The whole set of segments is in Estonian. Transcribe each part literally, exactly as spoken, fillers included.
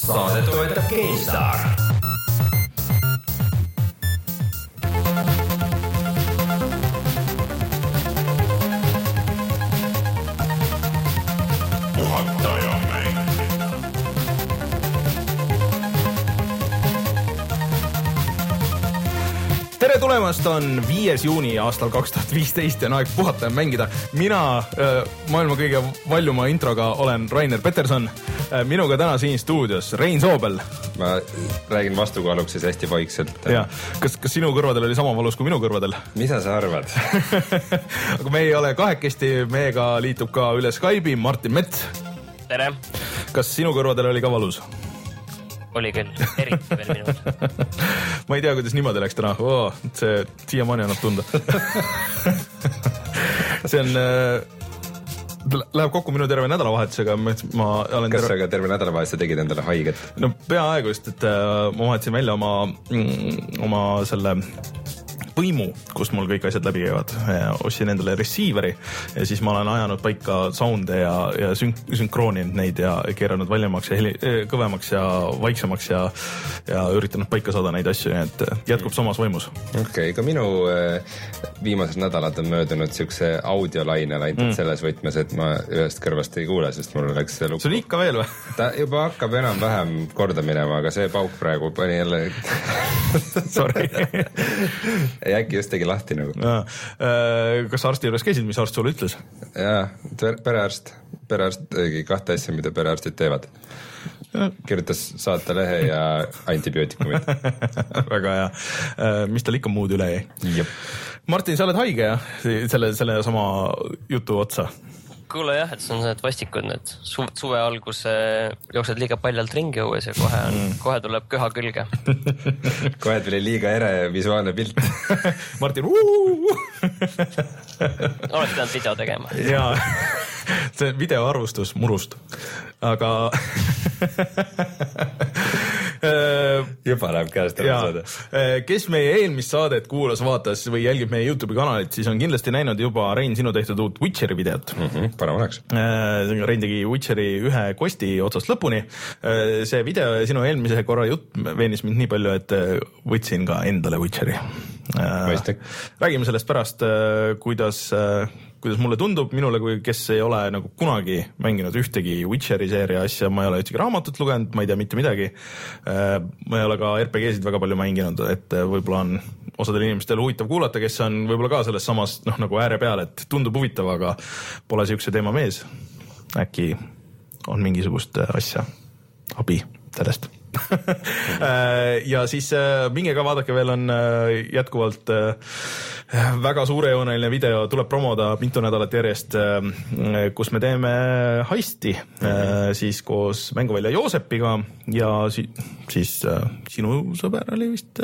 Saadet toetab GameStar. Tere tulemast, on viies juuni aastal kaks tuhat viisteist ja on aeg puhata ja mängida. Mina äh, maailma kõige valjuma introga olen Rainer Peterson. Äh, minuga täna siin stuudios Rein Soobel. Ma räägin vastukaaluks siis hästi vaikselt. Ja, kas, kas sinu kõrvadel oli sama valus kui minu kõrvadel? Mida sa arvad? Aga me ei ole kahekesti, meiega liitub ka üle Skype'i Martin Mets. Tere. Kas sinu kõrvadel oli ka valus? Oli küll, eriti veel minul. Ma ei tea, kuidas niimoodi läks täna. Oo, see siiamaani annab tunda. See on, läheb kokku minu terve nädalavahetusega. Ma olen Kas terve... sa ka terve nädalavahetuse tegid endale haiget? No peaaegu, just, et ma vahetasin välja oma, oma selle põimu, kus mul kõik asjad läbi käivad. Ostsin endale receiveri ja siis ma olen ajanud paika sounde ja, ja sünk, sünkrooninud neid ja keeranud valjemaks ja heli, kõvemaks ja vaiksemaks ja, ja üritanud paika saada neid asju, nii et jätkub samas vaimus. Okei, okay, ka minu äh, viimased nädalad on möödunud siukse audiolaine ainult mm. selles võtmes, et ma ühest kõrvast ei kuule, sest mul läks see lugu. See on ikka veel või? Ta juba hakkab enam-vähem korda minema, aga see pauk praegu pani jälle Sorry. Ja äkki just tegi lahti nagu. Ja, kas arsti juures käisid, mis arst sulle ütles? Jaa, perearst. Perearst tegi kahte asja, mida perearstid teevad. Kirjutas saata lehe ja antibiootikumid. Väga hea. Mis tal ikka muud üle jäi? Jep. Martin, sa oled haige, jah? Selle, selle sama jutu otsa. Kuule jah, et see on see, et vastikud need su- suve algus jooksed liiga paljalt ringi õues ja kohe, on, mm. kohe tuleb köha külge. Kohe tuli liiga ere visuaalne pilt. Martin, uuu! Oleks pidanud video tegema. Jaa, see videoarvustus murust. Aga... Juba läheb käest ära saada. Kes meie eelmist saadet kuulas, vaatas või jälgib meie YouTube'i kanalit, siis on kindlasti näinud juba Rein sinu tehtud uut Witcheri videot. Mm-hmm, parem oleks. Rein tegi Witcheri ühe kosti otsast lõpuni. See video ja sinu eelmise korra jutt veenis mind nii palju, et võtsin ka endale Witcheri. Mõistek. Räägime sellest pärast, kuidas... kuidas mulle tundub, minule, kui kes ei ole nagu kunagi mänginud ühtegi Witcheri seeria asja, ma ei ole ühtegi raamatut lugenud, ma ei tea mitte midagi. Ma ei ole ka R P G-sid väga palju mänginud, et võib-olla on osadel inimestel huvitav kuulata, kes on võib-olla ka selles samas noh, nagu ääre peal, et tundub huvitav, aga pole siukse teema mees. Äkki on mingisugust asja abi sellest. Ja siis minge ka vaadake veel on jätkuvalt väga suurejooneline video, tuleb promoda mitu nädalat järjest, kus me teeme heisti siis koos mänguvälja Joosepiga ja si- siis sinu sõber oli vist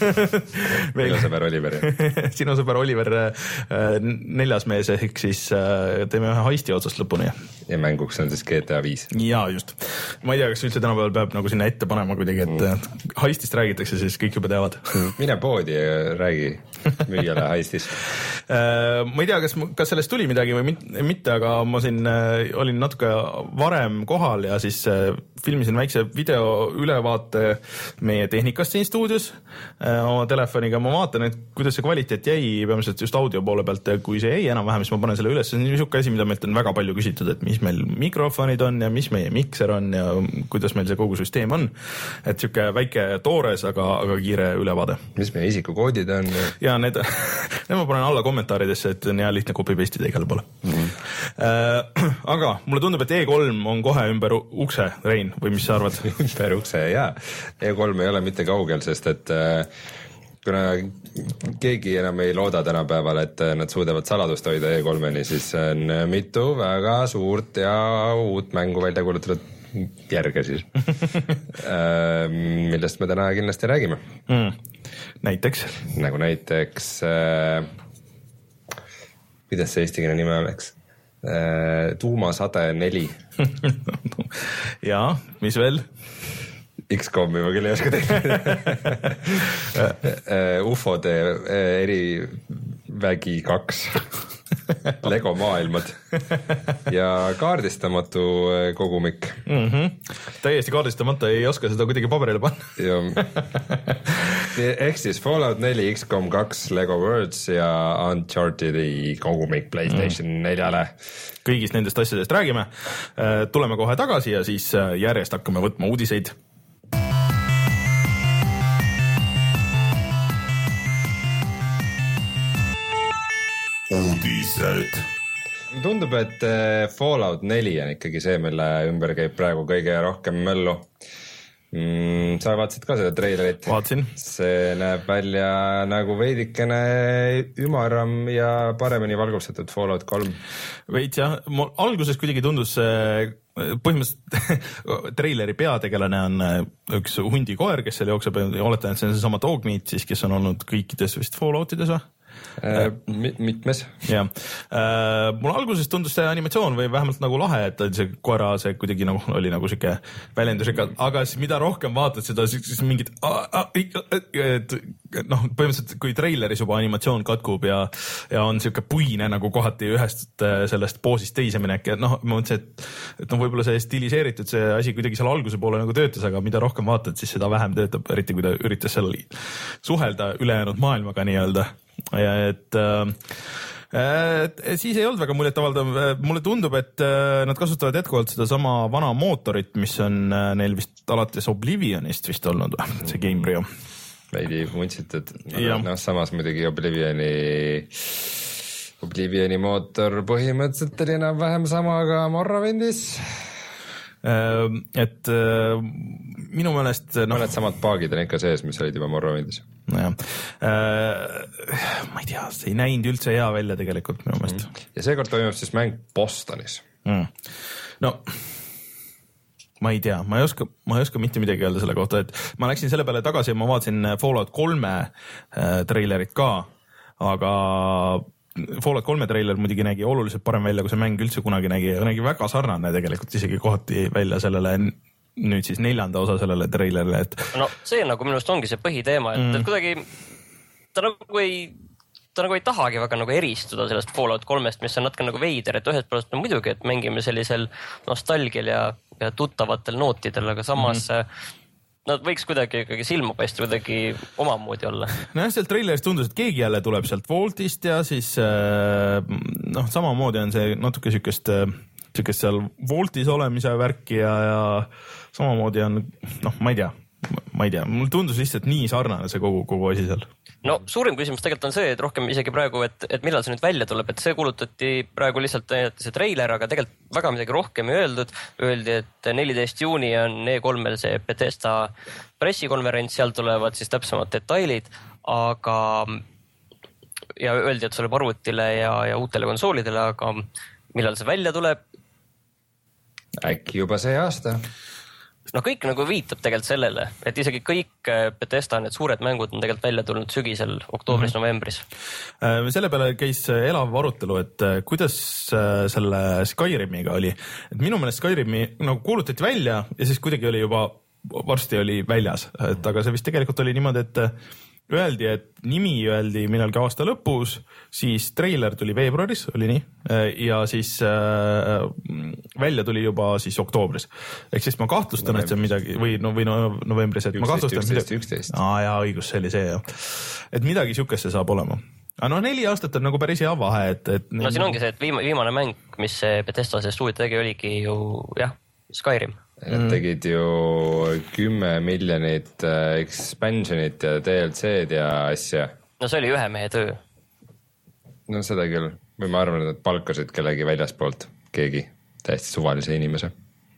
minu sõber Oliver sinu sõber Oliver neljas mees, ehk siis teeme ühe heisti otsast lõpuni ja mänguks on siis G T A viis. Jaa, just. Ma ei tea, kas üldse tänapäeval peab nagu sinna ette panema kuidagi, et mm. heistist räägitakse, siis kõik juba teavad. Mine poodi ja räägi müüjale heistis. Ma ei tea, kas, kas sellest tuli midagi või mitte, aga ma siin olin natuke varem kohal ja siis filmisin väikse video ülevaate meie tehnikast siin stuudios oma telefoniga. Ma vaatan, et kuidas see kvaliteet jäi, peamiselt just audio poole pealt, ja kui see jäi enam-vähem, siis ma panen selle üles. See on niisugune asi, mida meilt on väga palju küsitud, et mis meil mikrofonid on ja mis meie mikser on ja kuidas meil see kogu süsteem on. Et siuke väike toores, aga, aga kiire ülevaade. Mis meie isikukoodid on? Ja need, need ma panen alla kommentaaridesse, et on hea lihtne copy-paste'ida igale poole. Mm-hmm. Äh, aga mulle tundub, et E kolm on kohe ümber ukse, Rein, või mis sa arvad? Ümber ukse, jaa. E kolm ei ole mitte kaugel, sest et äh, kuna keegi enam ei looda tänapäeval, et nad suudavad saladust hoida E kolmeni, siis on mitu väga suurt ja uut mängu välja kuulutatud järge siis, millest me täna kindlasti räägime. Mm. Näiteks? Nagu näiteks, äh, kuidas see eestikeelne nime oleks? Äh, Tuumasade neli. Jaa, mis veel? X COM-i ma küll ei oska teha. U F O-de erivägi kaks. Lego maailmad ja kaardistamatu kogumik mm. -hmm. täiesti kaardistamata, ei oska seda kuidagi paberile panna. ehk siis Fallout neli, X COM kaks, Lego Worlds ja Uncharted'i kogumik PlayStation mm. neljale. kõigist nendest asjadest räägime, tuleme kohe tagasi ja siis järjest hakkame võtma uudiseid. uudised. Tundub, et Fallout neli on ikkagi see, mille ümber käib praegu kõige rohkem möllu. Mm, sa vaatasid ka seda treilerit? Vaatsin. See näeb välja nagu veidikene ümaram ja paremini valgustatud Fallout kolm. Veits jah, mul alguses kuidagi tundus põhimõtteliselt treileri peategelane on üks hundikoer, kes seal jookseb ja oletan, et see on seesama Dogmeat siis, kes on olnud kõikides vist Falloutides või? Äh, mitmes. jah, äh, mul alguses tundus see animatsioon või vähemalt nagu lahe, et see koera, see kuidagi nagu oli nagu siuke väljendusega, aga siis mida rohkem vaatad seda, siis mingid noh, põhimõtteliselt kui treileris juba animatsioon katkub ja, ja on siuke puine nagu kohati ühest sellest poosist teise minek ja noh, ma mõtlesin, et, et noh, võib-olla see stiliseeritud see asi kuidagi seal alguse poole nagu töötas, aga mida rohkem vaatad, siis seda vähem töötab, eriti kui ta üritas seal suhelda ülejäänud maailmaga nii-öelda. Ja et, et siis ei olnud väga muljetavaldav, mulle tundub, et nad kasutavad jätkuvalt seda sama vana mootorit, mis on neil vist alates Oblivionist vist olnud, see Gamebryo. Veidi vuntsitud, noh samas muidugi Oblivioni, Oblivioni mootor põhimõtteliselt oli enam vähem sama ka Morrowindis. Et minu meelest no, mõned samad paagid on ikka sees, mis olid juba Morrowindis. No, ma ei tea, see ei näinud üldse hea välja tegelikult minu meelest. Ja seekord toimub siis mäng Bostonis. Mm. No ma ei tea, ma ei oska, ma ei oska mitte midagi öelda selle kohta, et ma läksin selle peale tagasi ja ma vaatasin Fallout kolme treilerit ka, aga Fallout kolme treiler muidugi nägi oluliselt parem välja, kui see mäng üldse kunagi nägi ja nägi väga sarnane tegelikult isegi kohati välja sellele nüüd siis neljanda osa sellele treilerile, et no see nagu minu arust ongi see põhiteema, et, mm. et kuidagi ta nagu ei ta nagu ei tahagi väga nagu eristuda sellest Fallout kolmest, mis on natuke nagu veider, et ühest poolest no muidugi, et mängime sellisel nostalgial ja, ja tuttavatel nootidel, aga samas mm. nad võiks kuidagi ikkagi silma paista, kuidagi omamoodi olla. Nojah, sealt treilerist tundus, et keegi jälle tuleb sealt Vaultist ja siis noh, samamoodi on see natuke sükest, sükest seal Vaultis olemise värki ja, ja samamoodi on, noh, ma ei tea, ma ei tea, mul tundus lihtsalt nii sarnane see kogu, kogu asi seal. No suurim küsimus tegelikult on see, et rohkem isegi praegu, et, et millal see nüüd välja tuleb, et see kuulutati praegu lihtsalt see treiler, aga tegelikult väga midagi rohkem ei öeldud. Öeldi, et neliteist juuni on E kolmel see Bethesda pressikonverents, seal tulevad siis täpsemad detailid, aga ja öeldi, et see tuleb arvutile ja, ja uutele konsoolidele, aga millal see välja tuleb? Äkki juba see aasta. No kõik nagu viitab tegelikult sellele, et isegi kõik Bethesda need suured mängud on tegelikult välja tulnud sügisel, oktoobris, mm-hmm. novembris. Selle peale käis elav arutelu, et kuidas selle Skyrimiga oli. Et minu meelest Skyrimi nagu kuulutati välja ja siis kuidagi oli juba, varsti oli väljas, et aga see vist tegelikult oli niimoodi, et öeldi, et nimi öeldi millalgi aasta lõpus, siis treiler tuli veebruaris, oli nii, ja siis äh, välja tuli juba siis oktoobris. Ehk siis ma kahtlustan, novembris. Et see on midagi, või, no, või no, novembris, et üksteist, ma kahtlustan, üksteist, üksteist. Aa jaa, õigus, see oli see jah. Et midagi sükesse saab olema. Aga no neli aastat on nagu päris hea vahe, et... et no siin ongi see, et viima, viimane mäng, mis Bethesda see stuudio tegi, oligi ju, jah, Skyrim. Nad tegid ju kümme miljonit expansionit ja D L C-d ja asja. No see oli ühe mehe töö. No seda küll. Või ma arvan, et nad palkasid kellegi väljaspoolt, keegi täiesti suvalise inimese.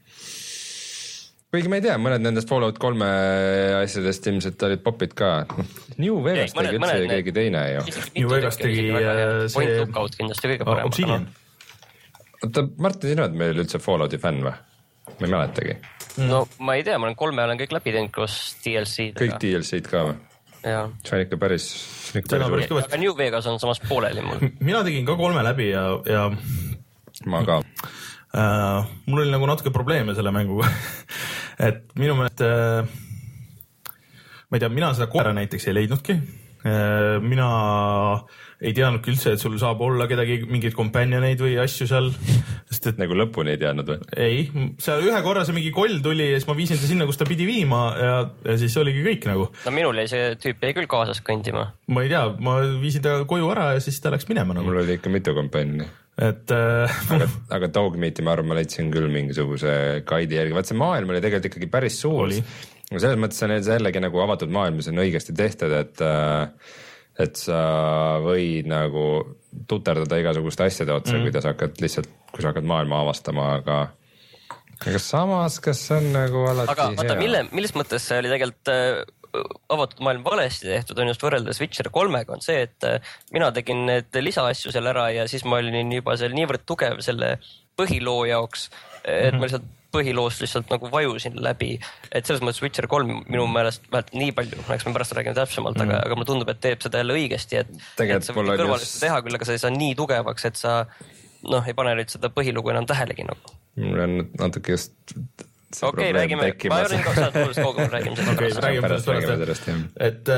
Kuigi ma ei tea, mõned nendest Fallout kolme asjadest ilmselt olid popid ka. New Vegas tegi üldse keegi teine ju. New Vegas tegi see... Point Lookout kindlasti kõige parem. Obsidian. Oota, Martin, sina oled meil üldse Fallouti fänn või? Ma ei mäletagi. No ma ei tea, ma olen kolme olen kõik läbi teinud koos D L C-dega. Kõik D L C-d ka või? Jaa. See on ikka päris... Ikka päris päris aga New Vegas on samas pooleli mul. Mina tegin ka kolme läbi ja... ja... Ma ka. Uh, mul oli nagu natuke probleeme selle mänguga. Et minu meelest... Uh, ma ei tea, mina seda koera näiteks ei leidnudki. Uh, mina ei teadnudki üldse, et sul saab olla kedagi mingeid companioneid või asju seal, sest et nagu lõpuni ei teadnud või? ei, seal ühe korra see mingi koll tuli ja siis ma viisin ta sinna, kus ta pidi viima ja, ja siis oligi kõik nagu. No minul jäi see tüüp jäi küll kaasas kõndima. Ma ei tea, ma viisin ta koju ära ja siis ta läks minema nagu. Mul oli ikka mitu kompanioni. Et äh, aga, aga Dogmeati ma arvan, ma leidsin küll mingisuguse guide'i järgi, vaat see maailm oli tegelikult ikkagi päris suur. Selles mõttes on jällegi nagu avatud maailm, mis on õigesti tehtud, et et sa võid nagu tuterdada igasuguste asjade otsa mm., kui sa hakkad lihtsalt, kui sa hakkad maailma avastama, aga aga samas, kas see on nagu alati aga vaata, hea? Mille, milles mõttes see oli tegelikult avatud maailm valesti tehtud, on just võrreldes Witcher kolmega on see, et mina tegin need lisaasju seal ära ja siis ma olin juba seal niivõrd tugev selle põhiloo jaoks, et ma lihtsalt põhiloost lihtsalt nagu vajusin läbi, et selles mõttes Witcher kolm minu meelest vähelt nii palju, eks me pärast räägime täpsemalt, aga, aga mulle tundub, et teeb seda jälle õigesti, et, et sa võid kõrvalist just... teha küll, aga sa ei saa nii tugevaks, et sa noh, ei pane nüüd seda põhilugu enam tähelegi nagu. Mul on natuke just okei, okay, räägime, ma ei ole saanud kuulest kaugemalt räägime seda okay, pärast, räägime sellest, jah. Et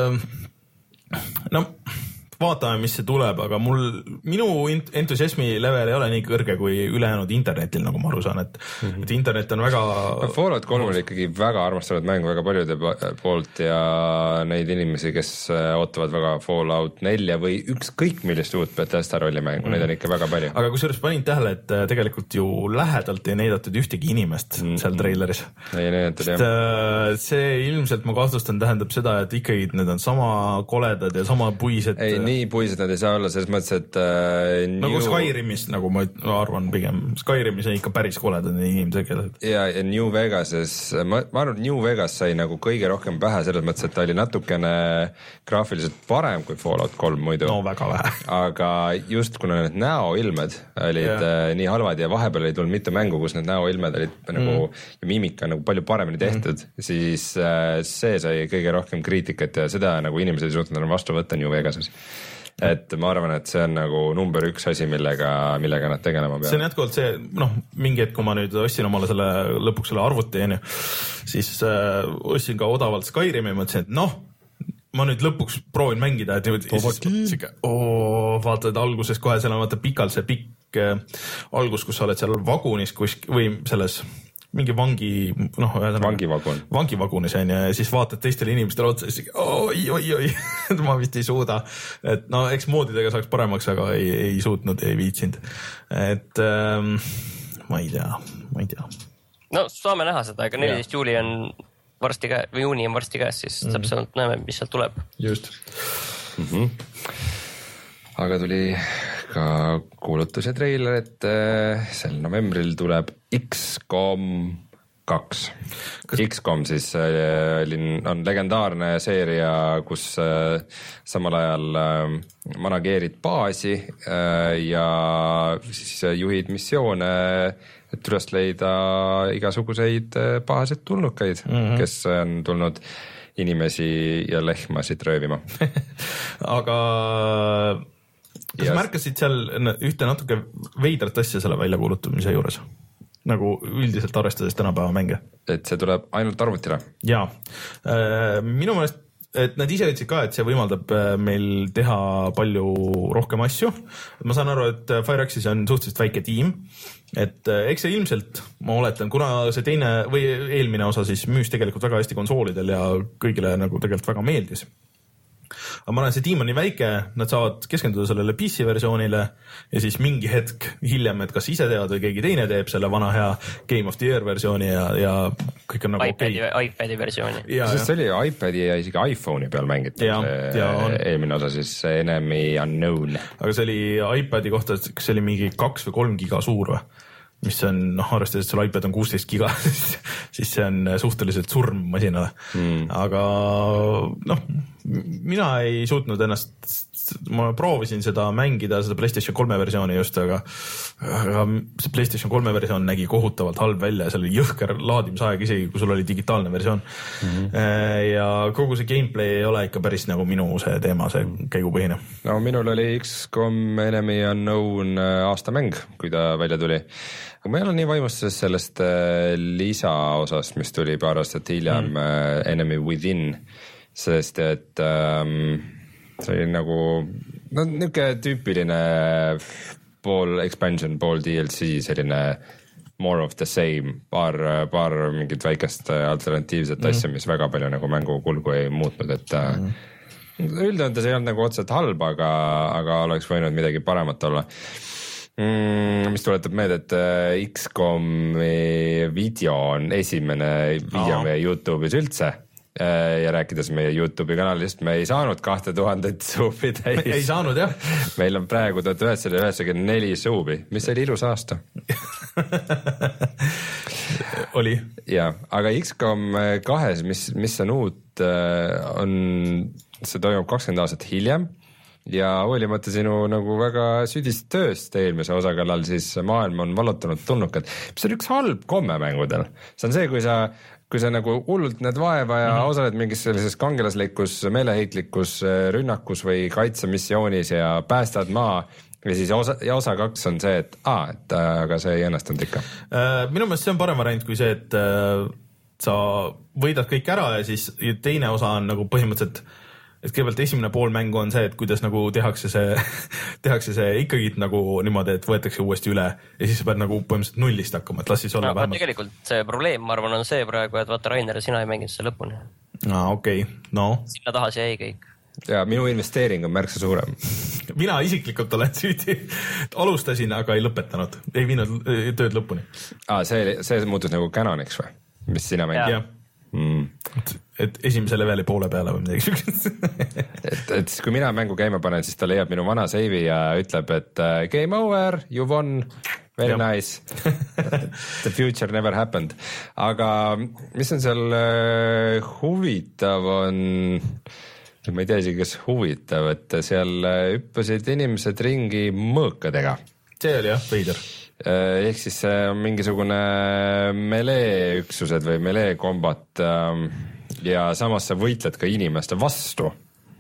äh, no vaatame, mis see tuleb, aga mul, minu entusiasmi level ei ole nii kõrge kui ülejäänud internetil, nagu ma aru saan, et, mm-hmm. et internet on väga... Fallout kolm oli ikkagi väga armastavad mäng väga paljude poolt ja neid inimesi, kes ootavad väga Fallout nelja või ükskõik millist uut Bethesda rollimängu, mm-hmm. neid on ikka väga palju. Aga kusjuures panin tähele, et tegelikult ju lähedalt ei näidatud ühtegi inimest mm-hmm. seal treileris. Ei näidatud, jah. See ilmselt, ma kahtlustan, tähendab seda, et ikkagi need on sama koledad ja sama puised... Ei, nii puised nad ei saa olla, selles mõttes, et äh, nagu New... Skyrimis, nagu ma arvan pigem, Skyrimis on ikka päris koledad inimtegelased. Ja, ja New Vegases, ma, ma arvan, New Vegas sai nagu kõige rohkem pähe selles mõttes, et ta oli natukene graafiliselt parem kui Fallout kolm muidu. No väga vähe. Aga just kuna need näoilmed olid yeah. äh, nii halvad ja vahepeal oli tulnud mitu mängu, kus need näoilmed olid mm. nagu ja miimika nagu palju paremini tehtud, mm. siis äh, see sai kõige rohkem kriitikat ja seda nagu inimesed ei suutnud enam vastu võtta New Vegases. Et ma arvan, et see on nagu number üks asi, millega, millega nad tegelema peavad. See on jätkuvalt see, noh, mingi hetk, kui ma nüüd ostsin omale selle, lõpuks selle arvuti, siis äh, ostsin ka odavalt Skyrimi ja mõtlesin, et noh, ma nüüd lõpuks proovin mängida, et nüüd siuke, oo, vaatad alguses kohe seal on vaata pikalt see pikk äh, algus, kus sa oled seal vagunis kusk, või selles mingi vangi, noh, vangivagun. vangivagunis on ja siis vaatad teistele inimestele otsa ja siis oi, oi, oi, ma vist ei suuda. Et no eks moodidega saaks paremaks, aga ei, ei suutnud, ei viitsinud. Et ähm, ma ei tea, ma ei tea. No saame näha seda, aga neliteist juuli on varsti käes, või juuni on varsti käes, siis mm. täpselt näeme, mis sealt tuleb. Just. Mm-hmm. Aga tuli ka kuulutuse treiler, et sel novembril tuleb X COM kaks. X COM siis on legendaarne seeria, kus samal ajal manageerid baasi ja siis juhid missioone, et üles leida igasuguseid pahaseid tulnukaid, mm-hmm. kes on tulnud inimesi ja lehmasid röövima. Aga kas yes. märkasid seal ühte natuke veidrat asja selle väljakuulutamise juures? Nagu üldiselt arvestades tänapäeva mänge. Et see tuleb ainult arvutile? Jaa. Minu meelest, et nad ise ütlesid ka, et see võimaldab meil teha palju rohkem asju. Ma saan aru, et Fireaxis on suhteliselt väike tiim, et eks see ilmselt, ma oletan, kuna see teine või eelmine osa siis müüs tegelikult väga hästi konsoolidel ja kõigile nagu tegelikult väga meeldis. Aga ma arvan, see tiim on nii väike, nad saavad keskenduda sellele P C versioonile ja siis mingi hetk hiljem, et kas ise teavad või keegi teine teeb selle vana hea Game of the Year versiooni ja, ja kõik on nagu iPadi, okay. iPadi versiooni. Sest see oli iPadi ja isegi iPhone'i peal mängitud ja, see ja eelmine osa siis Enemy Unknown. Aga see oli iPadi kohta, kas see oli mingi kaks või kolm giga suur või? Mis on, noh, arvestades, et sul iPad on kuusteist giga, siis see on suhteliselt surm masinale. Mm. Aga, noh, mina ei suutnud ennast, ma proovisin seda mängida, seda PlayStation kolme versiooni just, aga, aga see PlayStation kolme versioon nägi kohutavalt halb välja, seal oli jõhker laadimisaeg isegi, kui sul oli digitaalne versioon. Mm-hmm. Ja kogu see gameplay ei ole ikka päris nagu minu see teema, see käigupõhine. No minul oli X COM Enemy Unknown aastamäng, kui ta välja tuli. Aga ma ei ole nii vaimustuses sellest lisa osast, mis tuli paar aastat hiljem mm. Enemy Within, sest et ähm, see oli nagu no niisugune tüüpiline pool expansion, pool D L C, selline more of the same, paar, paar mingit väikest alternatiivset mm. asja, mis väga palju nagu mängu kulgu ei muutnud, et mm. üldjoontes ei olnud nagu otseselt halb, aga, aga oleks võinud midagi paremat olla. Mm, mis tuletab meelde, et X COM-i video on esimene video meie YouTube'is üldse ja rääkides meie YouTube'i kanalist, me ei saanud kahte tuhandet suubi täis. Ei saanud, jah. Meil on praegu tuhat üheksasada üheksakümmend neli suubi, mis oli ilus aasta. oli. Ja, aga X COM kahes, mis, mis on uut, on, see toimub kakskümmend aastat hiljem ja hoolimata sinu nagu väga südist tööst eelmise osa kallal, siis maailm on vallutanud tulnukad, mis on üks halb komme mängudel. See on see, kui sa kui sa nagu hullult need vaeva ja mm-hmm. osaled mingis sellises kangelaslikus, meeleheitlikus rünnakus või kaitsemissioonis ja päästad maa ja siis osa, ja osa kaks on see, et aa, et aga see ei õnnestunud ikka. Minu meelest see on parem variant kui see, et sa võidad kõik ära ja siis teine osa on nagu põhimõtteliselt et kõigepealt esimene pool mängu on see, et kuidas nagu tehakse see, tehakse see ikkagi nagu niimoodi, et võetakse uuesti üle ja siis sa pead nagu põhimõtteliselt nullist hakkama, et las siis olla no, vähemalt. Tegelikult see probleem, ma arvan, on see praegu, et vaata Rainer, sina ei mänginud see lõpuni. Aa, okei, okay. no. Sinna taha see jäi kõik. Ja minu investeering on märksa suurem. Mina isiklikult olen süüdi. Alustasin, aga ei lõpetanud. Ei viinud tööd lõpuni. Aa, see, see muutus nagu canoniks või? Mis sina mängid? Jah. Mm. Et, et esimese leveli poole peale või midagi et, et siis kui mina mängu käima panen, siis ta leiab minu vana seivi ja ütleb, et uh, game over, you won, very ja. Nice the future never happened. Aga mis on seal uh, huvitav on, ma ei tea isegi, kas huvitav, et seal hüppasid inimesed ringi mõõkadega. See oli jah, veider. Ehk siis see on mingisugune melee üksused või melee kombat ja samas sa võitled ka inimeste vastu.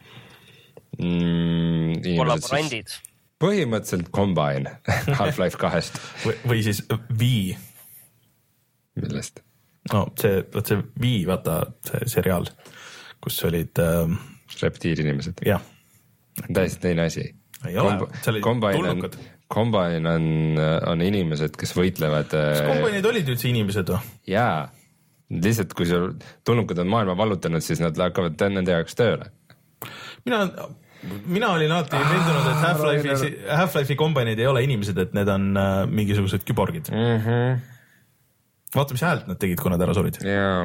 Mm, kollaborandid. Põhimõtteliselt Combine Half-Life kahest. Või, või siis V. Millest? No see, võt see V, vaata see seriaal, kus olid ähm... reptiilinimesed. Jah. Täiesti teine asi. Ei ole, Komb see oli tulnukad. Combine on, on inimesed, kes võitlevad. Kas Combine'id olid üldse inimesed või? Jaa, lihtsalt kui sul tulnukad on maailma vallutanud, siis nad hakkavad nende jaoks tööle. Mina, mina olin alati ah, veendunud, et Half-Life'i Half-Life'i Combine'id ei ole inimesed, et need on äh, mingisugused küborgid. Mm-hmm. Vaata, mis häält nad tegid, kui nad ära surid. Jaa.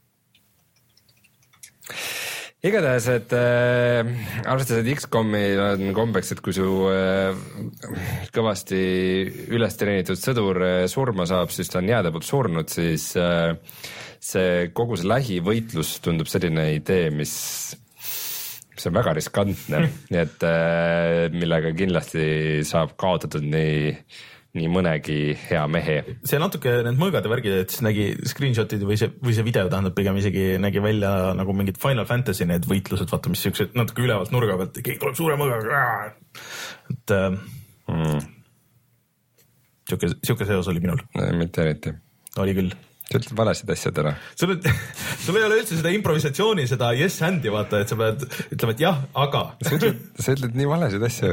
Igatahes, et äh, arvestades, et X COM-il on kombeks, et kui su äh, kõvasti üles treenitud sõdur äh, surma saab, siis ta on jääda poolt surnud, siis äh, see kogu see lähivõitlus tundub selline idee, mis, mis on väga riskantne, nii et äh, millega kindlasti saab kaotatud nii nii mõnegi hea mehe. See natuke need mõõgade värgid, et siis nägi screenshotid või see, või see video tähendab pigem isegi nägi välja nagu mingid Final Fantasy need võitlused, vaata mis siuksed natuke ülevalt nurga pealt, keegi tuleb suure mõõgaga. Et mm. siuke, siuke seos oli minul. Mitte eriti. Oli küll. Sa ütled valesid asjad ära. Sul, sul ei ole üldse seda improvisatsiooni, seda yes hand'i vaata, et sa pead ütlema, et jah, aga. Sa ütled, sa ütled nii valesid asju.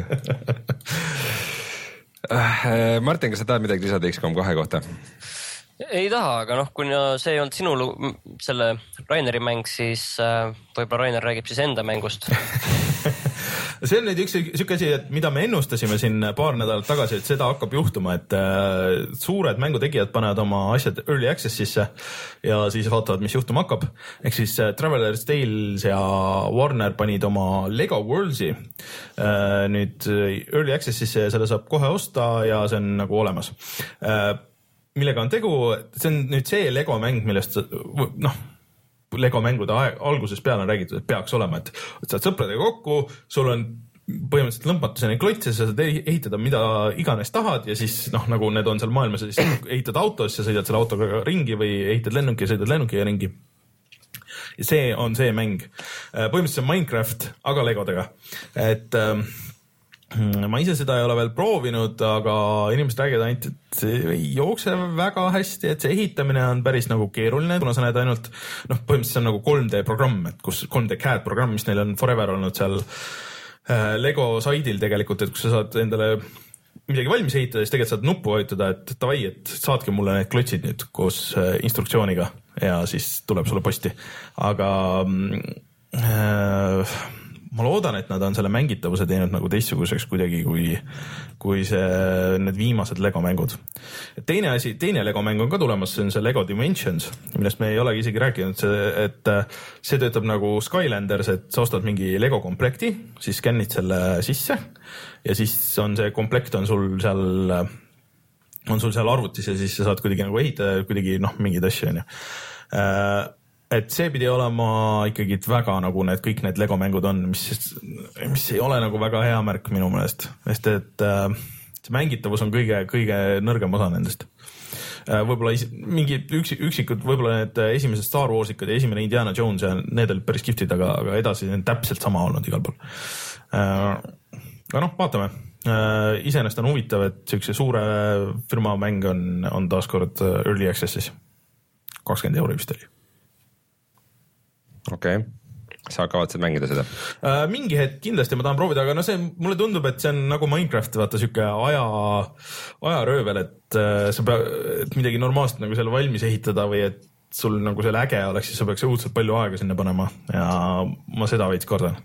Martin, kas sa tahad midagi lisada X COM kahe kohta? Ei taha, aga noh, kui see ei olnud sinu selle Raineri mäng, siis võib-olla Rainer räägib siis enda mängust. See on nüüd üks siuke asi, et mida me ennustasime siin paar nädalat tagasi, et seda hakkab juhtuma, et äh, suured mängutegijad panevad oma asjad early access'isse ja siis vaatavad, mis juhtuma hakkab. Ehk siis äh, Traveler's Tales ja Warner panid oma Lego Worlds'i äh, nüüd early access'isse ja selle saab kohe osta ja see on nagu olemas. Äh, millega on tegu, see on nüüd see Lego mäng, millest noh, Lego mängude aeg, alguses peale on räägitud, et peaks olema, et saad sõpradega kokku, sul on põhimõtteliselt lõmpatuseni klotse, sa saad ehitada mida iganes tahad ja siis noh, nagu need on seal maailmas, siis ehitad autos ja sõidad selle autoga ringi või ehitad lennuki ja sõidad lennukiga ringi. Ja see on see mäng. Põhimõtteliselt Minecraft, aga Legodega. Et ma ise seda ei ole veel proovinud, aga inimesed räägivad ainult, et see ei jookse väga hästi, et see ehitamine on päris nagu keeruline, kuna sa näed ainult, noh, põhimõtteliselt see on nagu kolm D programm, et kus kolm D C A D programm, mis neil on forever olnud seal Lego saidil tegelikult, et kui sa saad endale midagi valmis ehitada, siis tegelikult saad nuppu vajutada, et davai, et saadke mulle need klotsid nüüd koos instruktsiooniga ja siis tuleb sulle posti. Aga äh, ma loodan, et nad on selle mängitavuse teinud nagu teistsuguseks kuidagi kui, kui see, need viimased Lego mängud. Teine asi, teine Lego mäng on ka tulemas, see on see Lego Dimensions, millest me ei olegi isegi rääkinud, see, et see töötab nagu Skylanders, et sa ostad mingi Lego komplekti, siis skännid selle sisse ja siis on see komplekt on sul seal, on sul seal arvutis ja siis sa saad kuidagi nagu ehitada kuidagi noh, mingid asju on ju. Et see pidi olema ikkagi väga nagu need kõik need Lego mängud on, mis, mis ei ole nagu väga hea märk minu meelest, sest et äh, see mängitavus on kõige, kõige nõrgem osa nendest. Äh, võib-olla is, mingi üks, üksikud, võib-olla need esimesed Star Warsikad ja esimene Indiana Jones ja need olid päris kihvtid, aga, aga edasi on täpselt sama olnud igal pool. Äh, aga noh, vaatame. Äh, iseenesest on huvitav, et siukse suure firma mäng on, on taaskord Early Access'is. kakskümmend euri vist oli. Okei, okay. Sa kavatsed mängida seda? Äh, mingi hetk kindlasti ma tahan proovida, aga no see, mulle tundub, et see on nagu Minecraft, vaata siuke aja, ajaröövel, et äh, sa pead, et midagi normaalselt nagu selle valmis ehitada või et sul nagu selle äge oleks, siis sa peaks õudselt palju aega sinna panema ja ma seda veits kordan.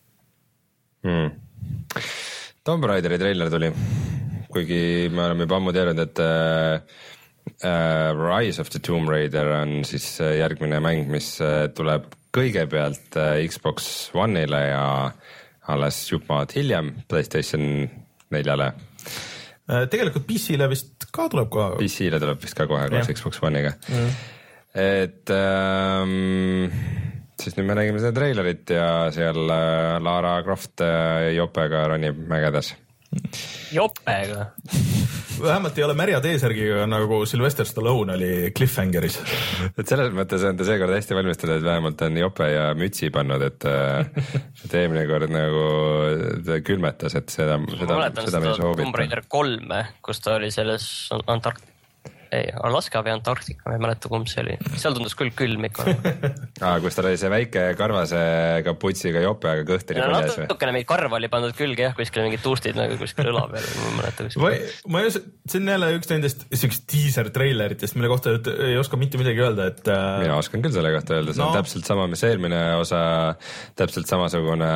Hmm. Tomb Raideri trailer tuli, kuigi me oleme juba ammu teadnud, et äh, Uh, Rise of the Tomb Raider on siis järgmine mäng, mis tuleb kõigepealt Xbox One'ile ja alles jupmaad hiljem PlayStation neljale. Tegelikult P C-le vist ka tuleb ka. P C-le tuleb vist ka kohe koos Xbox One'iga. Mm. Et ähm, siis nüüd me nägime seda trailerit ja seal Lara Croft jopega ronib mägedes. Jopega? Vähemalt ei ole märja T-särgiga nagu Sylvester Stallone oli Cliffhangeris. Et selles mõttes on ta seekord hästi valmistada, et vähemalt on jope ja mütsi pannud, et, et eelmine kord nagu külmetas, et seda, seda, seda me ei soovita. Tomb Raider kolme, kus ta oli selles Antarkt... Ei, Alaska või Antarktika, ma ei mäleta, kumb see oli. Seal tundus küll külm ikka. ah, kus tal oli see väike karvase kaputsiga jope, aga kõht oli paljas või? Natukene mingi karv oli pandud külge jah, kuskil mingid tuustid nagu kuskil õla peal. Ma mäleta kuskil. Ma, ma ei, see on jälle üks nendest üks teaser traileritest, mille kohta ei oska mitte midagi öelda. Et, äh... Mina oskan küll selle kohta öelda, see no. on täpselt sama, mis eelmine osa, täpselt samasugune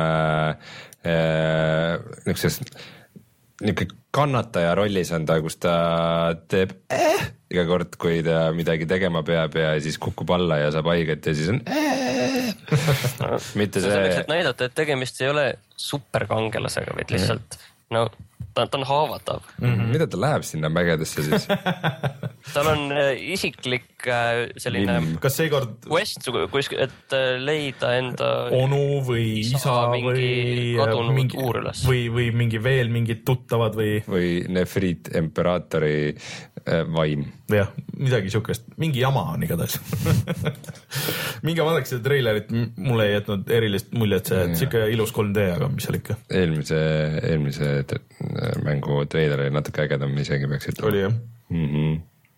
äh, niisugusest niisugune kannataja rollis on ta, kus ta teeb eh, iga kord, kui ta midagi tegema peab ja siis kukub alla ja saab haiget ja siis on eh. no, mitte see. Selleks, et näidata, et tegemist ei ole superkangelasega, vaid lihtsalt mm. no, ta, ta on haavatav. Mm-hmm. Mida ta läheb sinna mägedesse siis? Tal on isiklik selline Lim. Kas seekord quest, et leida enda onu või isa või kadunud mingi, uurilas. Või, või mingi veel mingid tuttavad või või Nefrit imperaatori äh, vaim. Jah, midagi siukest, mingi jama on igatahes. mingi vaadake seda treilerit, mulle ei jätnud erilist muljet see, et siuke ilus kolm D, aga mis seal ikka. Eelmise, eelmise mängu treiler oli natuke ägedam, isegi peaks ütlema. Oli jah. Mhm.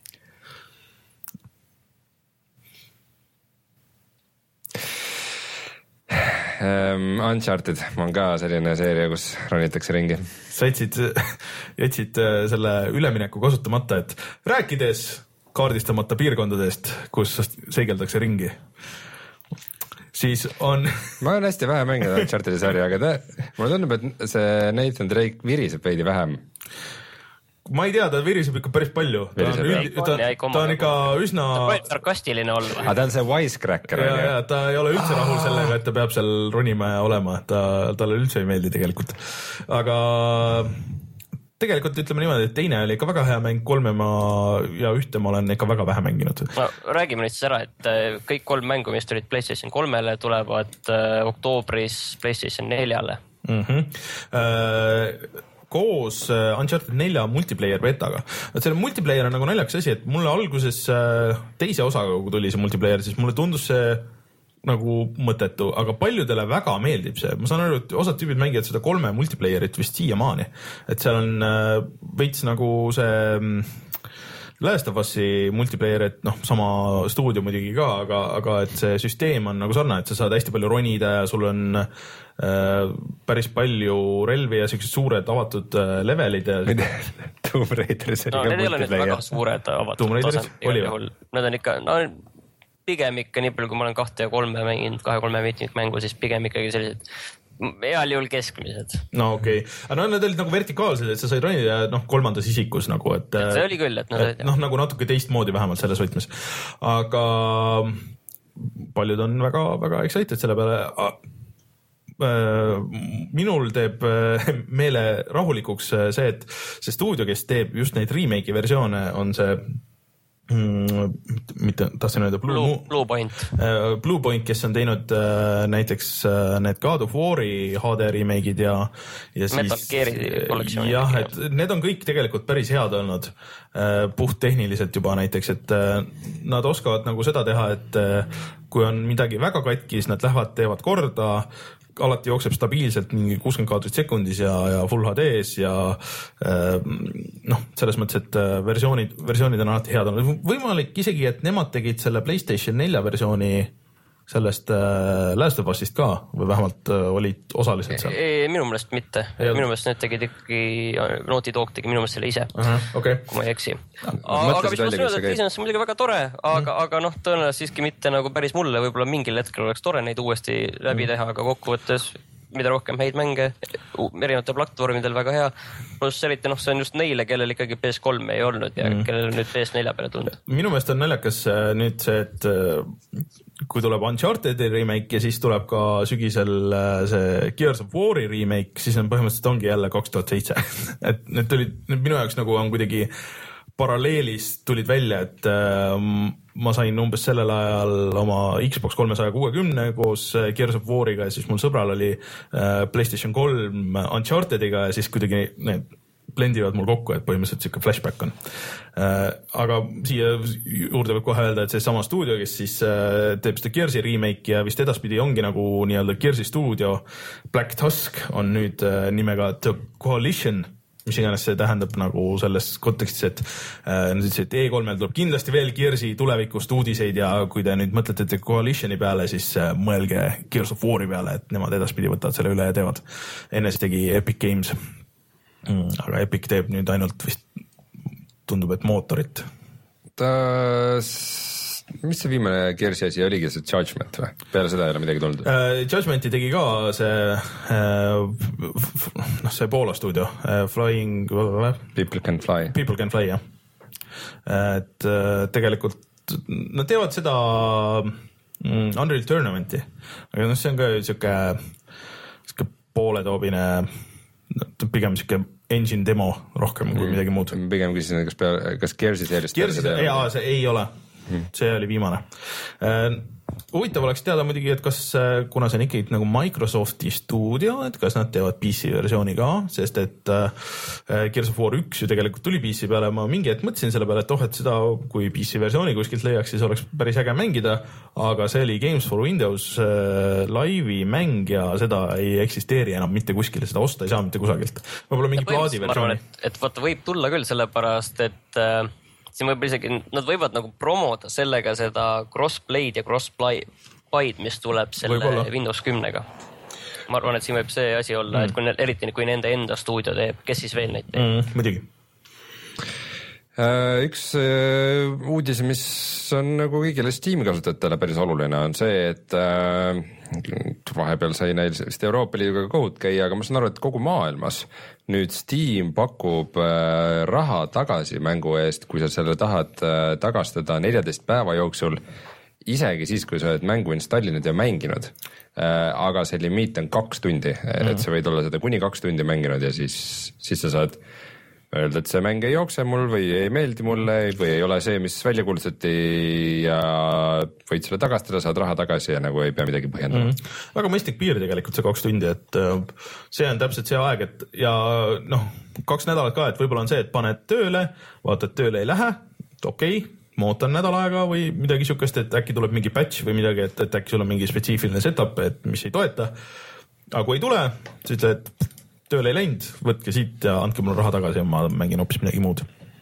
Um, Uncharted on ka selline seeria, kus ronitakse ringi. Sa jätsid, jätsid selle ülemineku kasutamata, et rääkides kaardistamata piirkondadest, kus seigeldakse ringi, siis on... ma olen hästi vähe mänginud Unchartedi sarja, aga ta, mulle tundub, et see Nathan Drake viriseb veidi vähem. Ma ei tea, ta viriseb ikka päris palju. Ta on, üld, ta, ta on ikka üsna... Ta on sarkastiline olla. Aga ta on see wisecracker. Ja, ja, ta ei ole üldse rahul sellega, et ta peab seal ronima ja olema. Ta, talle üldse ei meeldi tegelikult. Aga tegelikult ütleme niimoodi, et teine oli ikka väga hea mäng, kolme ma ja ühte ma olen ikka väga vähe mänginud. No, räägime nüüd siis ära, et kõik kolm mängu, mis tulid PlayStation kolmele, tulevad oktoobris PlayStation neljale. Mhm. Uh, koos Uncharted nelja multiplayer betaga. Et selle multiplayer on nagu naljakas asi, et mulle alguses teise osaga, kui tuli see multiplayer, siis mulle tundus see nagu mõttetu, aga paljudele väga meeldib see. Ma saan aru, et osad tüübid mängivad seda kolme multiplayerit vist siiamaani. Et seal on veits nagu see Last of Us'i multiplayer, et noh, sama stuudio muidugi ka, aga, aga et see süsteem on nagu sarnane, et sa saad hästi palju ronida ja sul on äh, päris palju relvi ja sellised suured avatud äh, levelid ja Tomb Raideris no, need ei ole nüüd väga suured avatud tasand. Need on ikka, no pigem ikka nii palju, kui ma olen kahte ja kolme mänginud, kahe-kolme mitmikmängu, siis pigem ikkagi sellised heal juhul keskmised. No okei, okay. aga no need olid nagu vertikaalsed, et sa said ronida noh, kolmandas isikus nagu, et see oli küll, et, et noh, nagu natuke teistmoodi vähemalt selles võtmes. Aga paljud on väga, väga excited selle peale. Minul teeb meele rahulikuks see, et see stuudio, kes teeb just neid remake'i versioone, on see Mm, mitte tahtsin öelda Blue, Blue, Blue Point uh, Blue Point, kes on teinud uh, näiteks uh, need God of War'i H D remake'id ja, ja siis Metal Gear'i kollektsioonid. Jah, et need on kõik tegelikult päris head olnud uh, puht tehniliselt juba näiteks, et uh, nad oskavad nagu seda teha, et uh, kui on midagi väga katki, siis nad lähevad, teevad korda, alati jookseb stabiilselt mingi kuuskümmend kaadrit sekundis ja, ja full H D-s ja noh, selles mõttes, et versioonid, versioonid on alati head olnud. Võimalik isegi, et nemad tegid selle PlayStation nelja versiooni sellest äh, Last of Us'ist ka või vähemalt äh, olid osaliselt seal? Ei, minu meelest mitte. Minu meelest need tegid ikkagi, Naughty Dog tegi minu meelest selle ise, uh-huh, okay. Kui ma ei eksi. Aga, aga mis ma sõnad, et iseenesest muidugi väga tore, aga, mm. aga noh, tõenäoliselt siiski mitte nagu päris mulle, võib-olla mingil hetkel oleks tore neid uuesti läbi teha, aga kokkuvõttes mida rohkem häid mänge, erinevatel platvormidel väga hea, pluss eriti noh, see on just neile, kellel ikkagi P S kolm ei olnud ja mm. kellel nüüd P S neli peale tulnud. Minu meelest on naljakas nüüd see, et kui tuleb Uncharted'i remake ja siis tuleb ka sügisel see Gears of War'i remake, siis on põhimõtteliselt ongi jälle kaks tuhat seitse. Et need tulid, need minu jaoks nagu on kuidagi paralleelis tulid välja, et äh, ma sain umbes sellel ajal oma Xbox kolmesaja kuuekümne koos Gears of War'iga ja siis mul sõbral oli äh, PlayStation kolm Uncharted'iga ja siis kuidagi need blendivad mul kokku, et põhimõtteliselt siuke flashback on. Äh, aga siia juurde võib kohe öelda, et see sama stuudio, kes siis äh, teeb seda Gears'i remake ja vist edaspidi ongi nagu nii-öelda Gears'i stuudio, Black Tusk on nüüd äh, nimega The Coalition, mis iganes see tähendab nagu selles kontekstis, et äh, nad ütlesid, et E kolmel tuleb kindlasti veel Gears'i tulevikust uudiseid ja kui te nüüd mõtlete The Coalitioni peale, siis äh, mõelge Gears of War'i peale, et nemad edaspidi võtavad selle üle ja teevad. Enne siis tegi Epic Games, mm, aga Epic teeb nüüd ainult vist tundub, et mootorit. Ta... mis see viimane Gears'i asi oligi, see Judgment või? Peale seda ei ole midagi tulnud? Uh, Judgmenti tegi ka see uh, noh, see Poola stuudio uh, Flying People Can Fly People Can Fly, jah. Et uh, tegelikult nad teevad seda mm, Unreal Tournamenti, aga noh, see on ka siuke siuke pooletoobine, pigem siuke engine demo rohkem kui midagi muud. Pigem küsisin, kas, peale, kas Gears'i seerist Gears'i, jaa, see ei ole. See oli viimane. Huvitav oleks teada muidugi, et kas, kuna see on ikkagi nagu Microsofti stuudio, et kas nad teevad P C versiooni ka, sest et Gears of War üks ju tegelikult tuli P C peale, ma mingi hetk mõtlesin selle peale, et oh, et seda kui P C versiooni kuskilt leiaks, siis oleks päris äge mängida, aga see oli Games for Windows laivi mäng ja seda ei eksisteeri enam mitte kuskile, seda osta ei saa mitte kusagilt. Võib-olla mingi plaadi versiooni. Et, et vaata võib tulla küll sellepärast, et siin võib isegi, nad võivad nagu promoda sellega seda crossplay'd ja crossplay'd, mis tuleb selle Võibolla. Windows kümnega. Ma arvan, et siin võib see asi olla, mm. et kui ne, eriti kui nende enda stuudio teeb, kes siis veel neid teeb? Mm, muidugi. Üks uudis, mis on nagu kõigile Steam kasutajatele päris oluline, on see, et äh, vahepeal sai neil vist Euroopa Liiduga kohut käia, aga ma saan aru, et kogu maailmas nüüd Steam pakub äh, raha tagasi mängu eest, kui sa selle tahad äh, tagastada neljateist päeva jooksul, isegi siis, kui sa oled mängu installinud ja mänginud. Äh, aga see limiit on kaks tundi, mm-hmm. et sa võid olla seda kuni kaks tundi mänginud ja siis, siis sa saad öelda, et see mäng ei jookse mul või ei meeldi mulle või ei ole see, mis välja kuulutati ja võid selle tagastada, saad raha tagasi ja nagu ei pea midagi põhjendama. Mm-hmm. Väga mõistlik piir tegelikult see kaks tundi, et see on täpselt see aeg, et ja noh, kaks nädalat ka, et võib-olla on see, et paned tööle, vaatad tööle ei lähe, okei, okay, ma ootan nädal aega või midagi siukest, et äkki tuleb mingi patch või midagi, et, et äkki sul on mingi spetsiifiline setup, et mis ei toeta. Aga kui ei tule, siis ütled, et tööle ei läinud, võtke siit ja andke mulle raha tagasi ja ma mängin hoopis midagi muud.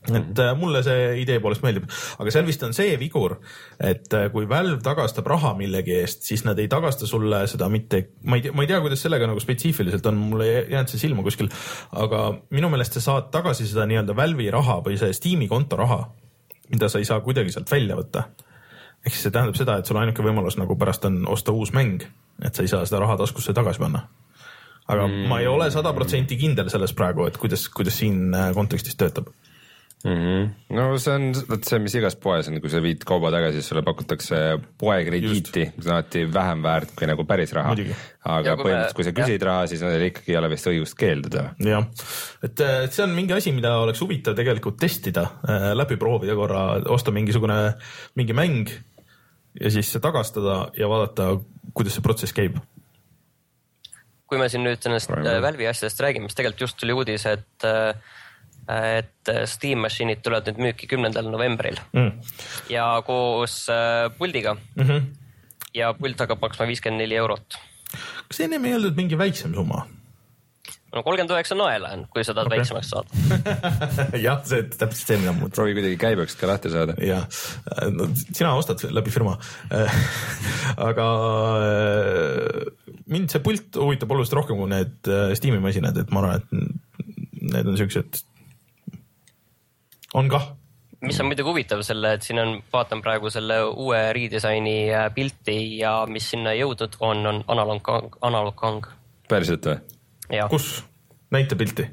et äh, mulle see idee poolest meeldib, aga seal vist on see vigur, et äh, kui Valve tagastab raha millegi eest, siis nad ei tagasta sulle seda mitte, ma ei tea, ma ei tea, kuidas sellega nagu spetsiifiliselt on, mulle ei jäänud see silma kuskil, aga minu meelest sa saad tagasi seda nii-öelda Valve'i raha või see Steam'i konto raha, mida sa ei saa kuidagi sealt välja võtta. Ehk siis see tähendab seda, et sul ainuke võimalus nagu pärast on osta uus mäng, et sa ei saa seda raha taskusse tagasi panna. Aga mm. ma ei ole sada protsenti kindel selles praegu, et kuidas, kuidas siin kontekstis töötab. Mm-hmm. No see on see, mis igas poes on, kui sa viid kauba tagasi, siis sulle pakutakse poekrediiti, mis on alati vähem väärt kui nagu päris raha. Muidugi. Aga kui põhimõtteliselt, kui sa küsid jah. raha, siis neil ikkagi ei ole vist õigust keelduda. Jah, et see on mingi asi, mida oleks huvitav tegelikult testida, läbi proovida korra, osta mingisugune mingi mäng ja siis see tagastada ja vaadata, kuidas see protsess käib. Kui me siin nüüd sellest Valve'i asjadest räägime, siis tegelikult just tuli uudis, et et Steam Machine'id tulevad nüüd müüki kümnendal novembril mm. ja koos puldiga mm-hmm. ja pult hakkab maksma viiskümmend neli eurot. Kas ennem ei öeldud mingi väiksem summa? No kolmkümmend üheksa naela on, kui seda okay. väiksemaks saada. jah, see täpselt see, mida muud. Proovi kuidagi käibeks ka lahti saada. Jah, no, sina ostad läbi firma. aga mind see pult huvitab oluliselt rohkem kui need Steam'i masinad, et ma arvan, et need on sellised on kah. Mis on muidugi huvitav selle, et siin on, vaatan praegu selle uue redesigni pilti ja mis sinna jõudnud on, on analoog, analoog kang. Päriselt või? Ja. Kus? Näita pilti.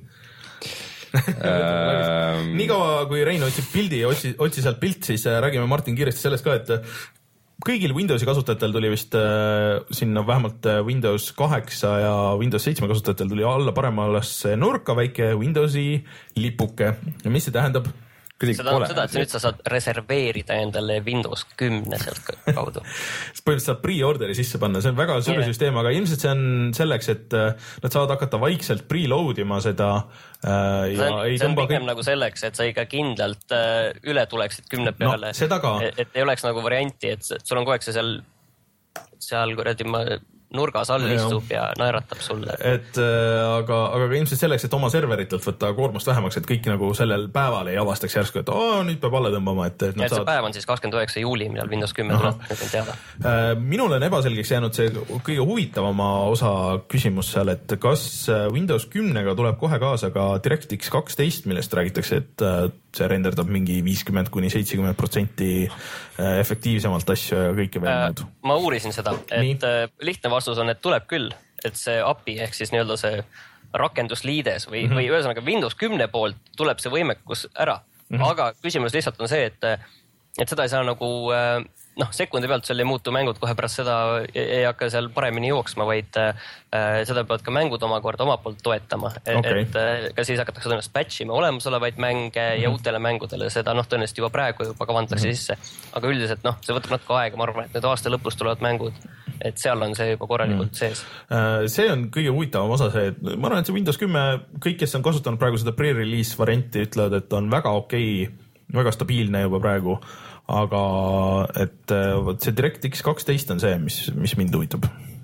Nii kaua, kui Rein otsib pildi ja otsi, otsi sealt pilt, siis räägime Martin kiiresti sellest ka, et kõigil Windowsi kasutajatel tuli vist äh, sinna vähemalt Windows kaheksa ja Windows seitse kasutajatel tuli alla paremasse nurka väike Windowsi lipuke. Ja mis see tähendab? See tähendab seda, et nüüd sa saad reserveerida endale Windows kümme sealt kaudu. Põhimõtteliselt saad pre-orderi sisse panna, see on väga suur yeah. süsteem, aga ilmselt see on selleks, et nad saavad hakata vaikselt pre-load ima seda äh, ja see on, ei see on pigem kõik... nagu selleks, et sa ikka kindlalt äh, üle tuleksid kümne peale, no, et, et ei oleks nagu varianti, et sul on kogu aeg see seal, seal kuradi ma nurgas all istub ja naeratab sulle. Et äh, aga, aga ka ilmselt selleks, et oma serveritelt võtta koormust vähemaks, et kõik nagu sellel päeval ei avastaks järsku, et oo, nüüd peab alla tõmbama. Et, et, ja et see saad... päev on siis kakskümmend üheksa juuli, millal Windows kümme tuleb, nüüd on teada. Äh, minul on ebaselgeks jäänud see kõige huvitavama osa küsimus seal, et kas Windows kümnega tuleb kohe kaasa ka DirectX kaksteist, millest räägitakse, et äh, see renderdab mingi viiskümmend kuni seitsekümmend protsenti efektiivsemalt asju ja kõike veel muud. Äh, ma uurisin seda, et Nii. lihtne vastus on, et tuleb küll, et see A P I ehk siis nii-öelda see rakendusliides või, mm-hmm. või ühesõnaga Windows kümne poolt tuleb see võimekus ära. Mm-hmm. Aga küsimus lihtsalt on see, et, et seda ei saa nagu noh, sekundi pealt seal ei muutu mängud kohe pärast seda, ei hakka seal paremini jooksma, vaid äh, seda peavad ka mängud omakorda oma poolt toetama. Okay. Et äh, ka siis hakatakse tõenäoliselt patchima olemasolevaid mänge mm-hmm. ja uutele mängudele, seda noh, tõenäoliselt juba praegu juba kavandatakse mm-hmm. sisse. Aga üldiselt noh, see võtab natuke aega, ma arvan, et nüüd aasta lõpus tulevad mängud, et seal on see juba korralikult mm. sees. See on kõige huvitavam osa see, et ma arvan, et see Windows kümme, kõik, kes on kasutanud praegu seda pre-release varianti, ütlevad, et on väga okei, väga stabiilne juba praegu, aga et see DirectX kaksteist on see, mis, mis mind huvitab.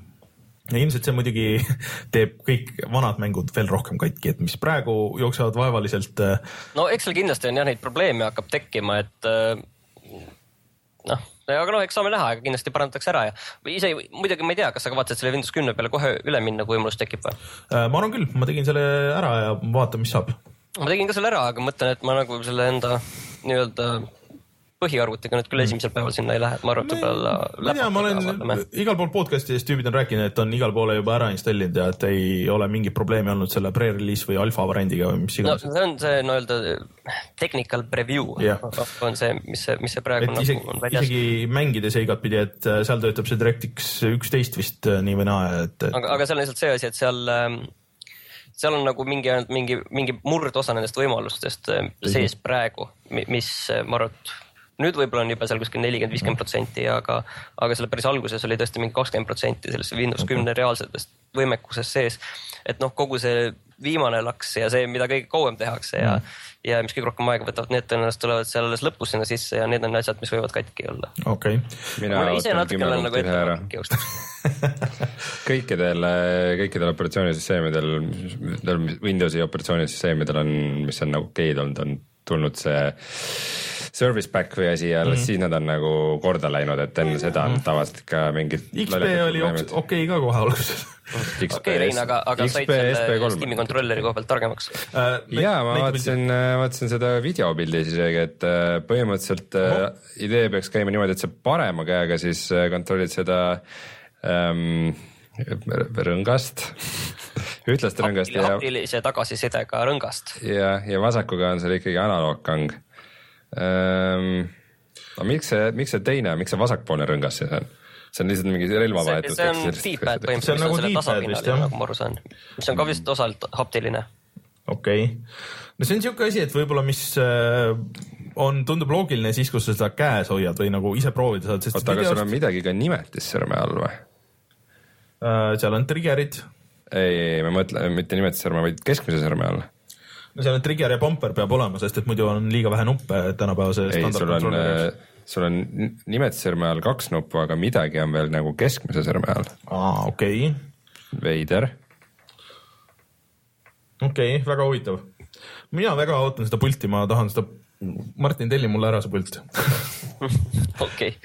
Ja ilmselt see muidugi teeb kõik vanad mängud veel rohkem katki, et mis praegu jooksevad vaevaliselt. No eks seal kindlasti on jah, neid probleeme hakkab tekkima, et noh, aga noh, eks saame näha, aga kindlasti parandatakse ära ja ise muidugi ma ei tea, kas sa kavatsed selle Windows kümme peale kohe üle minna, kui võimalus tekib või? Ma arvan küll, ma tegin selle ära ja vaatan, mis saab. Ma tegin ka selle ära, aga mõtlen, et ma nagu selle enda nii-öelda põhiarvutiga nüüd küll esimesel päeval sinna ei lähe, et ma arvan, et võib-olla ma tea, ma olen igal pool podcastidest tüübid on rääkinud, et on igal poole juba ära installinud ja et ei ole mingi probleemi olnud selle pre-release või alfa variandiga või mis iganes. No see on see nii-öelda technical preview yeah. on see, mis see, mis see praegu nagu isegi, on väljas. Isegi mängides igat pidi, et seal töötab see DirectX üksteist vist nii või naa. Et, et... Aga, aga seal on lihtsalt see asi, et seal seal on nagu mingi, mingi, mingi murdosa nendest võimalustest sees praegu, mis ma arvan, nüüd võib-olla on juba seal kuskil nelikümmend viis protsenti, aga, aga selle päris alguses oli tõesti mingi kakskümmend protsenti sellest Windows kümne okay. reaalsetest võimekusest sees. Et noh, kogu see viimane laks ja see, mida kõige kauem tehakse ja, mm. ja mis kõige rohkem aega võtavad, need tõenäoliselt tulevad seal alles lõpus sinna sisse ja need on asjad, mis võivad katki olla. Okay. Mina ise natuke olen nagu ette jõustus. kõikidel, kõikidel operatsioonisüsteemidel, Windowsi operatsioonisüsteemidel on, mis on nagu geid olnud, on tulnud see service pack või asi ja alles mm. siis nad on nagu korda läinud, et enne seda on mm. tavaliselt ikka mingid X P oli okei okay ka kohe alguses. okei okay, Rein, aga, aga said selle Steam'i kontrolleri koha pealt targemaks? Uh, jaa, ma vaatasin, vaatasin seda videopildi isegi, et põhimõtteliselt oh. idee peaks käima niimoodi, et sa parema käega siis kontrollid seda um, rõngast ühtlast rõngast ja haptilise tagasisidega rõngast. Ja, ja vasakuga on seal ikkagi analoogkang. Um, no miks see, miks see teine, miks see vasakpoolne rõngas siis on? See on lihtsalt mingi relvavahetus. See on D-pad põhimõtteliselt, see on nagu selle tasapinnal, nagu ma aru saan. Mis on ka vist osalt haptiline. Okei. Okay. No see on siuke asi, et võib-olla mis on, tundub loogiline siis, kus sa seda käes hoiad või nagu ise proovida saad. Oota, aga sul on midagi ka nimetissõrme all või? Uh, seal on triggerid. Ei, ei, ma mõtlen mitte nimetissõrme, vaid keskmise sõrme all. No seal on trigger ja bumper peab olema, sest et muidu on liiga vähe nuppe tänapäevase standardkontrolleri. Sul on nimetissõrme all kaks nuppu, aga midagi on veel nagu keskmise sõrme all. Aa, okei. Okay. Veider. Okei, okay, väga huvitav. Mina väga ootan seda pulti, ma tahan seda, Martin, telli mulle ära see pult. Okei.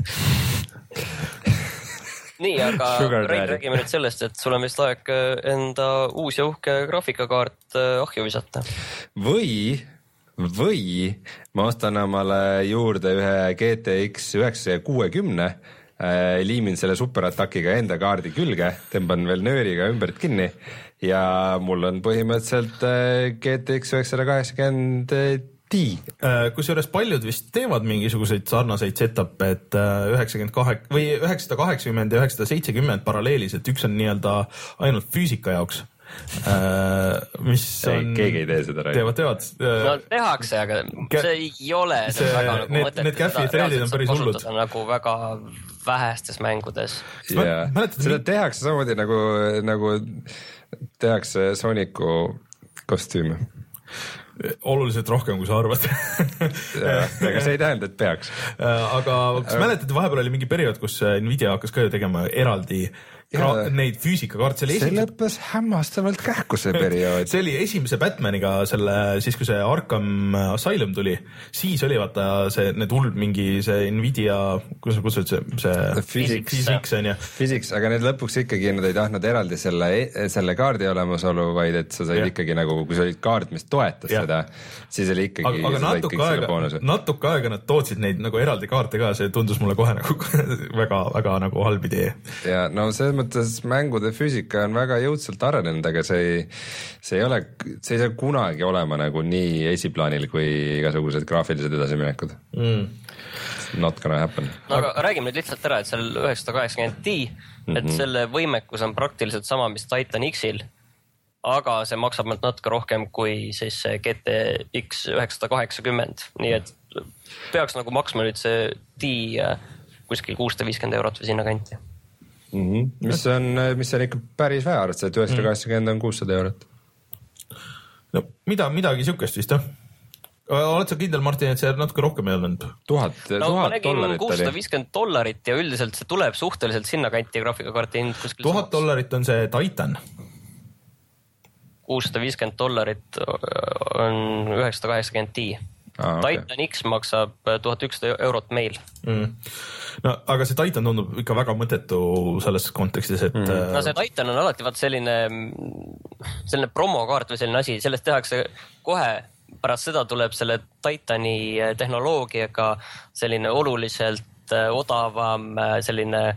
Nii, aga Rein, räägime nüüd sellest, et sul on vist aeg enda uus ja uhke graafikakaart ahju visata. Või, või ma ostan omale juurde ühe G T X üheksasaja kuuekümne, liimin selle superatakiga enda kaardi külge, tõmban veel nööriga ümbert kinni ja mul on põhimõtteliselt G T X üheksasada kaheksakümmend T. Kusjuures paljud vist teevad mingisuguseid sarnaseid setup'e, et üheksakümmend kaheksa või üheksasada kaheksakümmend ja üheksasada seitsekümmend paralleelis, et üks on nii-öelda ainult füüsika jaoks. Mis on... Ei, keegi ei tee seda. Teevad, teevad. No tehakse, aga see ei ole see väga nagu need, mõtet. Need Caffi threadid on päris hullud. Nagu väga vähestes mängudes. Yeah. Seda tehakse samamoodi nagu, nagu tehakse Sooniku kostüüme. Oluliselt rohkem, kui sa arvad. Ja, aga see ei tähenda, et peaks. Aga kas mäletad, vahepeal oli mingi periood, kus Nvidia hakkas ka ju tegema eraldi ja, neid füüsikakaart. See esimese... lõppes hämmastavalt kähku see periood. See oli esimese Batmaniga selle, siis kui see Arkham Asylum tuli, siis oli vaata see, need hull mingi see Nvidia, kuidas sa kutsud see, see Physics, Physics on ja. Physics, aga need lõpuks ikkagi nad ei tahtnud eraldi selle, selle kaardi olemasolu, vaid et sa said ja. Ikkagi nagu, kui sa olid kaart, mis toetas ja. Seda, siis oli ikkagi aga, aga natuke, aega, natuke aega nad tootsid neid nagu eraldi kaarte ka, see tundus mulle kohe nagu väga, väga nagu halb idee. Ja no see mõttes mängude füüsika on väga jõudsalt arenenud, aga see ei, see ei ole, see ei saa kunagi olema nagu nii esiplaanil kui igasugused graafilised edasiminekud. Mm. Not gonna happen. No, aga räägime nüüd lihtsalt ära, et seal üheksasada kaheksakümmend Ti, et mm-hmm. selle võimekus on praktiliselt sama, mis Titan X-il, aga see maksab natuke rohkem kui siis G T X üheksasada kaheksakümmend, nii et peaks nagu maksma nüüd see Ti kuskil kuussada viiskümmend eurot või sinna kanti. Mm-hmm. Mis on, mis on ikka päris vähe arvata, et üheksasada kaheksakümmend on kuussada eurot. No mida, midagi sihukest vist, jah? Oled sa kindel, Martin, et see natuke rohkem ei olnud? Tuhat, no, tuhat dollarit kuussada viiskümmend dollarit ja üldiselt see tuleb suhteliselt sinna kanti graafikakaarti hind kuskil tuhat dollarit on see Titan. kuussada viiskümmend dollarit on üheksasada kaheksakümmend Ti. Ah, okay. Titan X maksab tuhat ükssada eurot meil. Mm. No, aga see Titan tundub ikka väga mõttetu selles kontekstis, et... Mm. No see Titan on alati vaat selline, selline promokaart või selline asi, sellest tehakse kohe, pärast seda tuleb selle Titani tehnoloogiaga selline oluliselt odavam selline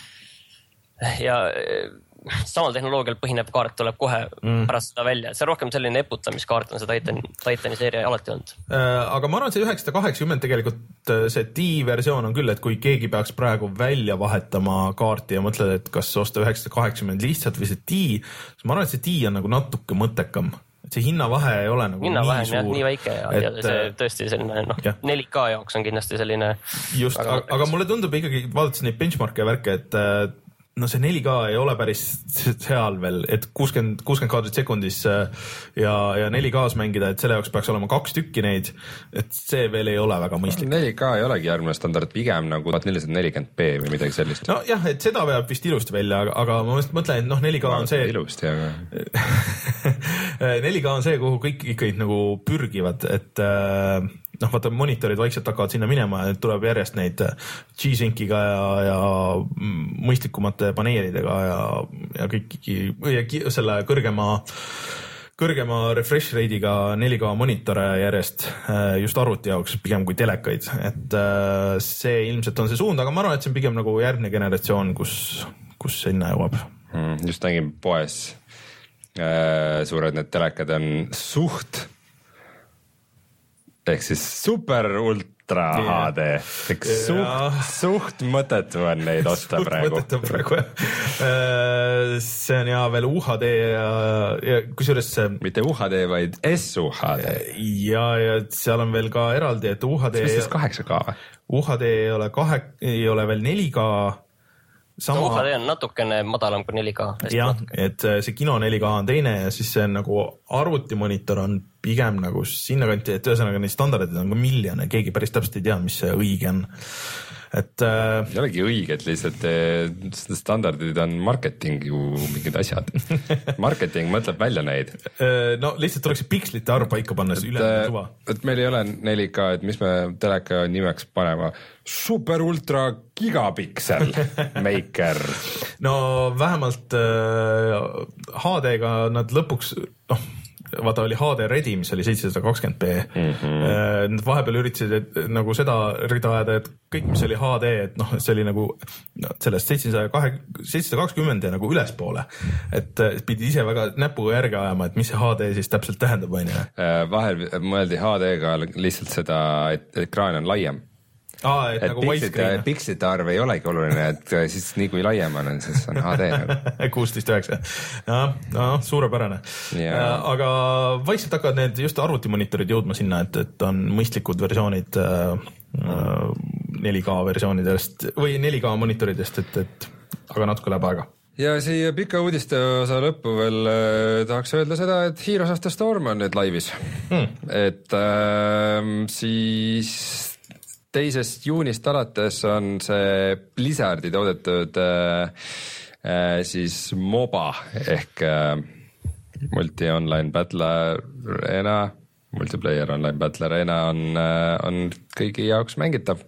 ja... samal tehnoloogial põhineb kaart tuleb kohe mm. pärast seda välja. See on rohkem selline eputamiskaart on see Titan, Titani seeria alati olnud. Aga ma arvan, et see üheksasada kaheksakümmend tegelikult see T-versioon on küll, et kui keegi peaks praegu välja vahetama kaarti ja mõtled, et kas osta üheksasada kaheksakümmend lihtsalt või see T, siis ma arvan, et see T on nagu natuke mõttekam. Et see hinnavahe ei ole nagu hinnavahe nii suur. Hinnavahe on nii väike ja, et, ja see tõesti selline noh, neli K jaoks on kindlasti selline... Just, aga, aga mulle tundub ikkagi, vaadates neid benchmarke ja värke, et no see neli K ei ole päris seal veel, et kuuskümmend, kuuskümmend kaadrit sekundis ja, ja neli K's mängida, et selle jaoks peaks olema kaks tükki neid, et see veel ei ole väga mõistlik. neli K ei olegi järgmine standard, pigem nagu tuhat nelisada nelikümmend p või midagi sellist. No jah, et seda veab vist ilusti välja, aga, aga ma mõtlen, et noh, neli K on see... Ilusti, aga... neli K on see, kuhu kõik ikkagi nagu pürgivad, et noh, vaata monitorid vaikselt hakkavad sinna minema, et tuleb järjest neid G-Synkiga ja, ja mõistlikumate paneelidega ja, ja kõik ja selle kõrgema, kõrgema refresh rate'iga neli K monitore järjest just arvuti jaoks pigem kui telekaid, et see ilmselt on see suund, aga ma arvan, et see on pigem nagu järgmine generatsioon, kus, kus sinna jõuab. Just nägin poes suured need telekad on suht ehk siis super ultra yeah. H D, ehk yeah. suht, suht mõttetu on neid osta suht praegu. Mõttetu praegu, jah. See on ja veel U H D ja, ja kusjuures see... Mitte U H D, vaid S U H D. Ja, ja seal on veel ka eraldi, et U H D... See on siis kaheksa K või? U H D ei ole, kahe, ei ole veel neli K... Sama... U H D on natukene madalam kui neli K. Jah, et see kino neli K on teine ja siis see on nagu arvutimonitor on pigem nagu sinna kanti, et ühesõnaga neid standardid on ka miljon ja keegi päris täpselt ei tea, mis see õige on. Et, äh... ei olegi õige, et lihtsalt standardid on marketing ju mingid asjad. Marketing mõtleb välja neid. No lihtsalt tuleks pikslite arv paika panna, siis üle suva. Et meil ei ole neli K, et mis me teleka nimeks panema? Super ultra gigapiksel maker. No vähemalt äh, H D-ga nad lõpuks, noh, vaata oli H D ready, mis oli seitsesada kakskümmend p. Mm-hmm. Nad vahepeal üritasid et, nagu seda rida ajada, et kõik, mis oli H D, et noh, see oli nagu no, sellest seitsesada kakskümmend ja nagu ülespoole. Et pidi ise väga näpuga järge ajama, et mis see H D siis täpselt tähendab, on ju. Vahel mõeldi H D-ga lihtsalt seda, et ekraan on laiem. Aa, et, et nagu widescreen. Pikslite arv ei olegi oluline, et siis nii kui laiem on, siis on H D nagu. kuusteist üheksa. No, no, suurepärane. Yeah. Aga vaikselt hakkavad need just arvutimonitorid jõudma sinna, et, et on mõistlikud versioonid äh, neli K versioonidest või neli K monitoridest, et, et aga natuke läheb aega. Ja siia pika uudiste osa lõppu veel äh, tahaks öelda seda, et Heroes of the Storm on nüüd laivis. Hmm. Et äh, siis... teisest juunist alates on see Blizzardi toodetud äh, äh, siis MOBA ehk äh, multi-online battle arena, multiplayer online battle arena on, äh, on kõigi jaoks mängitav.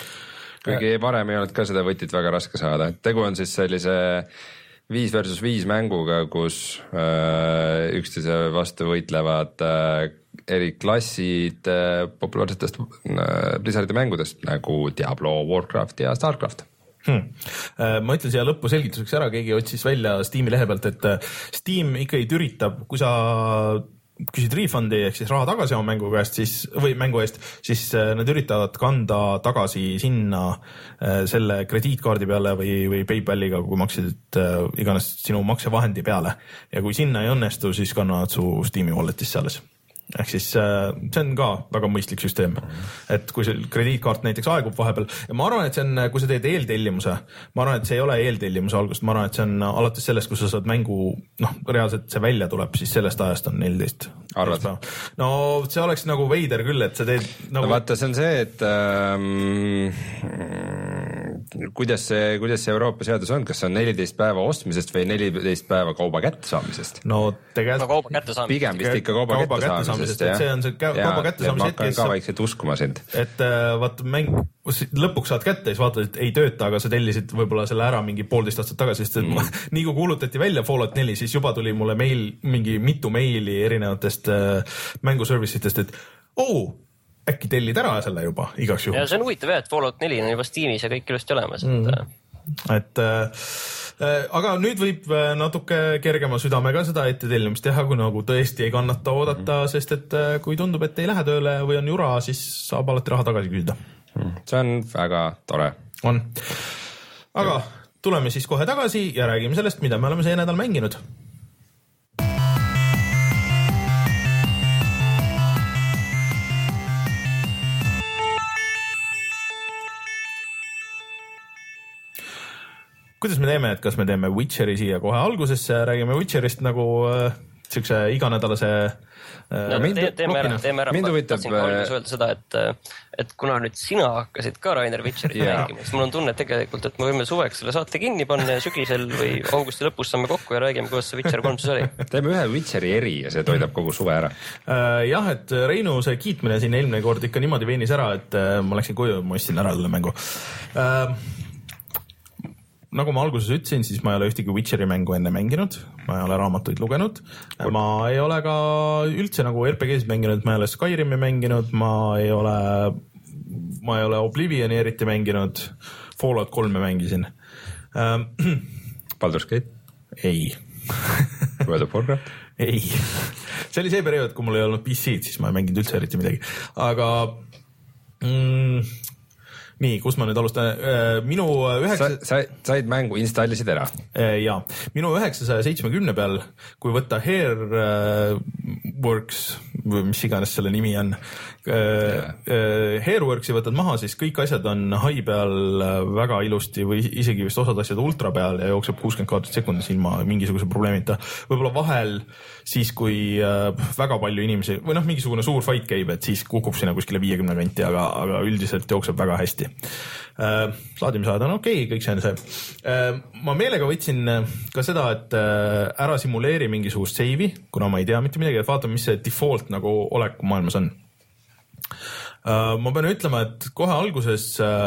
Kuigi varem ei olnud ka seda võtit väga raske saada. Tegu on siis sellise viis versus viis mänguga, kus äh, üksteise vastu võitlevad äh, eri klassid äh, populaarsetest äh, Blizzardi mängudest nagu Diablo, Warcraft ja Starcraft. Hmm. Ma ütlen siia lõppu selgituseks ära, keegi otsis välja Steam'i lehe pealt, et Steam ikkagi üritab, kui sa küsid refundi ehk siis raha tagasi oma mängu käest, siis, või mängu eest, siis nad üritavad kanda tagasi sinna selle krediitkaardi peale või, või PayPaliga, kui maksid iganes sinu maksevahendi peale. Ja kui sinna ei õnnestu, siis kannavad su Steam'i walletisse alles. Ehk siis see on ka väga mõistlik süsteem, et kui see krediitkaart näiteks aegub vahepeal ja ma arvan, et see on, kui sa teed eeltellimuse, ma arvan, et see ei ole eeltellimuse algust, ma arvan, et see on alates sellest, kus sa saad mängu, noh, reaalselt see välja tuleb, siis sellest ajast on neliteist. Arvad? No see oleks nagu veider küll, et sa teed nagu... No vaata, see on see, et ähm, kuidas see, kuidas see Euroopa seadus on, kas see on neliteist päeva ostmisest või neliteist päeva kauba kättesaamisest? No tegelikult... No kauba kättesaamisest. Pigem vist ikka kauba, kauba kättesaamisest. Sest, et see on see kauba kättesaamise hetk. Ma hakkan ka vaikselt uskuma sind. Et vaat mäng, lõpuks saad kätte ja siis vaatad, et ei tööta, aga sa tellisid võib-olla selle ära mingi poolteist aastat tagasi, sest et mm. ma, nii kui kuulutati välja Fallout neli, siis juba tuli mulle meil mingi mitu meili erinevatest äh, mänguservisitest, et oo, äkki tellid ära selle juba igaks juhul. Ja see on huvitav, et Fallout neli on juba Steamis ja kõik ilusti olemas. Mm. Et, et äh, aga nüüd võib natuke kergema südamega seda ettetellimist teha, kui nagu tõesti ei kannata oodata, mm-hmm. sest et kui tundub, et ei lähe tööle või on jura, siis saab alati raha tagasi küsida. See on väga tore. On. Aga tuleme siis kohe tagasi ja räägime sellest, mida me oleme see nädal mänginud. kuidas me teeme, et kas me teeme Witcheri siia kohe algusesse, räägime Witcherist nagu äh, siukse iganädalase no, te, teeme ära, teeme ära. Ma tahtsin ka alguses öelda seda, et, et kuna nüüd sina hakkasid ka Rainer Witcherit yeah. mängima, siis mul on tunne tegelikult, et me võime suveks selle saate kinni panna ja sügisel või augusti lõpus saame kokku ja räägime, kuidas see Witcher kolm siis oli. Teeme ühe Witcheri eri ja see toidab kogu suve ära. Jah, et Reinu see kiitmine siin eelmine kord ikka niimoodi veenis ära, et ma läksin koju ja ma ostsin ära selle mängu. Nagu ma alguses ütlesin, siis ma ei ole ühtegi Witcheri mängu enne mänginud, ma ei ole raamatuid lugenud, ma ei ole ka üldse nagu R P G-sid mänginud, ma ei ole Skyrimi mänginud, ma ei ole, ma ei ole Oblivioni eriti mänginud, Fallout kolme mängisin. Baldur's Gate? Ei. World of Warcraft? Ei. See oli see periood, kui mul ei olnud P C-d, siis ma ei mänginud üldse eriti midagi. Aga... Mm, nii, kus ma nüüd alustan? Minu üheksa... Sa, sa said mängu, installisid ära? Jaa. Minu üheksasaja seitsmekümne peal, kui võtta Hairworks, või mis iganes selle nimi on, yeah. Hairworksi võtad maha, siis kõik asjad on hai peal väga ilusti või isegi vist osad asjad ultra peal ja jookseb kuuskümmend kaadrit sekundis ilma mingisuguse probleemita. Võib-olla vahel siis, kui väga palju inimesi, või noh, mingisugune suur fight käib, et siis kukub sinna kuskile viiekümne kanti, aga, aga üldiselt jookseb väga hästi. Laadimisajad on okei, kõik see on see. Ma meelega võtsin ka seda, et ära simuleeri mingisugust seivi, kuna ma ei tea mitte midagi, et vaatame, mis see default nagu olek maailmas on. Ma pean ütlema, et kohe alguses,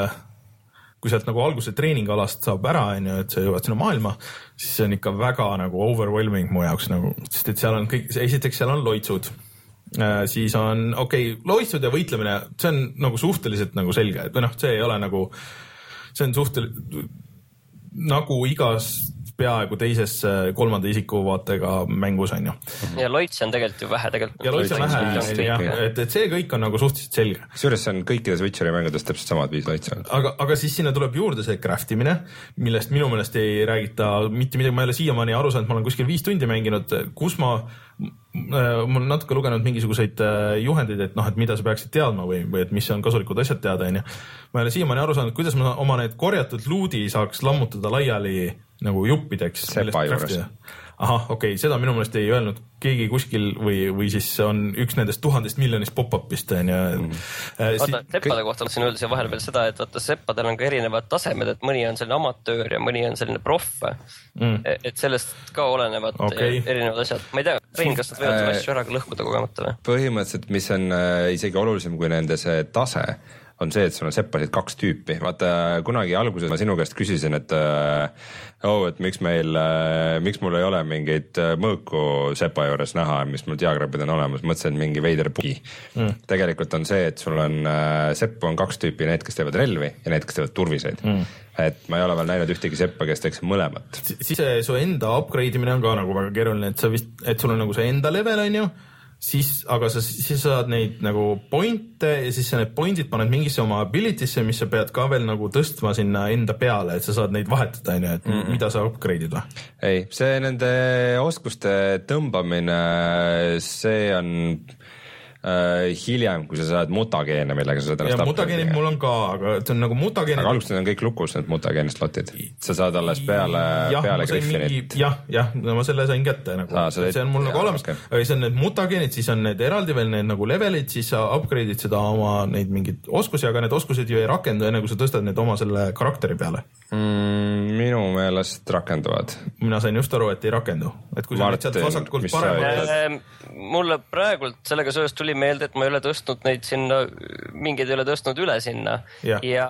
kui sealt nagu alguse treeningalast saab ära, et sa jõuad sinna maailma, siis see on ikka väga nagu overwhelming mu jaoks, nagu, sest et seal on kõik, esiteks seal on loitsud, siis on, okei, okay, loitsud ja võitlemine, see on nagu suhteliselt nagu selge, et või noh, see ei ole nagu, see on suhteliselt nagu igas peaaegu teises kolmanda isiku vaatega mängus on ju. Ja loitse on tegelikult ju vähe tegelikult. Ja loitse on vähe, jah, et, et see kõik on nagu suhteliselt selge. Seejuures on kõikides Witcheri mängudes täpselt samad viis loitse. Aga, aga siis sinna tuleb juurde see craftimine, millest minu meelest ei räägita mitte midagi, ma ei ole siiamaani aru saanud, ma olen kuskil viis tundi mänginud, kus ma ma olen natuke lugenud mingisuguseid juhendeid, et noh, et mida sa peaksid teadma või, või et mis on kasulikud asjad teada, on ju. Ma ei ole siiamaani aru saanud, kuidas ma oma need korjatud luudi saaks lammutada laiali nagu juppideks. Sepa juures. Ahah, okei, okay, seda minu meelest ei öelnud keegi kuskil või, või siis on üks nendest tuhandest miljonist pop-upist. Mm. Vaata, seppade kohta tahtsin öelda siia vahel veel seda, et vaata, seppadel on ka erinevad tasemed, et mõni on selline amatöör ja mõni on selline proff. Mm. Et sellest ka olenevad okay. erinevad asjad. Ma ei tea, Rein, kas nad võivad asju ära lõhkuda kogemata või? Põhimõtteliselt, mis on isegi olulisem kui nende see tase, on see, et sul on seppasid kaks tüüpi. Vaata, kunagi alguses ma sinu käest küsisin, et oh, et miks meil, miks mul ei ole mingeid mõõku sepa juures näha, mis mul diagrabid on olemas, mõtlesin, et mingi veider pugi. Mm. Tegelikult on see, et sul on seppu on kaks tüüpi, need, kes teevad relvi ja need, kes teevad turviseid. Mm. Et ma ei ole veel näinud ühtegi seppa, kes teeks mõlemat. Siis see su enda upgrade imine on ka nagu väga keeruline, et sa vist, et sul on nagu see enda level on ju, siis, aga sa siis saad neid nagu pointe ja siis sa need pointid paned mingisse oma ability'sse, mis sa pead ka veel nagu tõstma sinna enda peale, et sa saad neid vahetada, et mm-hmm. mida sa upgrade'id või? Ei, see nende oskuste tõmbamine, see on äh, hiljem, kui sa saad mutageene, millega sa saad ennast ja mutageenid mul on ka, aga see on nagu mutageenid. Aga alguses on kõik lukus, need mutageenist slotid. Sa saad alles peale, jah, peale Griffinit. Jah, jah, no ma selle sain kätte. Nagu. Ah, see on mul jah, nagu olemas, okay. Aga siis on need mutageenid, siis on need eraldi veel need nagu levelid, siis sa upgrade'id seda oma neid mingid oskusi, aga need oskused ju ei rakendu enne, kui sa tõstad need oma selle karakteri peale. Mm, minu meelest rakenduvad. Mina sain just aru, et ei rakendu. Et kui Martin, sa nüüd sealt vasakult parem... Mulle praegult sellega sööst tuli meelde, et ma ei ole tõstnud neid sinna, mingeid ei ole tõstnud üle sinna ja, ja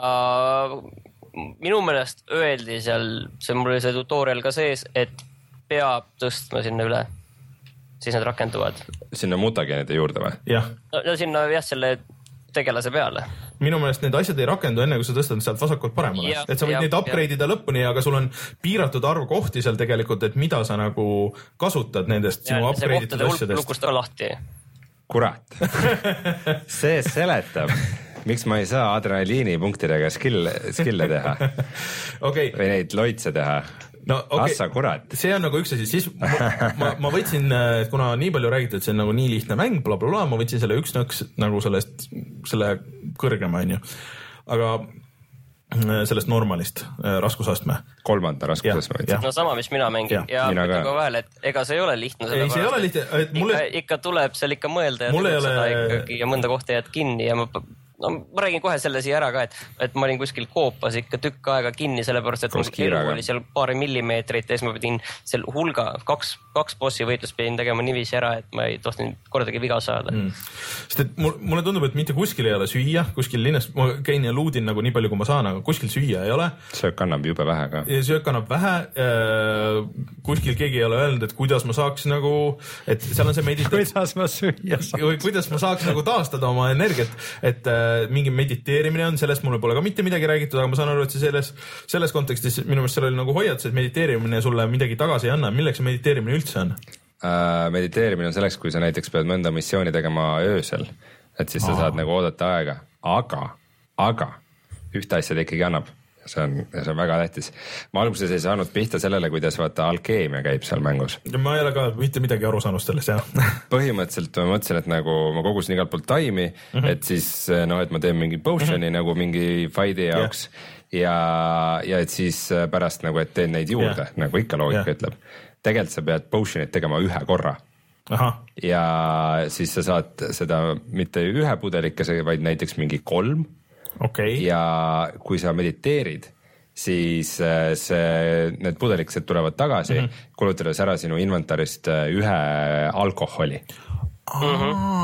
minu meelest öeldi seal, see mul oli see tutorial ka sees, et peab tõstma sinna üle, siis need rakenduvad. Sinna mutageenide juurde või? Jah. No, no sinna jah, selle tegelase peale. Minu meelest need asjad ei rakendu enne, kui sa tõstad sealt vasakult paremale. Et sa võid ja, neid upgrade'ida lõpuni, aga sul on piiratud arv kohti seal tegelikult, et mida sa nagu kasutad nendest ja, sinu upgrade'itud asjadest. Lukust on lahti. Kurat. See seletab, miks ma ei saa adrenaliini punktidega skill, skille teha. Okay. Või neid loitse teha. No, okay. Assa kurat. See on nagu üks asi, siis ma, ma, ma võtsin, kuna nii palju räägiti, et see on nagu nii lihtne mäng, bla, bla, bla, ma võtsin selle üks nõks nagu sellest, selle kõrgema, on ju. Aga sellest normalist raskusastme. Kolmanda raskusastme. No sama, mis mina mängin ja, ja ütlen ka vahel, et ega see ei ole lihtne. Ei, see ei ole lihtne. Et mulle... ikka, ikka tuleb seal ikka mõelda ja tegutseda ole... ikkagi ja mõnda kohta jääd kinni ja ma... No, ma räägin kohe selle siia ära ka, et, et ma olin kuskil koopas ikka tükk aega kinni, sellepärast, et mul elu oli seal paari millimeetrit ja siis ma pidin seal hulga, kaks, kaks bossi võitlust pidin tegema niiviisi ära, et ma ei tohtinud kordagi viga saada. Mm. Sest et mulle tundub, et mitte kuskil ei ole süüa, kuskil linnas, ma käin ja luudin nagu nii palju, kui ma saan, aga kuskil süüa ei ole. Söök annab jube vähe ka. Ja söök annab vähe, kuskil keegi ei ole öelnud, et kuidas ma saaks nagu, et seal on see medita-... kuidas ma süüa saaks. Kuidas ma saaks nagu taastada oma energiat, et mingi mediteerimine on, sellest mulle pole ka mitte midagi räägitud, aga ma saan aru, et see selles, selles kontekstis minu meelest seal oli nagu hoiatus, et mediteerimine sulle midagi tagasi ei anna. Milleks see mediteerimine üldse on? Uh, mediteerimine on selleks, kui sa näiteks pead mõnda missiooni tegema öösel, et siis sa Aa. saad nagu oodata aega, aga, aga ühte asja ta ikkagi annab. See on, see on väga tähtis. Ma alguses ei saanud pihta sellele, kuidas vaata alkeemia käib seal mängus. Ma ei ole ka mitte midagi aru saanud sellest, jah. Põhimõtteliselt ma mõtlesin, et nagu ma kogusin igalt poolt taimi, mm -hmm. et siis no, et ma teen mingi potioni mm -hmm. nagu mingi fight'i jaoks yeah. ja, ja et siis pärast nagu, et teen neid juurde, yeah. nagu ikka loogika yeah. ütleb. Tegelikult sa pead potionit tegema ühe korra. Aha. Ja siis sa saad seda mitte ühe pudelikese, vaid näiteks mingi kolm. Okay. Ja kui sa mediteerid, siis see, need pudelikesed tulevad tagasi, mm -hmm. kulutades ära sinu inventarist ühe alkoholi. Mm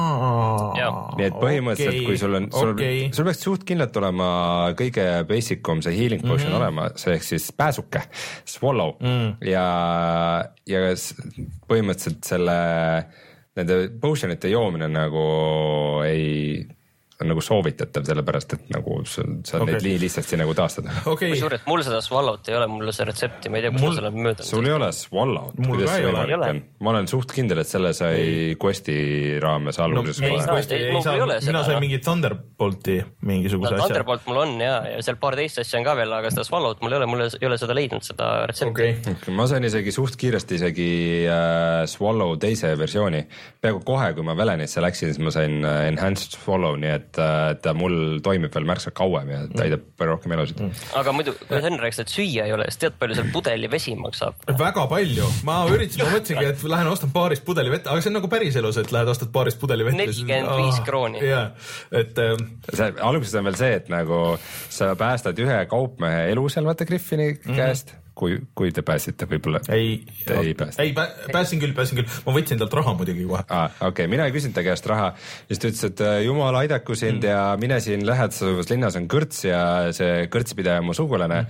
-hmm. Nii et põhimõtteliselt, okay. kui sul on, sul, okay. sul peaks suht kindlalt olema kõige basicum see healing potion mm -hmm. olema, see ehk siis pääsuke, swallow mm. ja, ja põhimõtteliselt selle, nende potionite joomine nagu ei... on nagu soovitatav, sellepärast, et nagu sa saad okay. neid nii lihtsasti nagu taastada. Okay. Kui suur, et mul seda swallow't ei ole, mul see retsepti, ma ei tea, kus mul, ma selle mööda. Sul ei ole swallow't? Mul ka ei ole. Ma olen suht kindel, et selle sai questi raames alguses. No, ei, questi, ei, ei saa, mina seda, sain mingi Thunderbolti mingisuguse no, asja. Thunderbolt mul on ja, ja seal paar teist asja on ka veel, aga seda swallow't mul ei ole, mul ei ole seda leidnud, seda retsepti. Okay. Okay. Ma sain isegi suht kiiresti isegi äh, swallow teise versiooni. Peaaegu kohe, kui ma Velenisse läksin, siis ma sain äh, enhanced swallow, nii et äh, ta mul toimib veel märksa kauem ja täidab palju rohkem elusid. Mm. Aga muidu, kui Henn rääks, et süüa ei ole, siis tead palju seal pudeli vesi maksab? Väga palju. Ma üritasin, ma mõtlesingi, et lähen ostan paarist pudeli vette, aga see on nagu päris elus, et lähed ostad paarist pudeli vette. nelikümmend viis krooni. Jaa, et... See, alguses on veel see, et nagu sa päästad ühe kaupmehe elu seal vaata Griffini mm-hmm. käest, kui, kui te pääsite võib-olla. Ei, ei, ei pääsin küll, pääsin küll. Ma võtsin talt raha muidugi kohe. Ah, okei, okay. Mina ei küsinud ta käest raha. Siis ta ütles, et jumal aidaku sind mm. ja mine siin lähedasuvas linnas on kõrts ja see kõrtsipidaja mu sugulane.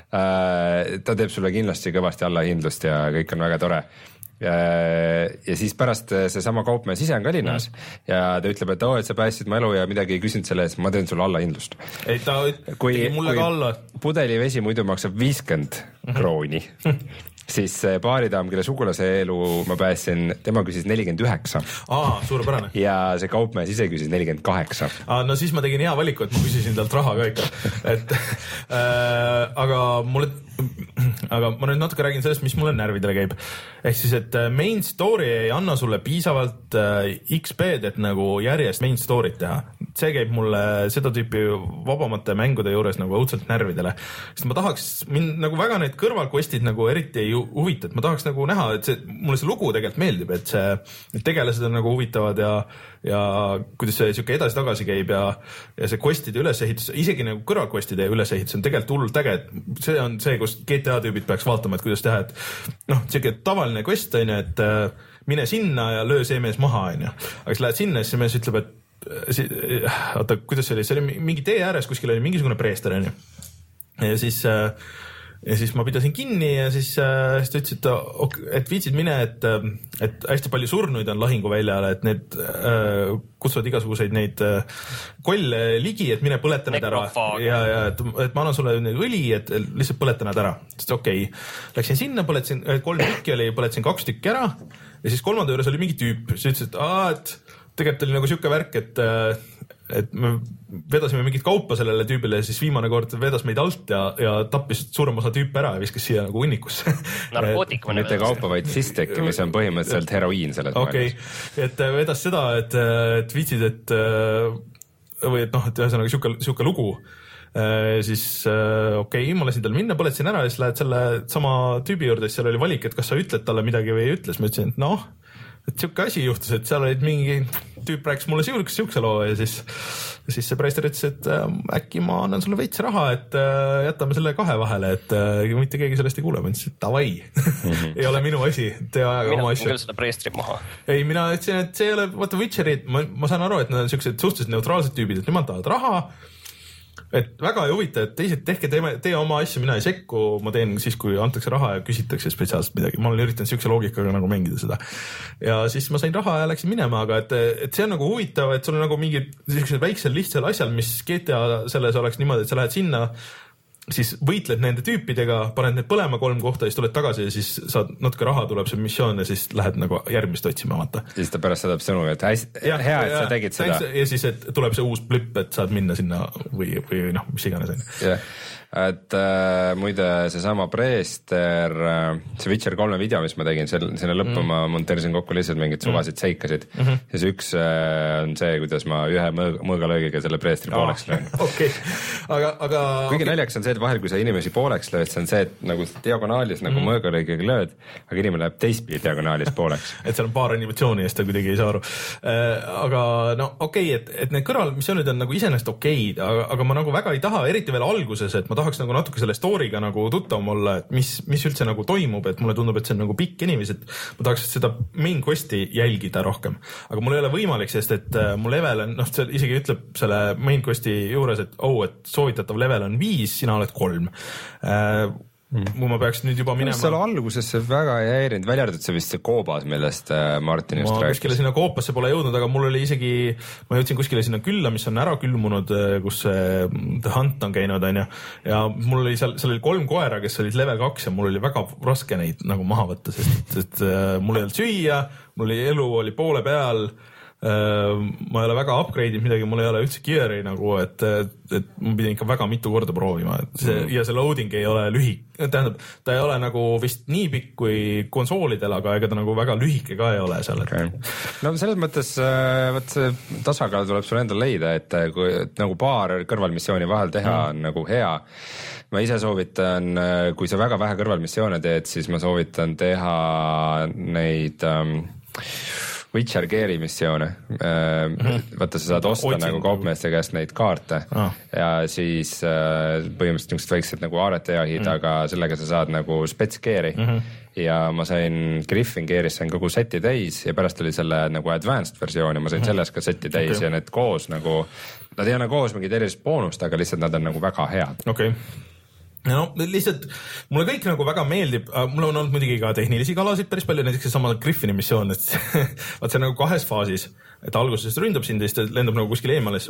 Mm. Ta teeb sulle kindlasti kõvasti allahindlust ja kõik on väga tore. Ja, ja siis pärast see sama kaupmees ise on ka linnas mm. ja ta ütleb, et oo, et sa päästsid mu elu ja midagi ei küsinud selle eest, ma teen sulle allahindlust. Ei, ta tegi mulle ka alla. Pudelivesi muidu maksab viiskümmend mm-hmm. krooni, siis baaridaam, kelle sugulase elu ma päästsin, tema küsis nelikümmend üheksa. Aa, suurepärane. Ja see kaupmees ise küsis nelikümmend kaheksa. Aa, no siis ma tegin hea valiku, et ma küsisin talt raha ka ikka. et, äh, aga mulle... aga ma nüüd natuke räägin sellest, mis mulle närvidele käib. Ehk siis, et main story ei anna sulle piisavalt X P-d, et nagu järjest main story't teha. See käib mulle seda tüüpi vabamate mängude juures nagu õudselt närvidele. Sest ma tahaks, mind nagu väga need kõrvalquestid nagu eriti ei huvita, et ma tahaks nagu näha, et see, mulle see lugu tegelikult meeldib, et see, et tegelased on nagu huvitavad ja, ja kuidas see siuke edasi-tagasi käib ja, ja see questide ülesehitus, isegi nagu kõrvalquestide ülesehitus on tegelikult hullult äge, et see on see, kus G T A tüübid peaks vaatama, et kuidas teha, et noh, siuke tavaline quest on ju, et äh, mine sinna ja löö see mees maha, on ju. Aga siis lähed sinna ja siis mees ütleb, et oota, kuidas see oli, see oli mingi tee ääres, kuskil oli mingisugune preester, on ju. Ja siis äh, ja siis ma pidasin kinni ja siis, äh, siis ta ütles, et, et viitsid mine, et, et hästi palju surnuid on lahinguväljale, et need äh, kutsuvad igasuguseid neid äh, kolle ligi, et mine põleta need ära. Ja, ja et, et ma annan sulle neid õli, et lihtsalt põleta need ära. Siis okei, okay. Läksin sinna, põletasin, kolm tükki oli, põletasin kaks tükki ära ja siis kolmanda juures oli mingi tüüp. Siis ütles, et, aa, et tegelikult oli nagu siuke värk, et et me vedasime mingit kaupa sellele tüübile ja siis viimane kord vedas meid alt ja, ja tappis suurem osa tüüpe ära ja viskas siia nagu unnikusse. Narkootik. Mitte kaupa, vaid sisteki, mis on põhimõtteliselt heroiin selles okay. maailmas. Et vedas seda, et, et viitsid, et või et noh, et ühesõnaga siuke, siuke lugu. siis okei okay,, ma lasin tal minna, põletasin ära ja siis lähed selle sama tüübi juurde, siis seal oli valik, et kas sa ütled talle midagi või ei ütle, siis ma ütlesin, et noh, et siuke asi juhtus, et seal olid mingi tüüp rääkis mulle siukse, siukse loo ja siis, siis see preister ütles, et äh, äkki ma annan sulle veits raha, et äh, jätame selle kahe vahele, et äh, mitte keegi sellest ei kuule. Ma ütlesin, et davai, mm-hmm. ei ole minu asi, tee ajaga oma asju. Mina küll seda preistrit maha. Ei, mina ütlesin, et see ei ole, vaata Witcherid, ma, ma saan aru, et nad on siuksed suhteliselt neutraalsed tüübid, et nemad tahavad raha, et väga ei huvita, et teised tehke, tee, tee oma asju, mina ei sekku, ma teen siis, kui antakse raha ja küsitakse spetsiaalselt midagi. Ma olen üritanud siukse loogikaga nagu mängida seda. Ja siis ma sain raha ja läksin minema, aga et, et see on nagu huvitav, et sul on nagu mingi sellisel väiksel lihtsal asjal, mis G T A selles oleks niimoodi, et sa lähed sinna, siis võitled nende tüüpidega, paned need põlema kolm kohta ja siis tuled tagasi ja siis saad natuke raha, tuleb see missioon ja siis lähed nagu järgmist otsima, vaata. Ja siis ta pärast saadab sõnu, et hästi, hea, ja, et sa tegid seda. Ja siis, et tuleb see uus blipp, et saad minna sinna või, või noh, mis iganes on. jah, et äh, muide seesama Preester, see Witcher kolme video, mis ma tegin, sinna lõppu mm. ma monteerisin kokku lihtsalt mingid suvasid seikasid mm -hmm. ja see üks äh, on see, kuidas ma ühe mõõga, mõõgalöögiga selle Preestri oh. pooleks löön. okei, aga, aga kuigi okay. naljakas on see, et vahel, kui sa inimesi pooleks lööd, see on see, et nagu diagonaalis nagu mm. mõõgalöögiga lööd, aga inimene läheb teistpidi diagonaalis pooleks. et seal on paar animatsiooni ja siis ta kuidagi ei saa aru äh,. aga no okei okay,, et, et need kõrvalmissioonid on nagu iseenesest okeid, aga, aga ma nagu väga ei taha, eriti veel alguses, et ma tahaks nagu natuke selle story'ga nagu tuttavam olla, et mis, mis üldse nagu toimub, et mulle tundub, et see on nagu pikk inimesed, ma tahaks seda main quest'i jälgida rohkem, aga mul ei ole võimalik, sest et mu level on, noh, see isegi ütleb selle main quest'i juures, et oh, et soovitatav level on viis, sina oled kolm äh, Hmm. kui ma peaks nüüd juba minema. Seal alguses see väga ei häirinud, välja arvatud see vist see koobas, millest Martin just ma rääkis. kuskile sinna koopasse pole jõudnud, aga mul oli isegi, ma jõudsin kuskile sinna külla, mis on ära külmunud, kus see The Hunt on käinud, on ju, ja mul oli seal, seal oli kolm koera, kes olid level kaks ja mul oli väga raske neid nagu maha võtta, sest, sest mul ei olnud süüa, mul oli elu oli poole peal, ma ei ole väga upgrade'inud midagi, mul ei ole üldse gear'i nagu, et, et ma pidin ikka väga mitu korda proovima, et see mm. ja see loading ei ole lühik, tähendab, ta ei ole nagu vist nii pikk kui konsoolidel, aga ega ta nagu väga lühike ka ei ole seal. Okay. No selles mõttes, võt see tasakaal tuleb sul endal leida, et kui et nagu paar kõrvalmissiooni vahel teha mm. on nagu hea. Ma ise soovitan, kui sa väga vähe kõrvalmissioone teed, siis ma soovitan teha neid um, Witcher Gear'i missioone. Vaata, sa saad osta Otsin. nagu kaupmeeste käest neid kaarte ah. ja siis põhimõtteliselt niisugused väiksed nagu aaretejahid mm., aga sellega sa saad nagu spets Gear'i mm -hmm. ja ma sain Griffin Gear'is sain kogu seti täis ja pärast oli selle nagu advanced versioon ja ma sain mm -hmm. selles ka seti täis okay. ja need koos nagu, nad ei anna koos mingid erilist boonust, aga lihtsalt nad on nagu väga head. Okei okay. no lihtsalt mulle kõik nagu väga meeldib, mul on olnud muidugi ka tehnilisi kalasid päris palju, näiteks see sama Griffini missioon, et vaat see on nagu kahes faasis, et alguses ründab sind ja siis ta lendab nagu kuskil eemale,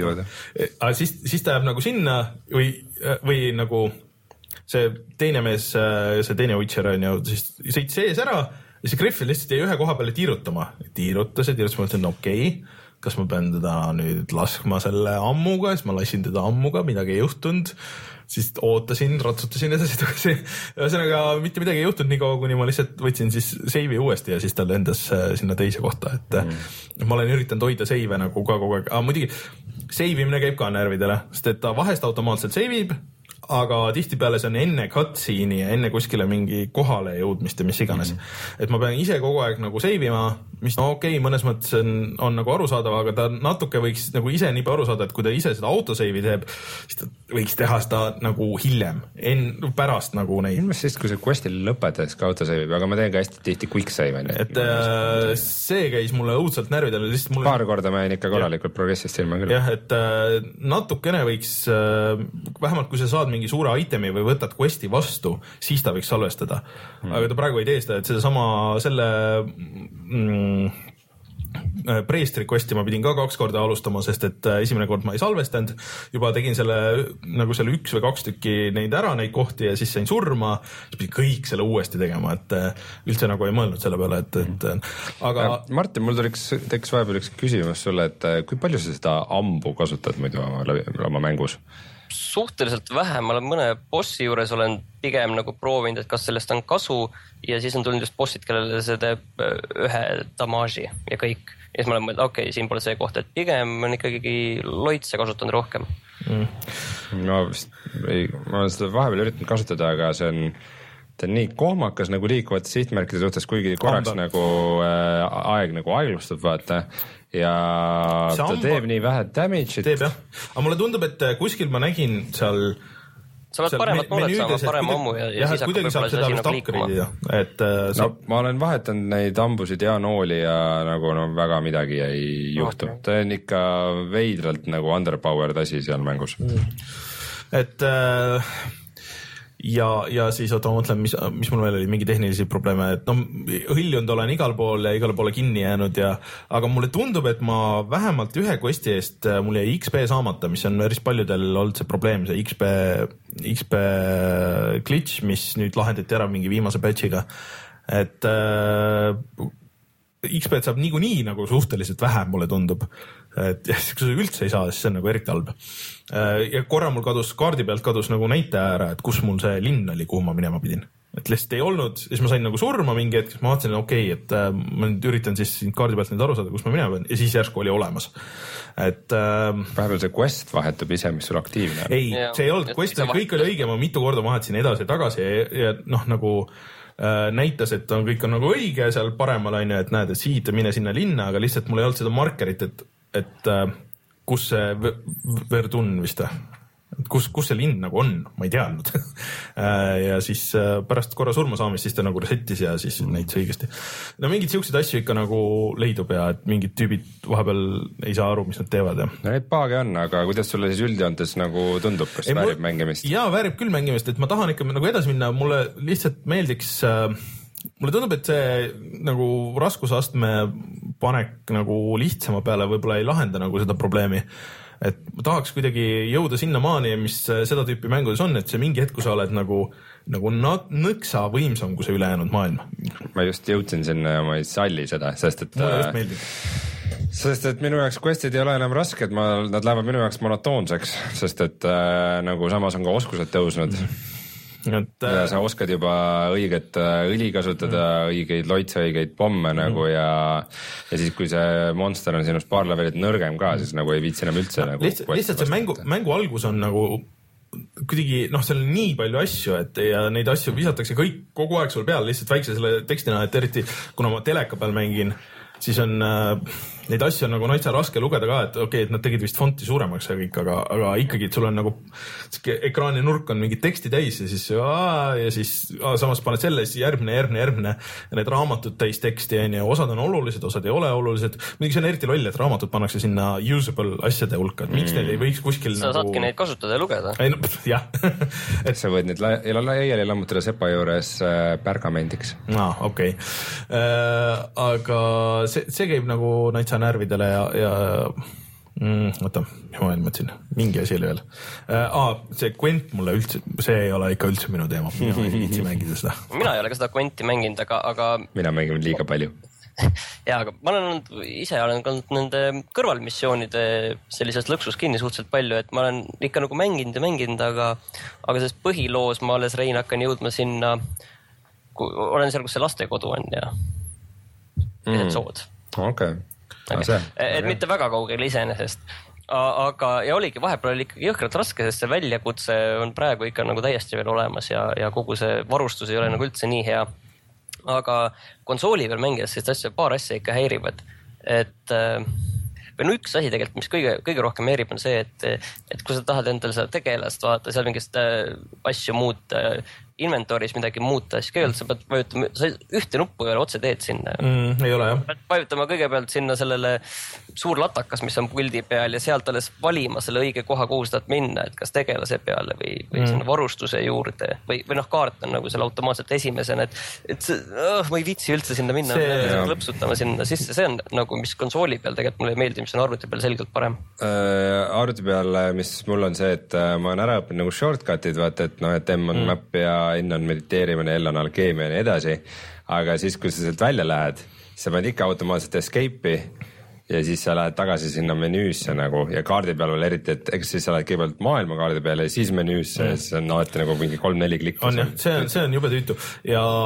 aga siis, siis ta jääb nagu sinna või, või nagu see teine mees, see teine Witcher on ju, siis sõit sees ära ja see Griffin lihtsalt jäi ühe koha peale tiirutama, tiirutas ja tiirutas, ma mõtlesin, okei okay, kas ma pean teda nüüd laskma selle ammuga, siis ma lasin teda ammuga, midagi ei juhtunud, siis ootasin, ratsutasin edasi tagasi. Ühesõnaga mitte midagi ei juhtunud nii kaua, kuni ma lihtsalt võtsin siis seivi uuesti ja siis ta lendas sinna teise kohta, et mm. ma olen üritanud hoida seive nagu ka kogu aeg, aga muidugi seivimine käib ka närvidele, sest et ta vahest automaatselt seivib, aga tihtipeale see on enne cutscene'i ja enne kuskile mingi kohale jõudmist ja mis iganes. Mm. Et ma pean ise kogu aeg nagu seivima, mis no okei okay,, mõnes mõttes on, on nagu arusaadav, aga ta natuke võiks nagu ise nii aru saada, et kui ta ise seda autoseivi teeb, siis ta võiks teha seda nagu hiljem, en, pärast nagu neid. Ilmas siis, kui see questi lõpetades ka autoseivib, aga ma teen ka hästi tihti quick save. Et äh, see käis mulle õudselt närvidele. Mulle... Paar korda ma jäin ikka korralikult progressist silma küll. Jah, et äh, natukene võiks, äh, vähemalt kui sa saad mingi suure itemi või võtad questi vastu, siis ta võiks salvestada. Hmm. Aga ta praegu ei tee seda, et sedasama selle mm, Preestri questi ma pidin ka kaks korda alustama, sest et esimene kord ma ei salvestanud, juba tegin selle nagu selle üks või kaks tükki neid ära, neid kohti ja siis sain surma, siis pidin kõik selle uuesti tegema, et üldse nagu ei mõelnud selle peale, et, et aga ja, Martin, mul tuliks, tekkis vahepeal üks küsimus sulle, et kui palju sa seda ambu kasutad muidu oma, oma mängus? Suhteliselt vähe, ma olen mõne bossi juures olen pigem nagu proovinud, et kas sellest on kasu ja siis on tulnud just bossid, kellele see teeb ühe damaaži ja kõik. Ja siis ma olen mõelnud, okei, okay, siin pole see koht, et pigem on ikkagi loitse kasutanud rohkem. mm. ma vist ei, ma olen seda vahepeal üritanud kasutada, aga see on ta on nii kohmakas nagu liikuvate sihtmärkide suhtes, kuigi korraks Amba. nagu äh, aeg nagu aeglustub, vaata, ja see ta amba... teeb nii vähe damage'it. teeb jah, aga mulle tundub, et kuskil ma nägin seal sa pead paremat noolet saama, parema ammu ja, ja siis hakkab võib-olla seda sinna liikuma. Et, uh, no, ma olen vahetanud neid ambusid ja nooli ja nagu no väga midagi ei juhtu okay. Ta on ikka veidralt nagu underpowered asi seal mängus mm. et uh, ja, ja siis oota, ma mõtlen, mis, mis mul veel oli, mingi tehnilisi probleeme, et noh, hõljunud olen igal pool ja igale poole kinni jäänud ja aga mulle tundub, et ma vähemalt ühe questi eest mul jäi X P saamata, mis on päris paljudel olnud see probleem, see X P, X P glitch, mis nüüd lahendati ära mingi viimase patchiga, et äh, X P-d saab niikuinii nagu suhteliselt vähe, mulle tundub. Et kui sa üldse ei saa, siis see on nagu eriti halb. Ja korra mul kadus, kaardi pealt kadus nagu näitaja ära, et kus mul see linn oli, kuhu ma minema pidin. Et lihtsalt ei olnud, siis ma sain nagu surma mingi hetk, ma vaatasin, okei, okay, et äh, ma nüüd üritan siis kaardi pealt nüüd aru saada, kus ma minema pean, ja siis järsku oli olemas. Et äh, vahepeal see quest vahetub ise, mis sul aktiivne on. Ei, see ei olnud quest, kõik oli õige, ma mitu korda vahetasin edasi ja tagasi ja, ja noh, nagu näitas, et on, kõik on nagu õige seal paremal on ju, et näed, et siit mine sinna linna, aga lihtsalt mul ei olnud seda markerit, et, et kus see Verdun vist, kus, kus see linn nagu on, ma ei teadnud ja siis pärast korra surma saamist, siis ta nagu resettis ja siis näitas õigesti. No mingid siuksed asju ikka nagu leidub ja et mingid tüübid vahepeal ei saa aru, mis nad teevad. Ja. No neid paage on, aga kuidas sulle siis üldjoontes nagu tundub, kas ei, väärib mul... mängimist? Jaa, väärib küll mängimist, et ma tahan ikka nagu edasi minna, mulle lihtsalt meeldiks, mulle tundub, et see nagu raskusastme panek nagu lihtsama peale võib-olla ei lahenda nagu seda probleemi. Et ma tahaks kuidagi jõuda sinna maani, mis seda tüüpi mängudes on, et see mingi hetk, kui sa oled nagu, nagu nõksa võimsam kui see ülejäänud maailm. Ma just jõudsin sinna ja ma ei salli seda, sest et... Mulle just meeldib. Sest et minu jaoks questid ei ole enam rasked, ma, nad lähevad minu jaoks monotoonseks, sest et äh, nagu samas on ka oskused tõusnud. Et, ja sa oskad juba õiget õli kasutada mm., õigeid loitse, õigeid pomme mm. nagu ja, ja siis kui see monster on sinust paar levelit nõrgem ka, siis nagu ei viitsi enam üldse nagu lihtsalt, lihtsalt see mängu, mängu algus on nagu kuidagi, noh, seal on nii palju asju, et ja neid asju visatakse kõik kogu aeg sul peal lihtsalt väikse selle tekstina, et eriti kuna ma teleka peal mängin, siis on äh, neid asju on nagu naitsa raske lugeda ka, et okei okay,, et nad tegid vist fonti suuremaks ja kõik, aga, aga ikkagi, et sul on nagu ekraani nurk on mingi teksti täis ja siis, aa, ja siis aa, samas paned selle, siis järgmine, järgmine, järgmine ja need raamatud täis teksti on ja osad on olulised, osad ei ole olulised. Mingi see on eriti loll, et raamatud pannakse sinna usable asjade hulka, et miks mm. neid ei võiks kuskil sa nagu... saadki neid kasutada ja lugeda. Ei, no, jah. et sa võid neid laiali lammutada sepa juures äh, pärgamendiks. Aa, okei okay. äh, aga see, see käib nagu naitsa närvidele ja, ja mm, oota, ma mõtlesin, mingi asi oli veel. Aa, see Gwent mulle üldse, see ei ole ikka üldse minu teema, mina ei viitsi mängida seda. Mina ei ole ka seda Gwenti mänginud, aga, aga... Mina mängin liiga palju. ja, aga ma olen olnud, ise olen olnud nende kõrvalmissioonide sellisest lõksus kinni suhteliselt palju, et ma olen ikka nagu mänginud ja mänginud, aga, aga selles põhiloos ma alles Rein hakkan jõudma sinna, olen seal, kus see lastekodu on ja mm. sood. Okei. Okay. et mitte väga kaugel iseenesest, aga ja oligi, vahepeal oli ikkagi jõhkralt raske, sest see väljakutse on praegu ikka nagu täiesti veel olemas ja, ja kogu see varustus ei ole nagu üldse nii hea, aga konsooli peal mängides sellist asja, paar asja ikka häirivad, et või no üks asi tegelikult, mis kõige, kõige rohkem häirib on see, et, et kui sa tahad endale seda tegelast vaata, seal mingist asju muuta, inventoris midagi muuta, siis kõigepealt sa pead vajutama, sa ühte nuppu ei ole otse teed sinna. Mm, ei ole, jah. Pead vajutama kõigepealt sinna sellele suur latakas, mis on puldi peal ja sealt alles valima selle õige koha, kuhu sa tahad minna, et kas tegelase peale või, või mm. sinna varustuse juurde või, või noh, kaart on nagu seal automaatselt esimesena, et, et see, oh, ma ei viitsi üldse sinna minna, see... lõpsutama sinna sisse, see on nagu, mis konsooli peal tegelikult mulle ei meeldi, mis on arvuti peal selgelt parem. Äh, arvuti peal, mis mul on see, et ma olen ära õppinud nagu shortcutid, vaata, et noh, et M on mm. map ja N on mediteerimine, L on alkeemia ja nii edasi, aga siis, kui sa sealt välja lähed, sa paned ikka automaatselt escape'i ja siis sa lähed tagasi sinna menüüsse nagu ja kaardi peal veel eriti, et eks siis sa lähed kõigepealt maailma kaardi peale ja siis menüüsse mm. ja siis on alati nagu mingi kolm-neli klikki. On jah, see on, see on jube tüütu ja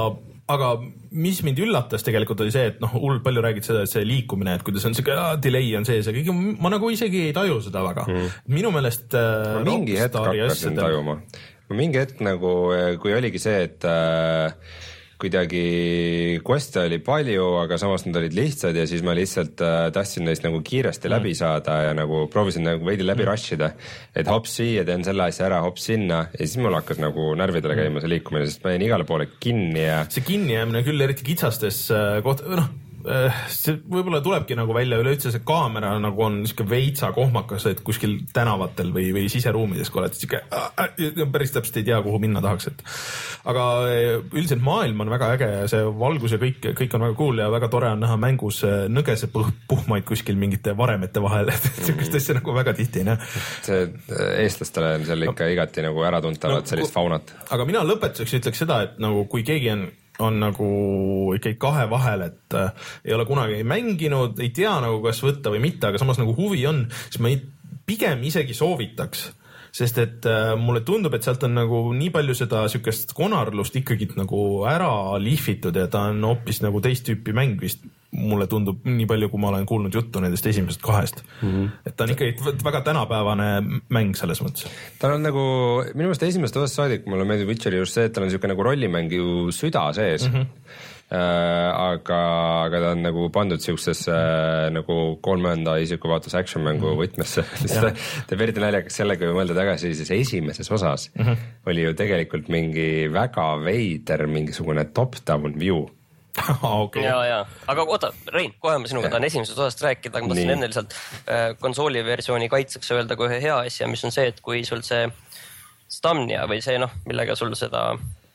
aga mis mind üllatas tegelikult oli see, et noh, hullult palju räägid seda, et see liikumine, et kuidas on siuke delay on sees ja kõik, ma nagu isegi ei taju seda väga mm.. minu meelest ma mingi hetk hakkasin tajuma. mingi hetk nagu, kui oligi see, et äh, kuidagi quest'e oli palju, aga samas nad olid lihtsad ja siis ma lihtsalt äh, tahtsin neist nagu kiiresti mm. läbi saada ja nagu proovisin nagu veidi läbi mm. rushida, et hops siia, teen selle asja ära, hops sinna ja siis mul hakkas nagu närvidele käima see liikumine, sest ma jäin igale poole kinni ja see kinni jäämine küll eriti kitsastes äh, koht-, noh see võib-olla tulebki nagu välja üleüldse see kaamera nagu on niisugune veitsa kohmakas, et kuskil tänavatel või, või siseruumides, kui oled siuke äh, päris täpselt ei tea, kuhu minna tahaks, et aga üldiselt maailm on väga äge ja see valgus ja kõik, kõik on väga cool ja väga tore on näha mängus nõgese puhmaid kuskil mingite varemete vahel, et siukest asja nagu väga tihti ei näe. See eestlastele on seal ikka igati nagu äratuntavat no, sellist faunat. Aga mina lõpetuseks ütleks seda, et nagu kui keegi on on nagu ikkagi kahe vahel, et äh, ei ole kunagi mänginud, ei tea nagu kas võtta või mitte, aga samas nagu huvi on, siis ma ei, pigem isegi soovitaks, sest et äh, mulle tundub, et sealt on nagu nii palju seda sükest konarlust ikkagi nagu ära lihvitud ja ta on hoopis nagu teist tüüpi mäng vist, mulle tundub nii palju, kui ma olen kuulnud juttu nendest esimesest kahest. Mm-hmm. Et ta on ikkagi väga tänapäevane mäng selles mõttes. Ta on nagu, minu meelest esimesest osast saadik, mulle meeldib Witcheri just see, et tal on siuke nagu rollimäng ju süda sees. Mm-hmm. Äh, aga, aga ta on nagu pandud siuksesse äh, nagu kolmanda isiku vaatus action mängu võtmesse. ta teeb eriti naljakas sellega ju mõelda tagasi, siis esimeses osas mm-hmm. oli ju tegelikult mingi väga veider mingisugune top-down view. Okay. ja, ja, aga oota, Rein, kohe ma sinuga tahan esimesest osast rääkida, aga ma tahtsin enne lihtsalt äh, konsooli versiooni kaitseks öelda kui hea asja, mis on see, et kui sul see stamnia või see noh, millega sul seda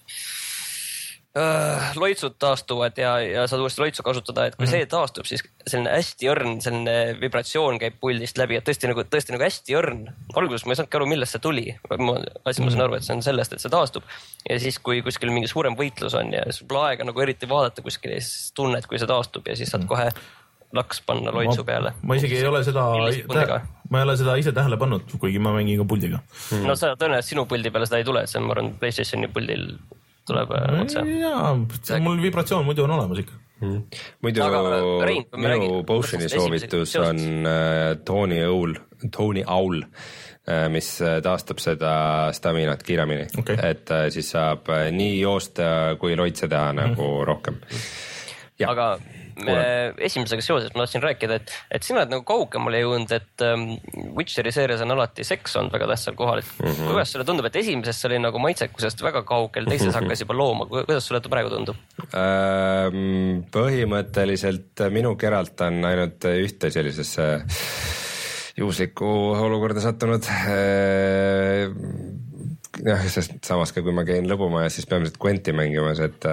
äh, loitsud taastuvad ja, ja saad uuesti loitsu kasutada, et kui mm-hmm. see taastub, siis selline hästi õrn, selline vibratsioon käib puldist läbi, et tõesti nagu, tõesti nagu hästi õrn. Alguses ma ei saanudki aru, millest see tuli. Ma, asi ma saan aru, et see on sellest, et see taastub. Ja siis, kui kuskil mingi suurem võitlus on ja siis pole aega nagu eriti vaadata kuskil ja siis tunned, kui see taastub ja siis saad kohe laks panna loitsu peale. Ma, ma isegi ei ole seda, ma ei ole seda ise tähele pannud, kuigi ma mängin ka puldiga. Mm. No sa tõenäoliselt sinu puldi peale seda ei tule, et see on, ma arvan, PlayStationi puldil tuleb otse. Jaa, mul vibratsioon muidu on olemas ikka. Mm. Muidu Rein, minu Potioni soovitus on uh, Tony Owl, Tony Owl, uh, mis taastab seda staminat kiiremini, okay. Et uh, siis saab uh, nii joosta kui loitse teha mm. nagu rohkem. Ja. Aga me esimesega seoses ma tahtsin rääkida, et, et sina oled nagu kaugemale jõudnud, et um, Witcheri seerias on alati seks olnud väga tähtsal kohal. Et mm-hmm. Kuidas sulle tundub, et esimeses oli nagu maitsekusest väga kaugel, teises hakkas juba looma. Kuidas sulle praegu tundub? Ähm, põhimõtteliselt minu keralt on ainult ühte sellisesse juhuslikku olukorda sattunud. Jah, sest samas ka kui ma käin lõbumajas, siis peamiselt Gwenti mängimas, et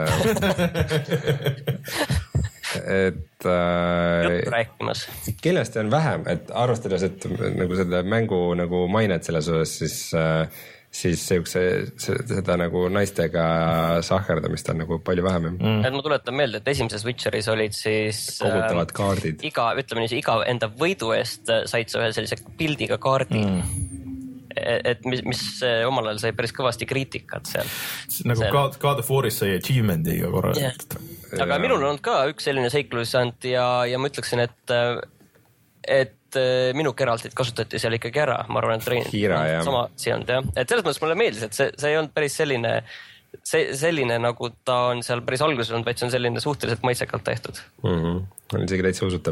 et äh, rääkimas. Kindlasti on vähem, et arvestades, et nagu seda mängu nagu mainet selles osas, siis äh, siis see, seda nagu naistega sahkerdamist on nagu palju vähem. Mm. Et ma tuletan meelde, et esimeses Witcheris olid siis kogutavad kaardid. Äh, iga, ütleme nii, iga enda võidu eest said sa ühe sellise pildiga kaardi. Mm. Et mis, mis omal ajal sai päris kõvasti kriitikat seal. Nagu God, God of War'is sai achievement'iga korra. Yeah. Aga minul on olnud ka üks selline seiklusant ja, ja ma ütleksin, et, et minu Geraltit kasutati seal ikkagi ära. Ma arvan, et Rein Hiira, sama siia on, jah. Et selles mõttes mulle meeldis, et see, see ei olnud päris selline, see, selline nagu ta on seal päris alguses olnud, vaid see on selline suhteliselt maitsekalt tehtud. Mm-hmm. On isegi täitsa usutav.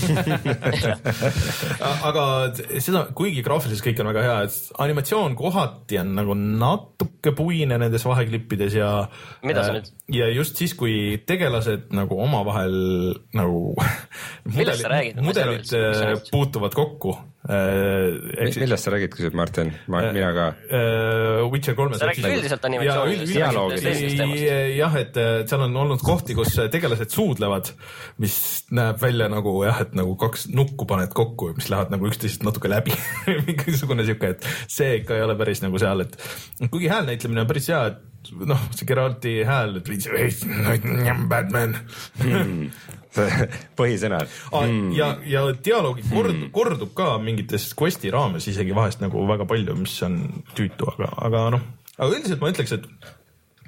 Aga seda, kuigi graafiliselt kõik on väga hea, et animatsioon kohati on nagu natuke puine nendes vaheklippides ja mida sa nüüd? Ja just siis, kui tegelased nagu omavahel nagu millest sa räägid? Mudelid puutuvad kokku. Millest sa räägid, küsib Martin? Ma, mina ka. Witcher kolme. Sa räägid üldiselt animatsioonist. Jah, et seal on olnud kohti, kus tegelased suudlevad, mis näeb välja nagu jah, et nagu kaks nukku paned kokku, mis lähevad nagu üksteisest natuke läbi. Mingisugune siuke, et see ikka ei ole päris nagu seal, et kuigi hääl näitlemine on päris hea, et noh, see Geralti hääl, et Batman. Hmm. Põhisõnad. Hmm. Ja, ja dialoogi kord, kordub ka mingites questi raames isegi vahest nagu väga palju, mis on tüütu, aga, aga noh, aga üldiselt ma ütleks, et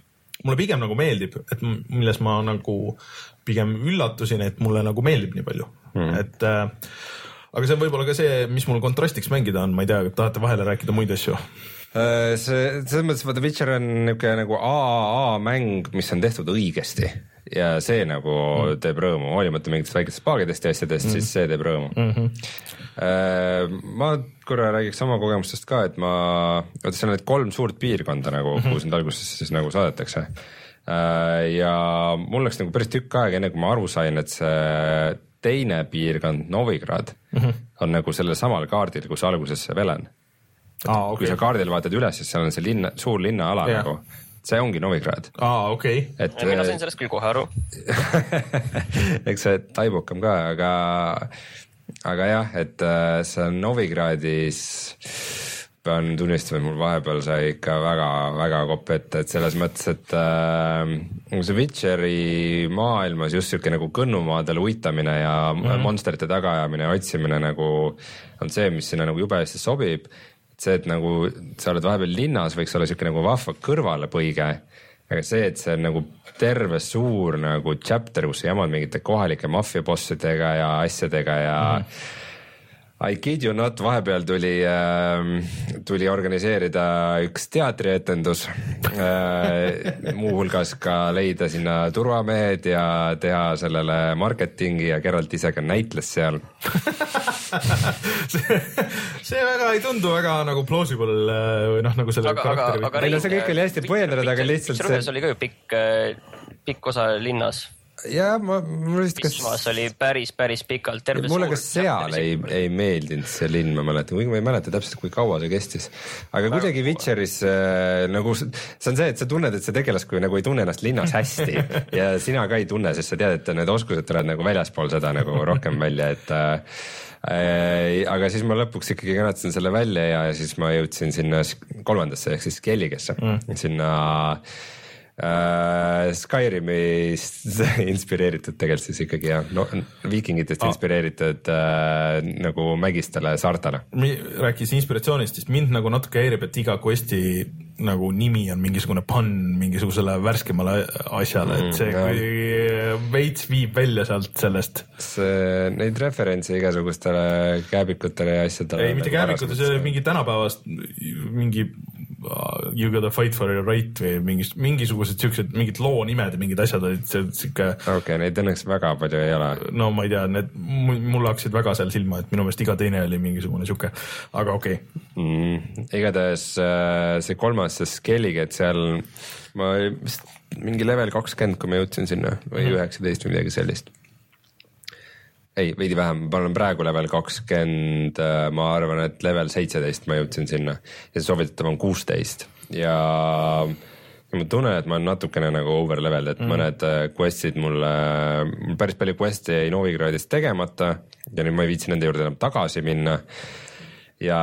mulle pigem nagu meeldib, et milles ma nagu pigem üllatusin, et mulle nagu meeldib nii palju mm., et äh, aga see on võib-olla ka see, mis mul kontrastiks mängida on, ma ei tea, tahate vahele rääkida muid asju? See, selles mõttes, vaata Witcher on niisugune nagu A A A mäng, mis on tehtud õigesti ja see nagu mm. teeb rõõmu, hoolimata mingitest väikestest paagidest ja asjadest mm., siis see teeb rõõmu mm. -hmm. Ma korra räägiks oma kogemustest ka, et ma, vaata seal on need kolm suurt piirkonda nagu mm, -hmm. kus nüüd alguses siis nagu saadetakse ja mul läks nagu päris tükk aega, enne kui ma aru sain, et see teine piirkond, Novigrad mm, -hmm. on nagu sellel samal kaardil, kus alguses see Velen. Ah, okay. Kui sa kaardil vaatad üles, siis seal on see linna, suur linnaala yeah. nagu, see ongi Novigrad. Aa, okei. Okay. Mina sain sellest küll kohe aru. Eks see taibukam ka, aga, aga jah, et see Novigradis pean tunnistama, et mul vahepeal sai ikka väga, väga kopp ette, et selles mõttes, et äh, see Witcheri maailmas just siuke nagu kõnnumaadel uitamine ja mm. monsterite tagaajamine ja otsimine nagu on see, mis sinna nagu jube hästi sobib. See, et nagu sa oled vahepeal linnas, võiks olla siuke nagu vahva kõrvalepõige, aga see, et see on nagu terve suur nagu chapter, kus sa jamad mingite kohalike maffiabossidega ja asjadega ja mm. I kid you not, vahepeal tuli, äh, tuli organiseerida üks teatrietendus, äh, muuhulgas ka leida sinna turvamehed ja teha sellele marketingi ja Geralt ise ka näitles seal. see, see väga ei tundu väga nagu plausible või noh, nagu selle aga, karakteri. Aga, aga Meil on see kõik oli hästi põhjendatud, aga lihtsalt see... Witcher oli ka ju pikk, pikk osa linnas. Ja ma, mul vist kas... Pismas oli päris, päris pikalt. Mulle kas seal ei, ei meeldinud see linn, ma mäletan, kuigi ma ei mäleta täpselt, kui kaua see kestis. Aga kuidagi Witcheris äh, nagu, see on see, et sa tunned, et see tegelaskuju nagu ei tunne ennast linnas hästi ja sina ka ei tunne, sest sa tead, et need oskused tulevad nagu väljaspool seda nagu rohkem välja, et äh, äh, aga siis ma lõpuks ikkagi kannatasin selle välja ja, ja siis ma jõudsin sinna kolmandasse ehk siis Skelligesse mm. sinna Uh, Skyrimist inspireeritud tegelikult siis ikkagi ja no, viikingitest ah. inspireeritud uh, nagu mägistele saartele. Rääkis inspiratsioonist, siis mind nagu natuke häirib, et iga questi nagu nimi on mingisugune pann mingisugusele värskemale asjale, et see mm, veits viib välja sealt sellest. See, neid referentse igasugustele kääbikutele ja asjadele. Ei, mitte kääbikutele, see oli mingi tänapäevast mingi you gotta fight for your right või mingis, mingisugused siuksed, mingid loo nimed ja mingid asjad olid see siuke. Okei, okay, neid õnneks väga palju ei ole. No ma ei tea, need mulle hakkasid väga seal silma, et minu meelest iga teine oli mingisugune siuke, aga okei okay. mm,. Igatahes see kolmas, see Skellige, et seal ma mingi level kakskümmend, kui ma jõudsin sinna või üheksateist või midagi sellist. Ei, veidi vähem, ma olen praegu level kakskümmend, ma arvan, et level seitseteist ma jõudsin sinna ja see soovitatav on kuusteist ja, ja ma tunnen, et ma olen natukene nagu over level, et mm. mõned questid mulle, päris palju questi jäi Novigradist tegemata ja nüüd ma ei viitsi nende juurde enam tagasi minna ja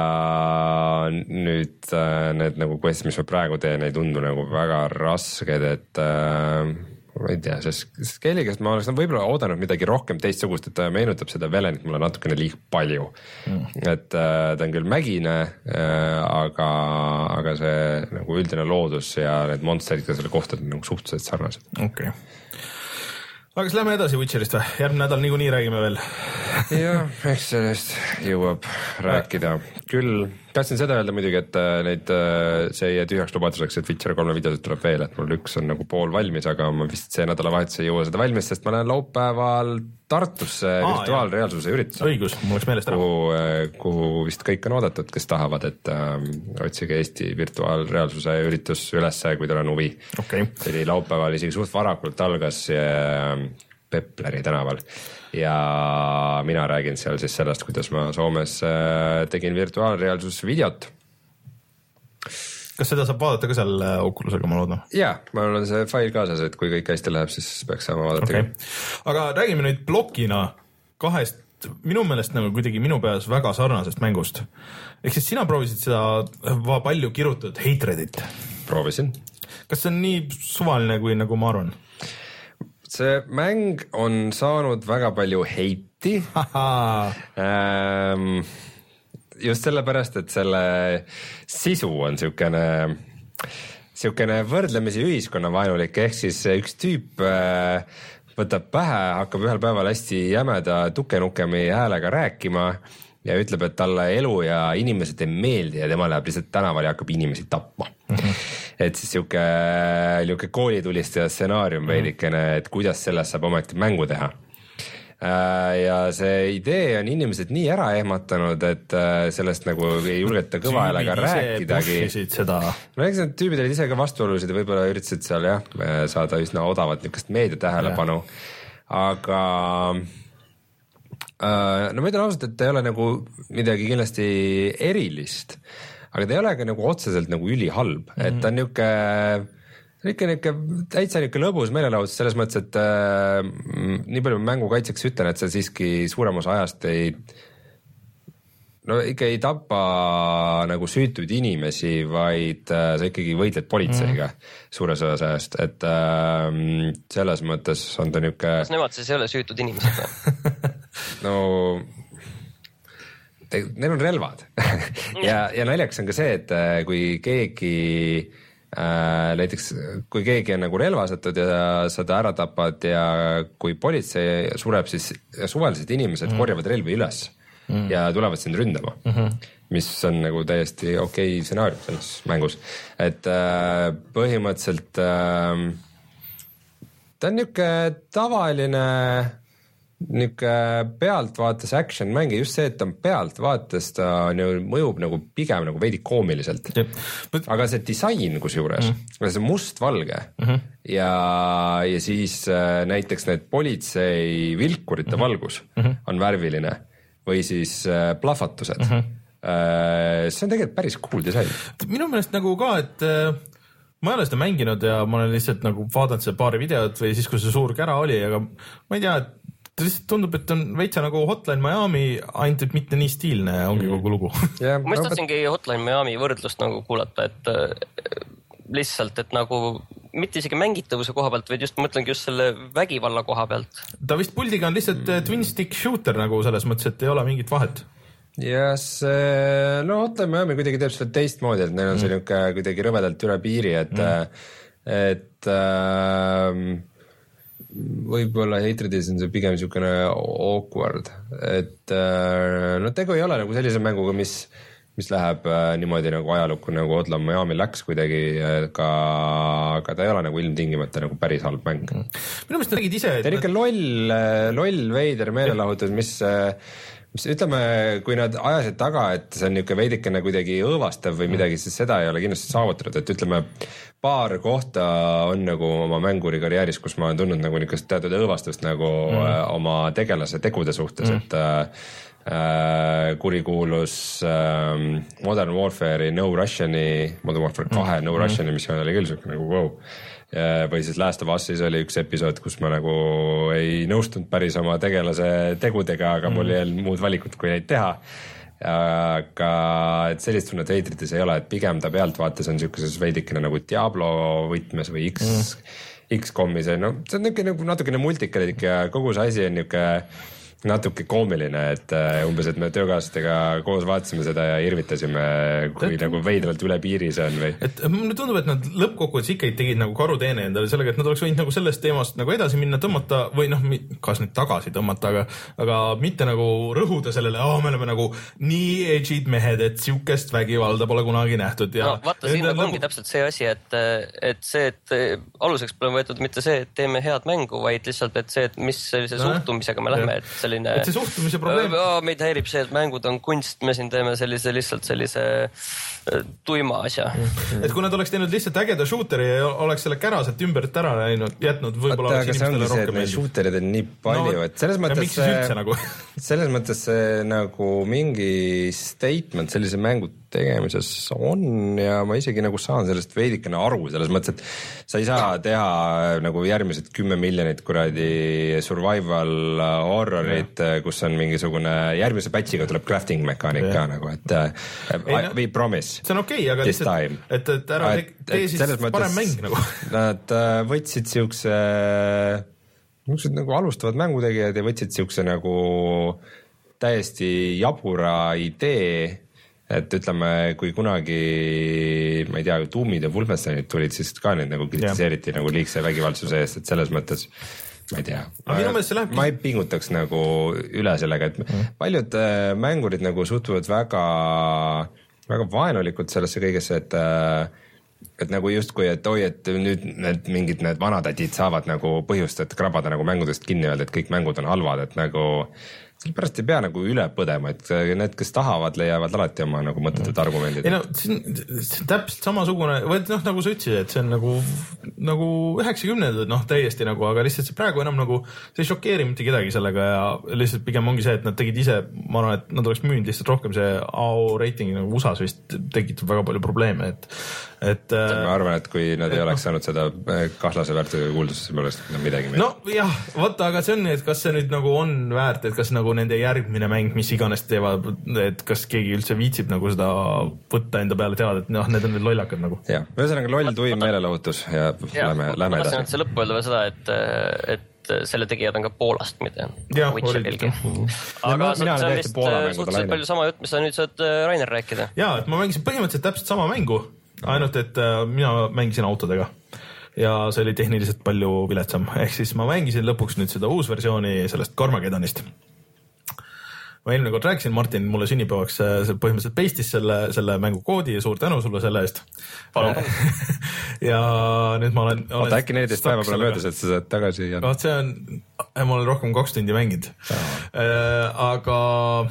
nüüd need nagu questid, mis ma praegu teen, ei tundu nagu väga rasked, et äh, ma ei tea, sest Skelligest ma oleks võib-olla oodanud midagi rohkem teistsugust, et ta meenutab seda Velenit mulle natukene liiga palju mm. et äh, ta on küll mägine äh, aga, aga see nagu üldine loodus ja need monsterid ka selle kohtad on nagu suhteliselt sarnased. Okei okay. Aga kas lähme edasi Witcherist või? Järgmine nädal niikuinii räägime veel. Jah, eks sellest jõuab rääkida. Küll tahtsin seda öelda muidugi, et neid, see jäi tühjaks lubaduseks, et Witcher kolme videosid tuleb veel, et mul üks on nagu pool valmis, aga ma vist see nädalavahetus ei jõua seda valmis, sest ma lähen laupäeval Tartusse Aa, virtuaalreaalsuse üritusele. Õigus, mul oleks meelest ära. Kuhu, kuhu vist kõik on oodatud, kes tahavad, et äh, otsige Eesti virtuaalreaalsuse üritus ülesse, kui teil on huvi. Okay. See oli laupäeval isegi suht varakult algas ja Pepleri tänaval ja mina räägin seal siis sellest, kuidas ma Soomes tegin virtuaalreaalsus videot. Kas seda saab vaadata ka seal Oculusega, ma loodan? Jaa, mul on see fail kaasas, et kui kõik hästi läheb, siis peaks saama vaadata okay. Aga räägime nüüd plokina kahest minu meelest nagu kuidagi minu peas väga sarnasest mängust. Ehk siis sina proovisid seda palju kirjutatud Hatredit. Proovisin. Kas see on nii suvaline, kui nagu ma arvan? See mäng on saanud väga palju heiti. ähm, just sellepärast, et selle sisu on siukene, siukene võrdlemisi ühiskonnavaenulik, ehk siis üks tüüp äh, võtab pähe, hakkab ühel päeval hästi jämeda tukenukemi häälega rääkima ja ütleb, et talle elu ja inimesed ei meeldi ja tema läheb lihtsalt tänavale ja hakkab inimesi tapma mm. -hmm. et siis siuke, siuke koolitulistaja stsenaarium mm -hmm. veidikene, et kuidas sellest saab ometi mängu teha. Ja see idee on inimesed nii ära ehmatanud, et sellest nagu ei julgeta kõva häälega rääkidagi. No eks need tüübid olid ise ka vastuolulised ja võib-olla üritasid seal jah, saada üsna odavat niisugust meediatähelepanu, aga no ma ütlen ausalt, et ta ei ole nagu midagi kindlasti erilist, aga ta ei ole ka nagu otseselt nagu ülihalb, mm -hmm. et ta on niisugune ikka niuke täitsa niuke lõbus meelelahutus selles mõttes, et äh, nii palju mängu kaitseks ütlen, et sa siiski suurem osa ajast ei, no ikka ei tapa nagu süütuid inimesi, vaid äh, sa ikkagi võitled politseiga mm. suures osas ajast, et äh, selles mõttes on ta niuke. Kas nemad siis ei ole süütud inimesed või? No neil on relvad ja, ja naljaks on ka see, et kui keegi Äh, näiteks kui keegi on nagu relvastatud ja sa ta ära tapad ja kui politsei sureb, siis suvalised inimesed mm. korjavad relvi üles mm. ja tulevad sind ründama mm, -hmm. mis on nagu täiesti okei stsenaarium selles mängus, et äh, põhimõtteliselt äh, ta on niuke tavaline niuke pealtvaates action mäng ja just see, et ta on pealtvaates, ta mõjub nagu pigem nagu veidi koomiliselt. But... aga see disain kusjuures mm. -hmm. see mustvalge mm -hmm. ja, ja siis äh, näiteks need politsei vilkurite mm -hmm. valgus mm -hmm. on värviline või siis äh, plahvatused mm. -hmm. äh, see on tegelikult päris cool disain. Minu meelest nagu ka, et äh... ma ei ole seda mänginud ja ma olen lihtsalt nagu vaadanud seda paari videot või siis, kui see suur kära oli, aga ma ei tea, et ta lihtsalt tundub, et on veitsa nagu Hotline Miami, ainult et mitte nii stiilne ja ongi kogu lugu. Yeah, ma mõistatsingi Hotline Miami võrdlust nagu kuulata, et äh, lihtsalt, et nagu mitte isegi mängitavuse koha pealt, vaid just mõtlengi just selle vägivalla koha pealt. Ta vist puldiga on lihtsalt mm. twin stick shooter nagu selles mõttes, et ei ole mingit vahet. ja see, no Hotline Miami kuidagi teeb seda teistmoodi, et neil on mm. see niuke kuidagi rõvedalt üle piiri, et mm. et äh, võib-olla Hatredis on see pigem niisugune awkward, et no tegu ei ole nagu sellise mänguga, mis, mis läheb niimoodi nagu ajalukku nagu Hotline Miami läks kuidagi, aga, aga ta ei ole nagu ilmtingimata nagu päris halb mäng. Minu meelest nägid ise, et ta on ikka loll, loll veider meelelahutus, mis mis ütleme, kui nad ajasid taga, et see on niisugune veidikene kuidagi õõvastav või midagi, siis seda ei ole kindlasti saavutatud, et ütleme, paar kohta on nagu oma mänguri karjääris, kus ma olen tundnud nagu niisugust teatud õõvastust nagu mm. äh, oma tegelase tegude suhtes mm., et äh, kurikuulus äh, Modern Warfare'i No Russiani, Modern Warfare kahe mm. No Russiani missioon oli küll siuke nagu wow. Või siis Last of Us'is oli üks episood, kus ma nagu ei nõustunud päris oma tegelase tegudega, aga mm. mul ei olnud muud valikut, kui neid teha. Aga et sellist tunnet Hatritis ei ole, et pigem ta pealtvaates on niisuguses veidikene nagu Diablo võtmes või X, mm. X-komis, no see on niisugune nagu natukene multikalik ja kogu see asi on niisugune natuke koomiline, et umbes, et me töökaaslastega koos vaatasime seda ja irvitasime, kui et, nagu veidralt üle piiri see on või. Et mulle tundub, et nad lõppkokkuvõttes ikkagi tegid nagu karuteene endale sellega, et nad oleks võinud nagu sellest teemast nagu edasi minna, tõmmata või noh, kas nüüd tagasi tõmmata, aga, aga mitte nagu rõhuda sellele, oh, me oleme nagu nii edgid mehed, et siukest vägivalda pole kunagi nähtud. Ja no vaata, siin nagu ongi täpselt see asi, et, et see, et aluseks pole võetud mitte see, et teeme head mängu, vaid lihtsalt, et see, et mis sellise no, suhtumisega me lähme, et selline et see suhtumise probleem oh, meid häirib see, et mängud on kunst, me siin teeme sellise lihtsalt sellise tuima asja. Et kui nad oleks teinud lihtsalt ägeda shooteri ja oleks selle käraselt ümbert ära läinud, jätnud võib-olla oleks inimestele rohkem meeldib. Shooterid on nii palju, no, et selles mõttes see, nagu? selles mõttes see nagu mingi statement sellise mängu tegemises on ja ma isegi nagu saan sellest veidikene aru selles mõttes, et sa ei saa teha nagu järgmised kümme miljonit kuradi survival horrorit, kus on mingisugune järgmise patchiga tuleb crafting mekaanik ka nagu, et ei, we promise. See on okei, okay, aga lihtsalt, et, et ära et, tee siis parem mäng nagu. Nad võtsid siukse, niisugused nagu alustavad mängutegijad ja võtsid siukse nagu täiesti jabura idee et ütleme, kui kunagi ma ei tea, Doomid ja Wolfensteinid tulid, siis ka neid nagu kritiseeriti yeah. nagu liigse vägivaldsuse eest, et selles mõttes ma ei tea, ma, läheb... ma ei pingutaks nagu üle sellega, et mm. paljud äh, mängurid nagu suhtuvad väga, väga vaenulikult sellesse kõigesse, et äh, et nagu justkui, et oi, et nüüd need mingid need vanatädid saavad nagu põhjust, et krabada nagu mängudest kinni öelda, et kõik mängud on halvad, et nagu sellepärast ei pea nagu üle põdema, et need, kes tahavad, leiavad alati oma nagu mõttetud argumendid. ei no, see on, see on täpselt samasugune, või noh, nagu sa ütlesid, et see on nagu, nagu üheksakümnendad, noh, täiesti nagu, aga lihtsalt see praegu enam nagu, see ei šokeeri mitte kedagi sellega ja lihtsalt pigem ongi see, et nad tegid ise, ma arvan, et nad oleks müünud lihtsalt rohkem, see A O rating nagu U S A-s vist tekitab väga palju probleeme, et, et ma arvan, et kui nad ei oleks saanud seda kahtlase väärtusega kuuldust, siis me oleks midagi meid. no jah, vaata, aga see on, et kas see nüüd nagu on väärt, et kas nagu nende järgmine mäng, mis iganes teevad, et kas keegi üldse viitsib nagu seda võtta enda peale teada, et noh, need on need lollakad nagu. jah, ühesõnaga loll tuim meelelahutus ja, ja lähme, lähme edasi. Ma tahtsin see lõppu öelda veel seda, et, et selle tegijad on ka Poolast, mitte Witcherigi. Aga see on vist suhteliselt palju sama jutt, mis sa nüüd saad Rainer rääkida. jaa, et ma mängisin põhimõtteliselt täpselt sama mängu, ainult et mina mängisin autodega. Ja see oli tehniliselt palju viletsam. Ehk siis ma mängisin lõpuks nüüd seda uus versiooni sellest Carmageddonist. Ma eelmine kord rääkisin, Martin mulle sünnipäevaks põhimõtteliselt peistis selle, selle mängu koodi ja suur tänu sulle selle eest. ja nüüd ma olen... olen Oota, äkki neliteist päeva pole möödas, et sa saad tagasi ja... no, see on... ma olen rohkem kaks tundi mänginud. Äh, aga...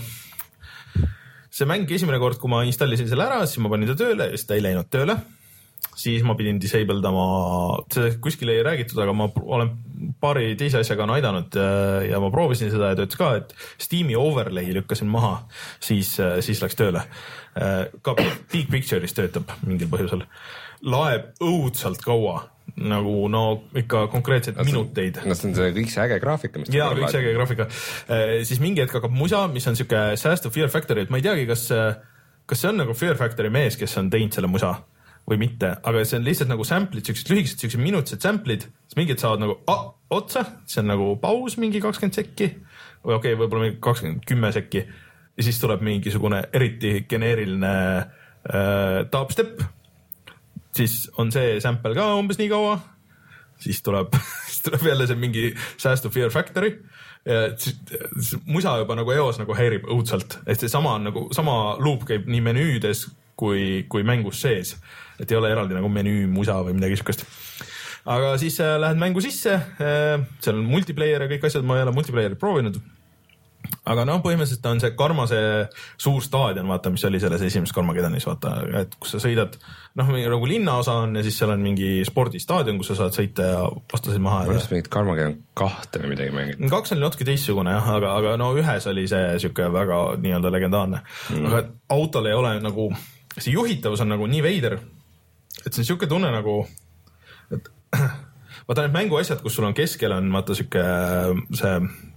see mäng esimene kord, kui ma installisin selle ära, siis ma panin ta tööle ja siis ta ei läinud tööle. Siis ma pidin disable dama, see kuskil ei räägitud, aga ma olen paari teise asjaga on aidanud ja ma proovisin seda ja töötas ka, et Steam'i overlay lükkasin maha, siis, siis läks tööle. Ka Big Picture'is töötab mingil põhjusel. Laeb õudselt kaua, nagu no ikka konkreetselt no, minuteid. No see on see kõik see äge graafika. Jaa, kõik see äge graafika. Siis mingi hetk hakkab musa, mis on siuke Sääst of Fear Factory, et ma ei teagi, kas, kas see on nagu Fear Factory mees, kes on teinud selle musa või mitte, aga see on lihtsalt nagu sample'id, siuksed lühikesed, siuksed minutised sample'id, siis mingid saavad nagu ah, otsa, see on nagu paus mingi kakskümmend sekki või okei okay,, võib-olla mingi kakskümmend kümme sekki ja siis tuleb mingisugune eriti geneeriline äh, dubstep, siis on see sample ka umbes nii kaua, siis tuleb, siis tuleb jälle see mingi Sääst of Fear Factory ja siis musa juba nagu eos nagu häirib õudselt, et see sama, nagu, sama loop käib nii menüüdes kui, kui mängus sees, et ei ole eraldi nagu menüü, musa või midagi sükest. Aga siis äh, lähed mängu sisse, äh, seal on multiplayer ja kõik asjad, ma ei ole multiplayerit proovinud. Aga noh, põhimõtteliselt on see Karmase suur staadion, vaata, mis oli selles esimeses Carmageddonis, vaata, et kus sa sõidad, noh, nagu linnaosa on ja siis seal on mingi spordistaadion, kus sa saad sõita ja vastasid maha. Ma just mingit Carmageddon kahte või midagi mängid. Kaks oli natuke teistsugune jah, aga, aga no ühes oli see siuke väga nii-öelda legendaarne. Mm. Aga autol ei ole nagu, see juhitavus on nagu nii veider, et see on siuke tunne nagu, et vaata need mänguasjad, kus sul on keskel on vaata siuke see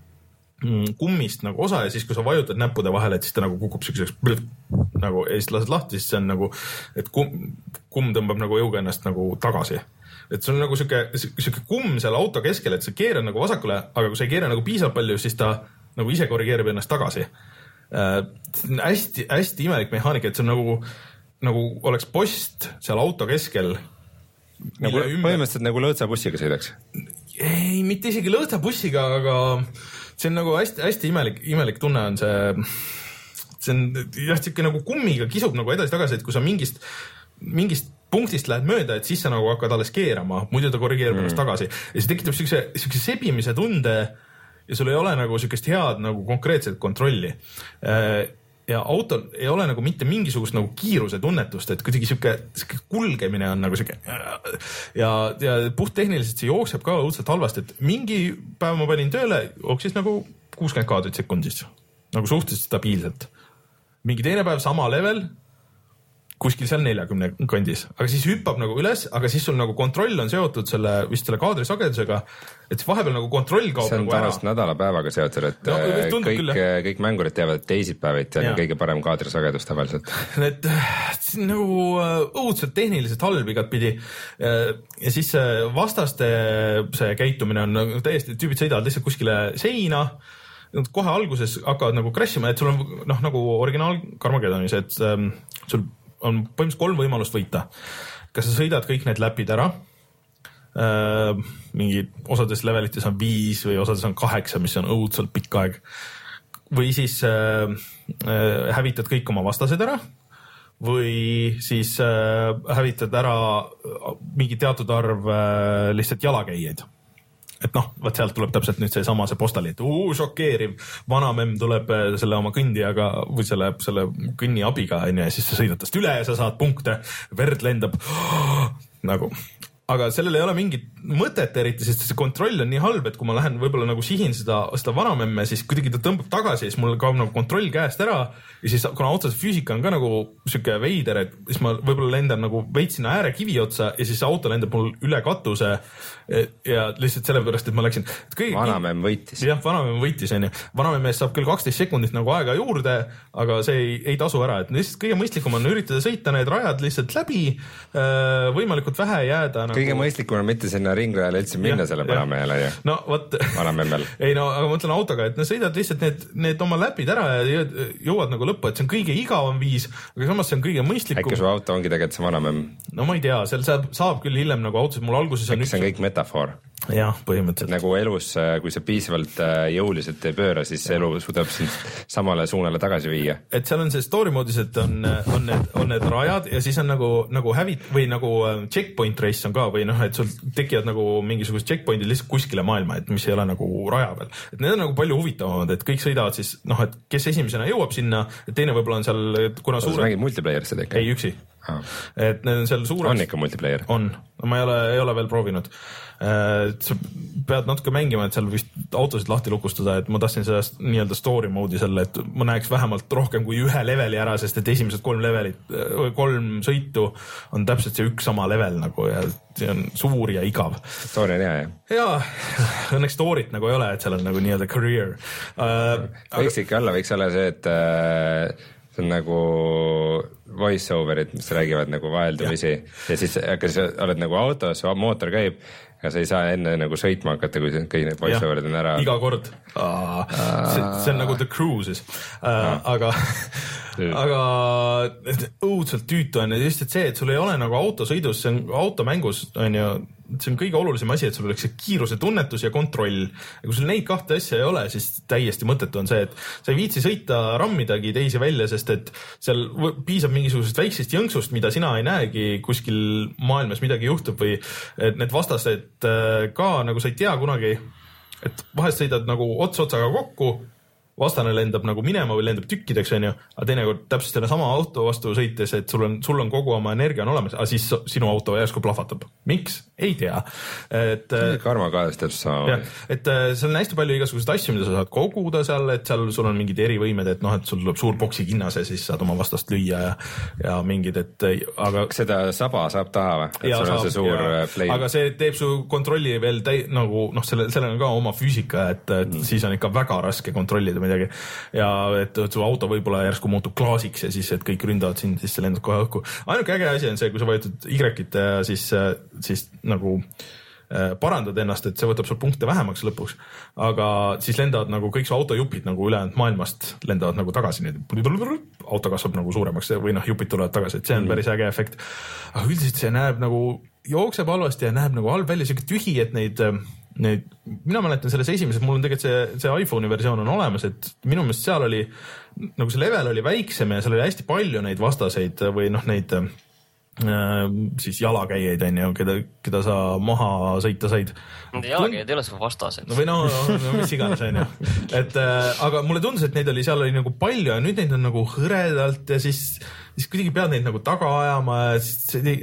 kummist nagu osa ja siis, kui sa vajutad näppude vahele, et siis ta nagu kukub siukseks nagu ja siis lased lahti, siis see on nagu, et kumm, kumm tõmbab nagu jõuga ennast nagu tagasi. Et see on nagu siuke, siuke kumm seal auto keskel, et sa keerad nagu vasakule, aga kui sa ei keera nagu piisavalt palju, siis ta nagu ise korrigeerib ennast tagasi. Äh, hästi, hästi imelik mehaanika, et see on nagu, nagu oleks post seal auto keskel. Nagu põhimõtteliselt nagu lõõtsabussiga sõidaks? Ei, mitte isegi lõõtsabussiga, aga see on nagu hästi, hästi imelik, imelik tunne on see, see on jah, siuke nagu kummiga kisub nagu edasi tagasi, et kui sa mingist, mingist punktist lähed mööda, et siis sa nagu hakkad alles keerama, muidu ta korrigeerib ennast mm. tagasi. Ja see tekitab siukse, siukse sebimise tunde ja sul ei ole nagu siukest head nagu konkreetset kontrolli. Ja autol ei ole nagu mitte mingisugust nagu kiiruse tunnetust, et kuidagi siuke, siuke kulgemine on nagu siuke ja, ja puht tehniliselt see jookseb ka õudselt halvasti, et mingi päev ma panin tööle, jooksis nagu kuuskümmend kaadrit sekundis, nagu suhteliselt stabiilselt. Mingi teine päev sama level, kuskil seal neljakümne kandis, aga siis hüppab nagu üles, aga siis sul nagu kontroll on seotud selle, vist selle kaadri sagedusega, et vahepeal nagu kontroll kaob nagu ära. See on tavaliselt nädalapäevaga seotud, et no, kõik, kõik mängurid teavad, et teisipäevit on ja. Kõige parem kaadri sagedus tavaliselt. Et see on nagu õudselt tehniliselt halb igat pidi ja siis vastaste see käitumine on täiesti, tüübid sõidavad lihtsalt kuskile seina, kohe alguses hakkavad nagu crashima, et sul on noh, nagu originaal Carmageddonis, et ähm, sul on põhimõtteliselt kolm võimalust võita. Kas sa sõidad kõik need läpid ära, äh, mingi osades levelites on viis või osades on kaheksa, mis on õudselt pikk aeg, või siis äh, äh, hävitad kõik oma vastased ära, või siis äh, hävitad ära mingi teatud arv äh, lihtsalt jalakäijaid. Et noh, võt sealt tuleb täpselt nüüd see sama see postali, et uu, šokeeriv, vanamemm tuleb selle oma kõndijaga või selle, selle kõnni abiga, ja siis sa sõidad tast üle ja sa saad punkte, verd lendab nagu. Aga sellel ei ole mingit mõtet eriti, sest see kontroll on nii halb, et kui ma lähen võib-olla nagu sihin seda, seda vanamemme, siis kuidagi ta tõmbab tagasi ja siis mul kaob nagu kontroll käest ära ja siis kuna otsas füüsika on ka nagu siuke veider, et siis ma võib-olla lendan nagu veits sinna ääre kivi otsa ja siis auto lendab mul üle katuse ja lihtsalt sellepärast, et ma läksin kõige... Vanamemm võitis. Jah, vanamemm võitis, on ju. Vanamemm eest saab küll kaksteist sekundit nagu aega juurde, aga see ei, ei tasu ära, et lihtsalt kõige mõistlikum on üritada sõita need rajad lihtsalt läbi, võimalikult vähe jääda nagu... Kõige mõistlikum on mitte sinna ringrajale üldse minna ja, selle vanamehele ja no, võt... vanamemmel. Ei no, aga ma mõtlen autoga, et no sõidad lihtsalt need, need oma läpid ära ja jõuad nagu lõppu, et see on kõige igavam viis, aga samas see on kõige mõistlikum. Äkki su auto ongi tegelikult see vanamemm? No ma ei tea, seal saab, saab küll hiljem nagu autosid, mul alguses on Äkki üks... see on kõik metafoor? Jah, põhimõtteliselt. Nagu elus, kui sa piisavalt jõuliselt ei pööra, siis elu suudab sind samale suunale tagasi viia. Et seal on see story moodis, et on, on, need, on need rajad ja siis on nagu, nagu hävit või nagu checkpoint race on ka või noh, et sul tekivad nagu mingisugused checkpointid lihtsalt kuskile maailma, et mis ei ole nagu raja peal. Et need on nagu palju huvitavamad, et kõik sõidavad siis, noh, et kes esimesena jõuab sinna, et teine võib-olla on seal, kuna suure... Sa mängid multiplayer seda ikka? Ei, üksi. Ah. Et need on seal suureks... On ikka multiplayer? On. Ma ei ole, ei ole veel proovinud. Sa pead natuke mängima, et seal vist autosid lahti lukustada, et ma tahtsin seda nii-öelda story mode'i selle, et ma näeks vähemalt rohkem kui ühe leveli ära, sest et esimesed kolm levelit, kolm sõitu on täpselt see üks sama level nagu ja see on suur ja igav. Story on hea, jah? Jaa, õnneks story't nagu ei ole, et seal on nagu nii-öelda career. Uh, võiks aga... ikka olla, võiks olla see, et uh, see on nagu voice-over'id, mis räägivad nagu vaheldumisi ja. ja siis, aga sa oled nagu autos, mootor käib ja sa ei saa enne nagu sõitma hakata, kui kõik need voice-over'id on ära. Iga kord. Aa, see, see on nagu The Cruises. Uh, aga, aga õudselt tüütu on ja just, et see, et sul ei ole nagu autosõidus, see on automängus, on ju, see on kõige olulisem asi, et sul oleks see kiiruse tunnetus ja kontroll. Ja kui sul neid kahte asja ei ole, siis täiesti mõttetu on see, et sa ei viitsi sõita rammidagi teisi välja, sest et seal piisab mingisugusest väiksest jõnksust, mida sina ei näegi kuskil maailmas midagi juhtub või et need vastased ka nagu sa ei tea kunagi, et vahest sõidad nagu ots otsaga kokku, vastane lendab nagu minema või lendab tükkideks, on ju, aga teinekord täpselt selle sama auto vastu sõites, et sul on, sul on kogu oma energia on olemas, aga siis sinu auto järsku plahvatab. Miks? Ei tea. Et, Karma ka täpselt sama. Et seal on hästi palju igasuguseid asju, mida sa saad koguda seal, et seal sul on mingid erivõimed, et noh, et sul tuleb suur boksi kinnas ja siis saad oma vastast lüüa ja, ja mingid, et aga... Seda saba saab taha või? Et ja, sul on see suur flame. Aga see teeb su kontrolli veel täi, nagu, noh, selle, selle on ka oma füüsika, et, et mm. siis on ikka väga raske kontrollida midagi ja et, et su auto võib-olla järsku muutub klaasiks ja siis, et kõik ründavad sind, siis see lendab kohe õhku. Ainuke äge asi on see, kui sa vajutad Y-it ja siis, siis nagu äh, parandad ennast, et see võtab sul punkte vähemaks lõpuks, aga siis lendavad nagu kõik su autojupid nagu ülejäänud maailmast lendavad nagu tagasi, nii auto kasvab nagu suuremaks või noh, jupid tulevad tagasi, et see on mm. päris äge efekt. Aga üldiselt see näeb nagu, jookseb halvasti ja näeb nagu halb välja, siuke tühi, et neid Neid, mina mäletan selles esimeses, mul on tegelikult see, see iPhone'i versioon on olemas, et minu meelest seal oli, nagu see level oli väiksem ja seal oli hästi palju neid vastaseid või noh, neid äh, siis jalakäijaid on ju, keda, keda sa maha sõita said. Need jalakäijad ei ole su vastased. No või no, no mis iganes on ju. Et, äh, aga mulle tundus, et neid oli, seal oli nagu palju ja nüüd neid on nagu hõredalt ja siis, siis kuidagi pead neid nagu taga ajama ja siis see,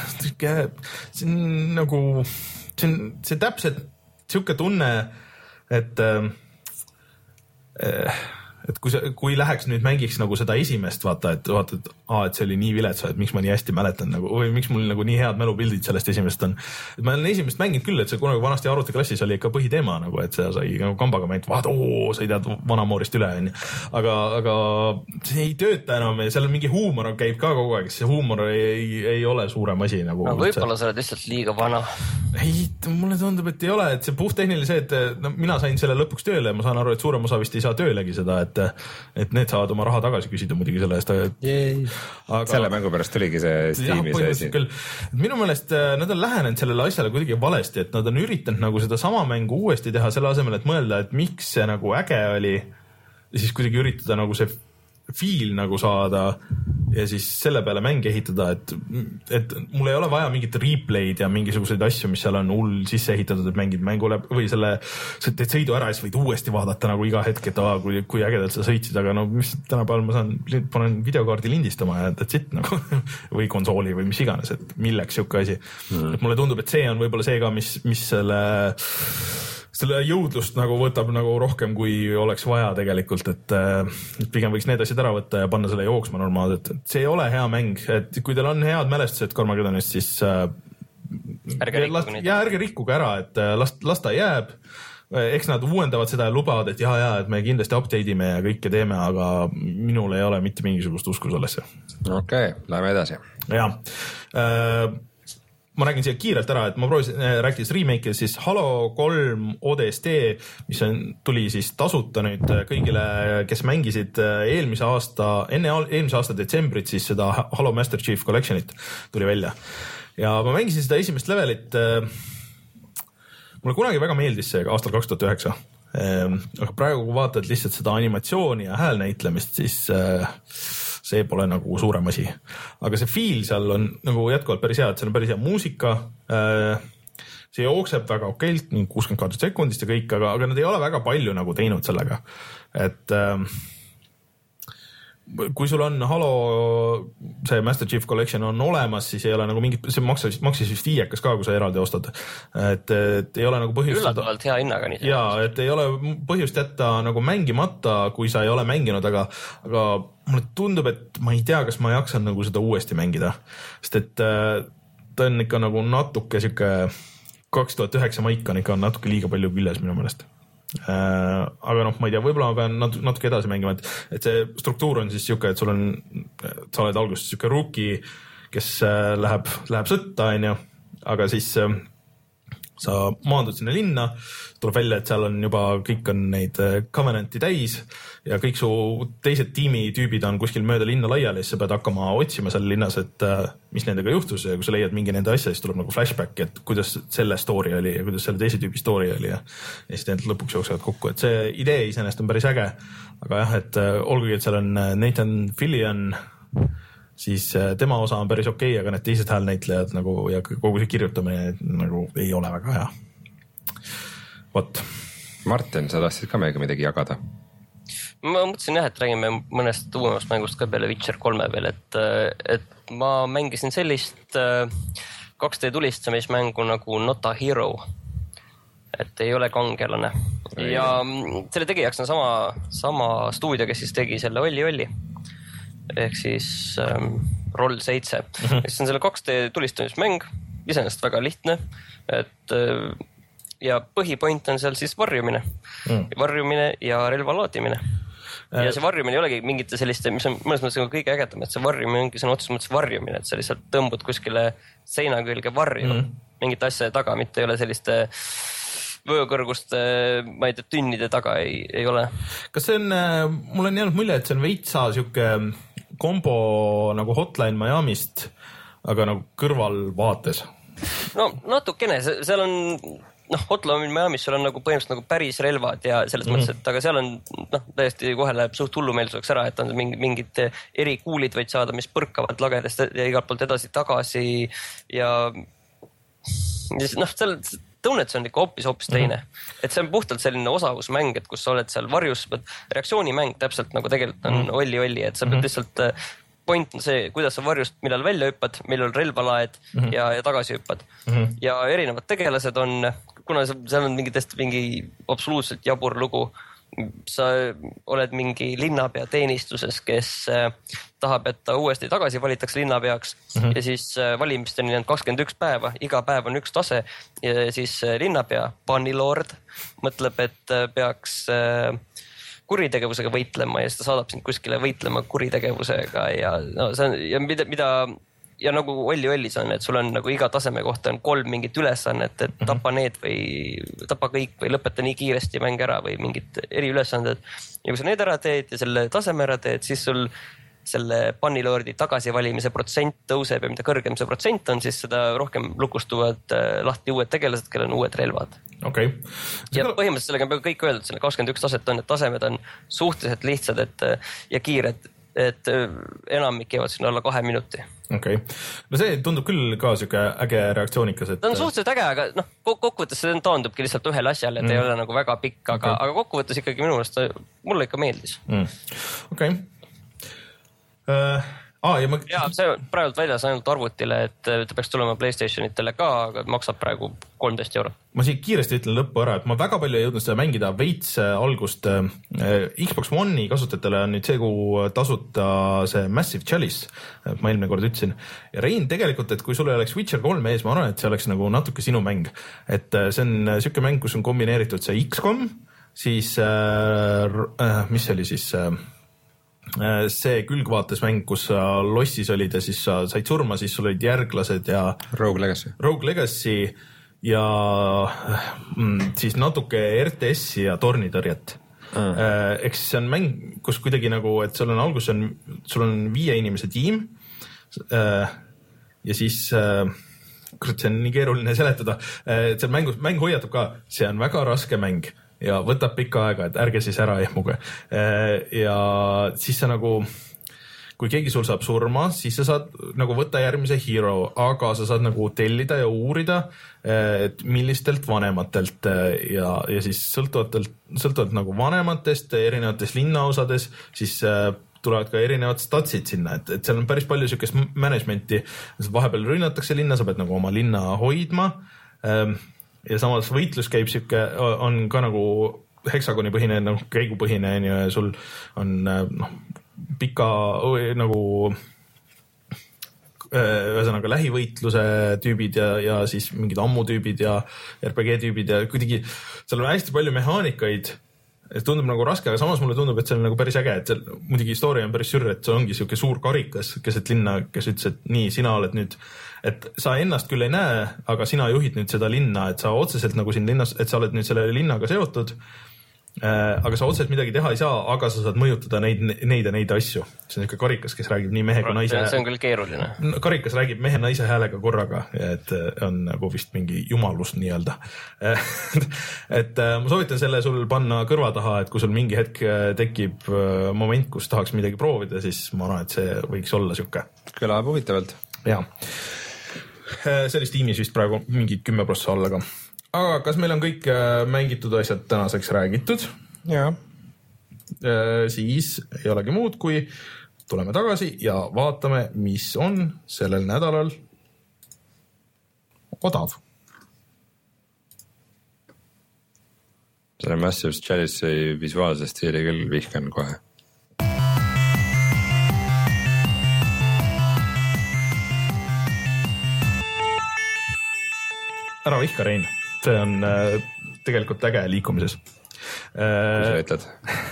see on nagu, see on, see täpselt siuke tunne, et äh, et kui see, kui läheks nüüd mängiks nagu seda esimest, vaata, et vaata, et aa, et see oli nii viletsa, et miks ma nii hästi mäletan nagu, või miks mul nagu nii head mälupildid sellest esimest on. Et ma olen esimest mänginud küll, et see kunagi vanasti arvutiklassis oli ikka põhiteema nagu, et see sai nagu kambaga mängid, vaat oo, sa ei tead vanamoorist üle, on ju. Aga, aga see ei tööta enam ja seal on mingi huumor käib ka kogu aeg, see huumor ei, ei, ei ole suurem asi nagu. No, võib-olla sa oled lihtsalt liiga vana. Ei, mulle tundub, et ei ole, et see puhtehniline see, et no, mina sain selle lõpuks tööle ja ma saan aru, et suurem osa vist ei saa töölegi seda, et et need saavad oma raha tagasi küsida muidugi selle eest. Aga... selle mängu pärast tuligi see Steam'i see asi. Minu meelest nad on lähenenud sellele asjale kuidagi valesti, et nad on üritanud nagu seda sama mängu uuesti teha selle asemel, et mõelda, et miks see nagu äge oli ja siis kuidagi üritada nagu see feel nagu saada ja siis selle peale mänge ehitada, et, et mul ei ole vaja mingit replay'd ja mingisuguseid asju, mis seal on hull sisse ehitatud, et mängid mängu läbi või selle, teed sõidu ära ja siis võid uuesti vaadata nagu iga hetk, et aa, kui, kui ägedalt sa sõitsid, aga no mis tänapäeval ma saan, panen videokaardi lindistama ja that's it nagu või konsooli või mis iganes, et milleks siuke asi mm.. et mulle tundub, et see on võib-olla see ka, mis, mis selle selle jõudlust nagu võtab nagu rohkem, kui oleks vaja tegelikult, et, et pigem võiks need asjad ära võtta ja panna selle jooksma normaalselt, et see ei ole hea mäng, et kui teil on head mälestused Carmageddonist, siis ärge rikkuge ja ärge rikkuge ära, et las, las ta jääb, eks nad uuendavad seda ja lubavad, et jah, jah, et me kindlasti update ime ja kõike teeme, aga minul ei ole mitte mingisugust usku sellesse. Okei, okay, läheme edasi. Jah, äh, ma räägin siia kiirelt ära, et ma proovisin rääkides remake'is siis Halo kolm O D S T, mis on, tuli siis tasuta nüüd kõigile, kes mängisid eelmise aasta, enne eelmise aasta detsembrit siis seda Halo Master Chief Collectionit tuli välja. Ja ma mängisin seda esimest levelit, mulle kunagi väga meeldis see aastal kaks tuhat üheksa. Aga praegu kui vaatad lihtsalt seda animatsiooni ja häälnäitlemist, siis see pole nagu suurem asi. Aga see feel seal on nagu jätkuvalt päris hea, et seal on päris hea muusika, see jookseb väga okeilt, kuuskümmend kaadrit sekundist ja kõik, aga, aga nad ei ole väga palju nagu teinud sellega. Et kui sul on Halo, see Master Chief Collection on olemas, siis ei ole nagu mingit, see maksis, maksis vist viiekas ka, kui sa eraldi ostad. Et, et ei ole nagu põhjust... Üllatavalt hea hinnaga. Nii jaa, et ei ole põhjust jätta nagu mängimata, kui sa ei ole mänginud, aga, aga mulle tundub, et ma ei tea, kas ma jaksan nagu seda uuesti mängida. Sest et ta on ikka nagu natuke siuke kaks tuhat üheksa maik on ikka natuke liiga palju küljes minu meelest. Äh, aga noh, ma ei tea, võib-olla ma pean nat- natuke edasi mängima, et, et see struktuur on siis siuke, et sul on, sa oled alguses siuke rookie, kes äh, läheb, läheb sõtta, on ju, aga siis äh, sa maandud sinna linna, tuleb välja, et seal on juba kõik on neid Covenanti täis ja kõik su teised tiimi tüübid on kuskil mööda linna laiali, siis sa pead hakkama otsima seal linnas, et mis nendega juhtus ja kui sa leiad mingi nende asja, siis tuleb nagu flashback, et kuidas selle story oli ja kuidas selle teise tüübi story oli ja, ja siis need lõpuks jooksevad kokku, et see idee iseenesest on päris äge, aga jah, et olgugi, et seal on Nathan Fillion, siis tema osa on päris okei, aga need teised häälnäitlejad nagu ja kogu see kirjutamine nagu ei ole väga hea. Vot. Martin, sa tahtsid ka meiega midagi jagada? Ma mõtlesin jah, et räägime mõnest uuemast mängust ka peale Witcher kolme veel, et, et ma mängisin sellist kaks D tulistamismängu nagu Not a Hero, et ei ole kangelane. Ja selle tegijaks on sama, sama stuudio, kes siis tegi selle Olli Olli. Ehk siis ähm, Roll seitse. Mm-hmm. See on selle kaks D tulistamismäng, iseenesest väga lihtne, et äh, ja põhipoint on seal siis varjumine. Mm. Varjumine ja relva laadimine. Äh. Ja see varjumine ei olegi mingite selliste, mis on mõnes mõttes kõige ägedam, et see varjumine ongi sõna otseses mõttes varjumine, et sa lihtsalt tõmbud kuskile seina külge varju mm. mingite asjade taga, mitte ei ole selliste vöökõrguste, ma ei tea, tünnide taga ei, ei ole. Kas see on, mul on jäänud mulje, et see on veitsa siuke kombo nagu Hotline Miamist, aga nagu kõrvalvaates. No natukene, seal on, noh, Hotline Miamis seal on nagu põhimõtteliselt nagu päris relvad ja selles mm-hmm. mõttes, et aga seal on, noh, täiesti kohe läheb suht hullumeelsuseks ära, et on mingid, mingid erikuulid võid saada, mis põrkavad lagedest ja igalt poolt edasi tagasi ja, ja noh, seal tunned, see on ikka hoopis, hoopis teine. Mm-hmm. Et see on puhtalt selline osavusmäng, et kus sa oled seal varjus, reaktsioonimäng täpselt nagu tegelikult on mm-hmm. olli-olli, et sa pead mm-hmm. lihtsalt, point on see, kuidas sa varjust, millal välja hüppad, millal relvalaed mm-hmm. ja, ja tagasi hüppad. Mm-hmm. Ja erinevad tegelased on, kuna seal on mingi, mingi absoluutselt jabur lugu, sa oled mingi linnapea teenistuses, kes tahab, et ta uuesti tagasi valitaks linnapeaks mm-hmm. ja siis valimisteni on kakskümmend üks päeva, iga päev on üks tase ja siis linnapea, Bannilord, mõtleb, et peaks kuritegevusega võitlema ja siis ta saadab sind kuskile võitlema kuritegevusega ja no see on, ja mida, mida ja nagu Olli Ollis on, et sul on nagu iga taseme kohta on kolm mingit ülesannet, et tapa need või tapa kõik või lõpeta nii kiiresti mäng ära või mingid eriülesanded. Ja kui sa need ära teed ja selle taseme ära teed, siis sul selle Bannilordi tagasivalimise protsent tõuseb ja mida kõrgem see protsent on, siis seda rohkem lukustuvad lahti uued tegelased, kellel on uued relvad. Okay. Ja põhimõtteliselt sellega on peaaegu kõik öeldud, selle kakskümmend üks taset on, et tasemed on suhteliselt lihtsad et, ja kiired, et enamik jäävad sinna alla kahe minuti. Okei. Okay. No see tundub küll ka siuke äge reaktsioonikas, et... Ta on suhteliselt äge, aga noh, kokkuvõttes see taandubki lihtsalt ühele asjale, et mm. ei ole nagu väga pikk, aga, okay. aga kokkuvõttes ikkagi minu meelest mulle ikka meeldis. Mm. Okei. Okay. Uh, ah, ja, ma... ja see praegu väljas ainult arvutile, et ta peaks tulema PlayStationitele ka, aga maksab praegu kolmteist eurot. Ma siin kiiresti ütlen lõppu ära, et ma väga palju ei jõudnud seda mängida veits algust. Xbox One'i kasutajatele on nüüd see, kui tasuta see Massive Chalice, ma eelmine kord ütlesin. Ja Rein tegelikult, et kui sul ei oleks Witcher kolm ees, ma arvan, et see oleks nagu natuke sinu mäng. Et see on siuke mäng, kus on kombineeritud see X COM, siis äh, mis oli siis... Äh, see külgvaates mäng, kus sa lossis olid ja siis sa said surma, siis sul olid järglased ja Rogue Legacy, Rogue Legacy ja mm, siis natuke R T S-i ja tornitõrjet. Mm. Eks see on mäng, kus kuidagi nagu, et sul on alguses on, sul on viie inimese tiim ja siis kurat, see on nii keeruline seletada, et see mäng, mäng hoiatab ka, see on väga raske mäng ja võtab pikka aega, et ärge siis ära ehmuge. Ja siis sa nagu, kui keegi sul saab surma, siis sa saad nagu võtta järgmise hero, aga sa saad nagu tellida ja uurida, et millistelt vanematelt ja, ja siis sõltuvatelt, sõltuvalt nagu vanematest erinevates linnaosades, siis tulevad ka erinevad statsid sinna, et, et seal on päris palju siukest managementi, vahepeal rünnatakse linna, sa pead nagu oma linna hoidma. Ja samas võitlus käib siuke, on ka nagu heksagonipõhine, nagu käigupõhine ja sul on noh, pika nagu ühesõnaga lähivõitluse tüübid ja, ja siis mingid ammutüübid ja R P G tüübid ja kuidagi seal on hästi palju mehaanikaid. Et tundub nagu raske, aga samas mulle tundub, et see on nagu päris äge, et seal muidugi story on päris sürr, et see ongi siuke suur karikas keset linna, kes ütles, et nii, sina oled nüüd, et sa ennast küll ei näe, aga sina juhid nüüd seda linna, et sa otseselt nagu siin linnas, et sa oled nüüd selle linnaga seotud, aga sa otseselt midagi teha ei saa, aga sa saad mõjutada neid, neid ja neid asju. See on ikka karikas, kes räägib nii mehe kui naise. See on küll keeruline. Karikas räägib mehe naise häälega korraga, et on nagu vist mingi jumalus nii-öelda. Et ma soovitan selle sul panna kõrva taha, et kui sul mingi hetk tekib moment, kus tahaks midagi proovida, siis ma arvan, et see võiks olla siuke. Kõlab huvitavalt. Jaa. Sellist tiimis vist praegu mingid kümme prossa alla ka. Aga kas meil on kõik mängitud asjad tänaseks räägitud? Jaa. Siis ei olegi muud, kui tuleme tagasi ja vaatame, mis on sellel nädalal odav. Selle Massive Chalice'i visuaalse stiili küll vihkan kohe. Ära vihka, Rein. See on äh, tegelikult äge liikumises. Kui sa ütled?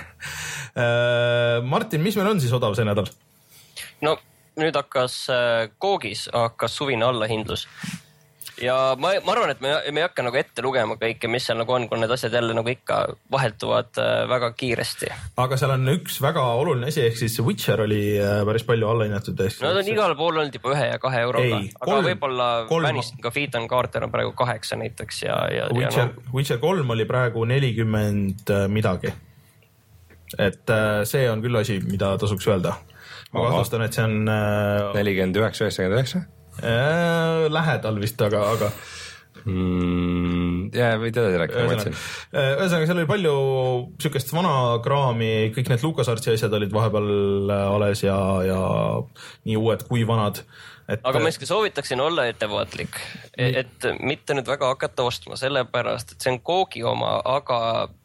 Martin, mis meil on siis odav see nädal? No nüüd hakkas äh, Koogis hakkas suvine allahindlus. Ja ma, ma arvan, et me, me ei hakka nagu ette lugema kõike, mis seal nagu on, kui need asjad jälle nagu ikka vaheltuvad väga kiiresti. Aga seal on üks väga oluline asi, ehk siis Witcher oli päris palju allahinnatud. No ta on igal pool olnud juba ühe ja kahe euroga, ei, aga kolm, võib-olla Vänist ka Ethan Carter on praegu kaheksa näiteks. Ja, ja, Witcher, ja no. Witcher kolm oli praegu nelikümmend midagi. Et see on küll asi, mida tasuks öelda. Ma kahtlustan, et see on... nelikümmend üheksa, üheksakümmend üheksa? Äh, lähedal vist, aga, aga... Mm, jää, või teda rääkida, ma ütlesin. Ühesõnaga, seal oli palju sükest vana kraami, kõik need LucasArtsi asjad olid vahepeal alles ja, ja nii uued kui vanad. Et... Aga ma iski soovitaksin olla ettevaatlik, et mitte nüüd väga hakata ostma, sellepärast, et see on Koogi oma, aga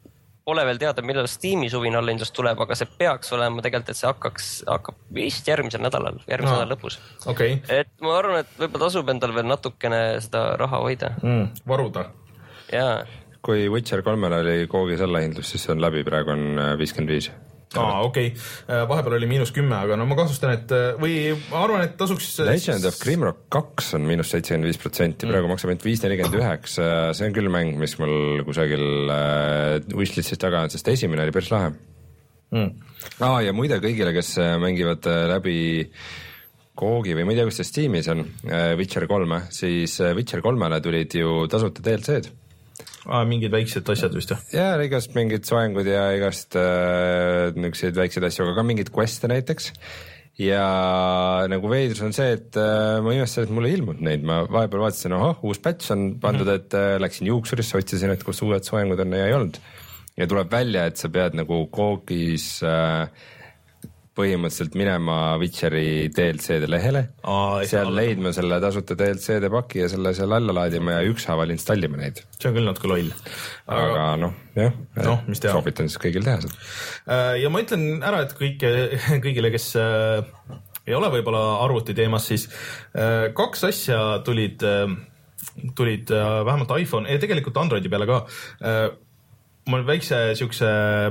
pole veel teada, millal Steam'i suvine allahindlus tuleb, aga see peaks olema tegelikult, et see hakkaks, hakkab vist järgmisel nädalal, järgmise no. nädala lõpus. Okay. Et ma arvan, et võib-olla tasub endal veel natukene seda raha hoida. Mm, varuda. Jaa. Kui Witcher kolmel oli koogis allahindlus, siis see on läbi, praegu on viiskümmend viis. Aa, okei. Okay. Vahepeal oli miinus kümme, aga no ma kahtlustan, et või ma arvan, et tasuks... Legend of Grimrock kaks on miinus seitsekümmend viis protsenti, praegu maksab ainult viis nelikümmend üheksa. See on küll mäng, mis mul kusagil wishlist'is taga on, sest esimene oli päris lahe. Mm. Aa, ja muide kõigile, kes mängivad läbi koogi või ma ei tea, kus see Steamis on, Witcher kolme, siis Witcher kolmele tulid ju tasuta D L C-d. Ah, mingid väiksed asjad vist, jah? Jaa, igast mingid soengud ja igast äh, niisuguseid väikseid asju, aga ka mingid queste näiteks. Ja nagu veidrus on see, et äh, ma imestasin, et mulle ei ilmunud neid, ma vahepeal vaatasin, ohoh, uus patch on pandud, mm -hmm. et äh, läksin juuksurisse, otsisin, et kus uued soengud on ja ei olnud. Ja tuleb välja, et sa pead nagu koogis äh, põhimõtteliselt minema Witcheri D L C-de lehele, Aa, seal leidma selle tasuta D L C-de paki ja selle seal alla laadima ja ükshaaval installima neid. See on küll natuke loll. Aga, aga noh, jah, no, soovitan siis kõigil teha seda. Ja ma ütlen ära, et kõike, kõigile, kes äh, ei ole võib-olla arvuti teemas, siis äh, kaks asja tulid, äh, tulid äh, vähemalt iPhone, ja tegelikult Androidi peale ka. Äh, ma olen väikse siukse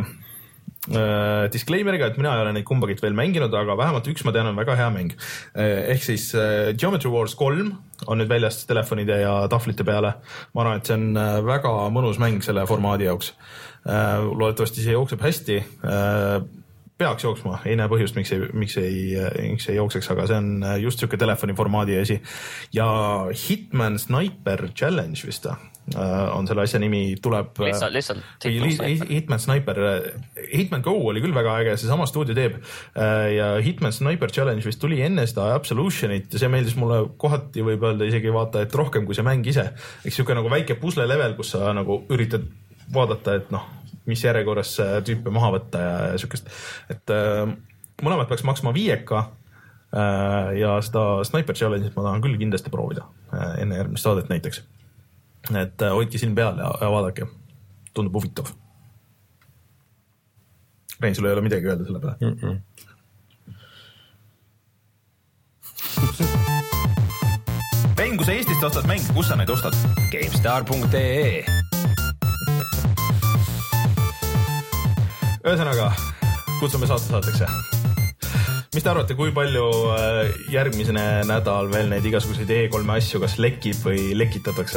Uh, disclaimeriga, et mina ei ole neid kumbagit veel mänginud, aga vähemalt üks ma tean on väga hea mäng. Uh, ehk siis uh, Geometry Wars kolm on nüüd väljas telefonide ja tahvlite peale. Ma arvan, et see on uh, väga mõnus mäng selle formaadi jaoks. Uh, loodetavasti see jookseb hästi. Uh, peaks jooksma, ei näe põhjust, miks ei, miks ei, miks ei jookseks, aga see on just siuke telefoni formaadi asi. Ja Hitman Sniper Challenge vist on selle asja nimi, tuleb lihtsalt, lihtsalt Hitman Sniper. Hitman Sniper, Hitman Go oli küll väga äge, see sama stuudio teeb ja Hitman Sniper Challenge vist tuli enne seda Absolutionit ja see meeldis mulle kohati võib öelda isegi vaata, et rohkem kui see mäng ise. Eks siuke nagu väike pusle level, kus sa nagu üritad vaadata, et noh, mis järjekorras tüüpe maha võtta ja siukest, et äh, mõlemad peaks maksma viieka äh, ja seda Sniper Challenge'it ma tahan küll kindlasti proovida äh, enne järgmist saadet näiteks. Et äh, hoidki siin peal ja, ja vaadake, tundub huvitav. Rein, sul ei ole midagi öelda selle peale? Mm -mm. Rein, kui sa Eestist ostad mäng, kus sa neid ostad? GameStar punkt ee Ühesõnaga, kutsume saate saateks. Mis te arvate, kui palju järgmisene nädal veel neid igasuguseid E kolme asju kas lekib või lekitatakse?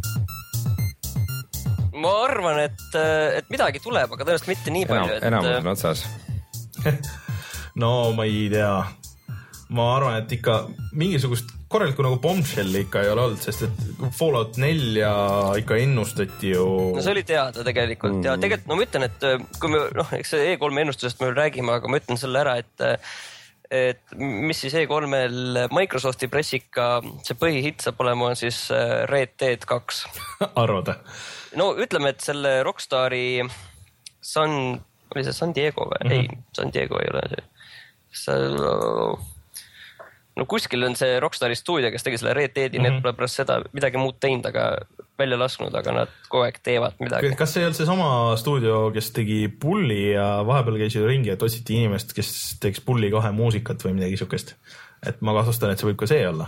Ma arvan, et, et midagi tuleb, aga tõenäoliselt mitte nii palju. Enam, et... Enamus on otsas. No ma ei tea. Ma arvan, et ikka mingisugust korralikku nagu bombshelli ikka ei ole olnud, sest et Fallout nelja ikka ennustati ju... No see oli teada tegelikult mm. ja tegelikult no ma ütlen, et kui me, noh, eks see E kolme ennustusest me veel räägime, aga ma ütlen selle ära, et et mis siis E kolmel Microsofti pressika see põhihitt saab olema on siis Red Dead kaks. Arvada? No ütleme, et selle Rockstari San... oli see San Diego või? Mm-hmm. Ei, San Diego ei ole see. see no kuskil on see Rockstari stuudio, kes tegi selle Red Deadi, mm-hmm. need pole pärast seda midagi muud teinud, aga välja lasknud, aga nad kogu aeg teevad midagi. Kas see ei olnud see sama stuudio, kes tegi Bulli ja vahepeal käis ju ringi, et otsiti inimest, kes teeks Bulli kahe muusikat või midagi siukest? Et ma kahtlustan, et see võib ka see olla.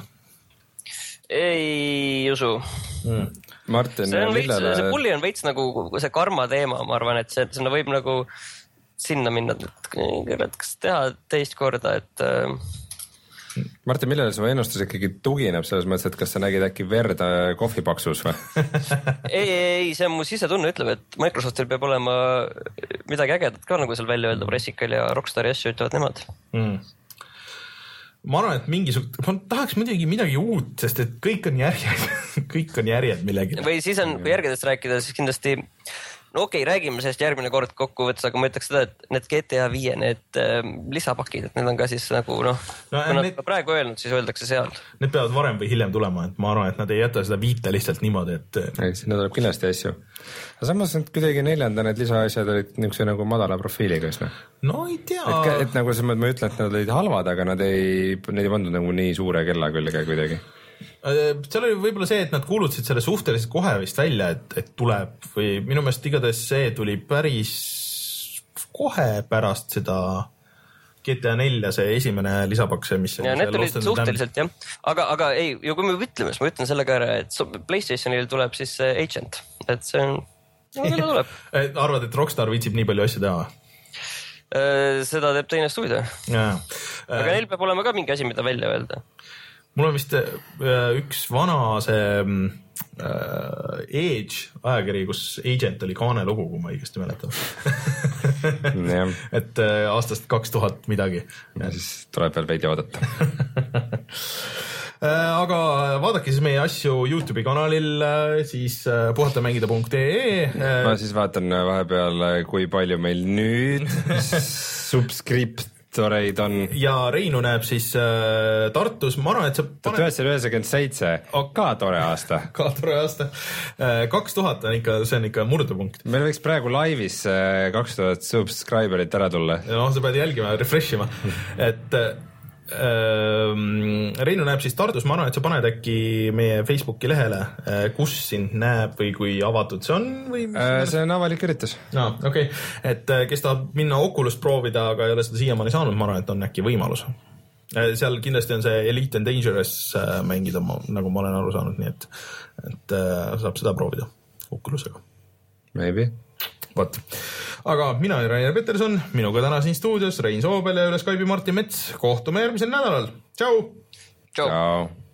Ei usu. Mm. Martin, see, veits, millele... see Bulli on veits nagu see karma teema, ma arvan, et see, sinna võib nagu sinna minna, et kas teha teist korda, et... Martin, millele su ennustus ikkagi tugineb selles mõttes, et kas sa nägid äkki verd kohvipaksus või? ei, ei, see on mu sisetunne ütleb, et Microsoftil peab olema midagi ägedat ka nagu seal välja öelda pressikal ja Rockstari asju ütlevad nemad. Mm. Ma arvan, et mingisugune, ma tahaks midagi, midagi uut, sest et kõik on järjed, kõik on järjed millegi. Või siis on, kui järgedest rääkida, siis kindlasti no okei, okay, räägime sellest järgmine kord kokkuvõttes, aga ma ütleks seda, et need G T A viie, need äh, lisapakid, et need on ka siis nagu noh, no, kui nad need, praegu öelnud, siis öeldakse seal. Need peavad varem või hiljem tulema, et ma arvan, et nad ei jäta seda viite lihtsalt niimoodi, et... Ei, sinna tuleb kindlasti asju. Aga samas et kuidagi neljanda need lisaasjad olid niisuguse nagu madala profiiliga. No ei tea. Et, et nagu ma ütlen, et nad olid halvad, aga nad ei, neid ei pandud nagu nii suure kella külge kuidagi. seal oli võib-olla see, et nad kuulutasid selle suhteliselt kohe vist välja, et, et tuleb või minu meelest igatahes see tuli päris kohe pärast seda G T A nelja see esimene lisapaks, mis ja need tulid suhteliselt jah, aga, aga ei, ja kui me ütleme, siis ma ütlen selle ka ära, et PlayStationil tuleb siis Agent, et see on, no küll tuleb. Arvad, et Rockstar viitsib nii palju asju teha? Seda teeb teine stuudio. Aga neil peab olema ka mingi asi, mida välja öelda. Mul on vist üks vana see äh, Edge ajakiri, kus Agent oli kaane lugu, kui ma õigesti mäletan. et äh, aastast kaks tuhat midagi. Ja siis tuleb veel veidi oodata. Aga vaadake siis meie asju YouTube'i kanalil, siis puhatamängida punkt ee. Ma siis vaatan vahepeal, kui palju meil nüüd subscriptoreid on. Ja Reinu näeb siis äh, Tartus, ma arvan, et see tuhat üheksasada üheksakümmend seitse, ka tore aasta. Ka tore aasta. kaks tuhat on ikka, see on ikka murdepunkt. Meil võiks praegu laivis kaks tuhat subscriberit ära tulla. No, sa pead jälgima, refreshima, et Reinu näeb siis Tartus, ma arvan, et sa paned äkki meie Facebooki lehele, kus sind näeb või kui avatud see on? Või see on avalik üritus. No, okei, okay. Et kes tahab minna Oculust proovida, aga ei ole seda siiamaani saanud, ma arvan, et on äkki võimalus. Seal kindlasti on see Elite and Dangerous mängida, nagu ma olen aru saanud, nii et, et saab seda proovida Oculusega. Maybe. Võt. Aga mina olen Rainer Peterson, minuga täna siin stuudios Rein Soobel ja üle Skype'i Martin Mets. Kohtume järgmisel nädalal. Tšau! Tšau!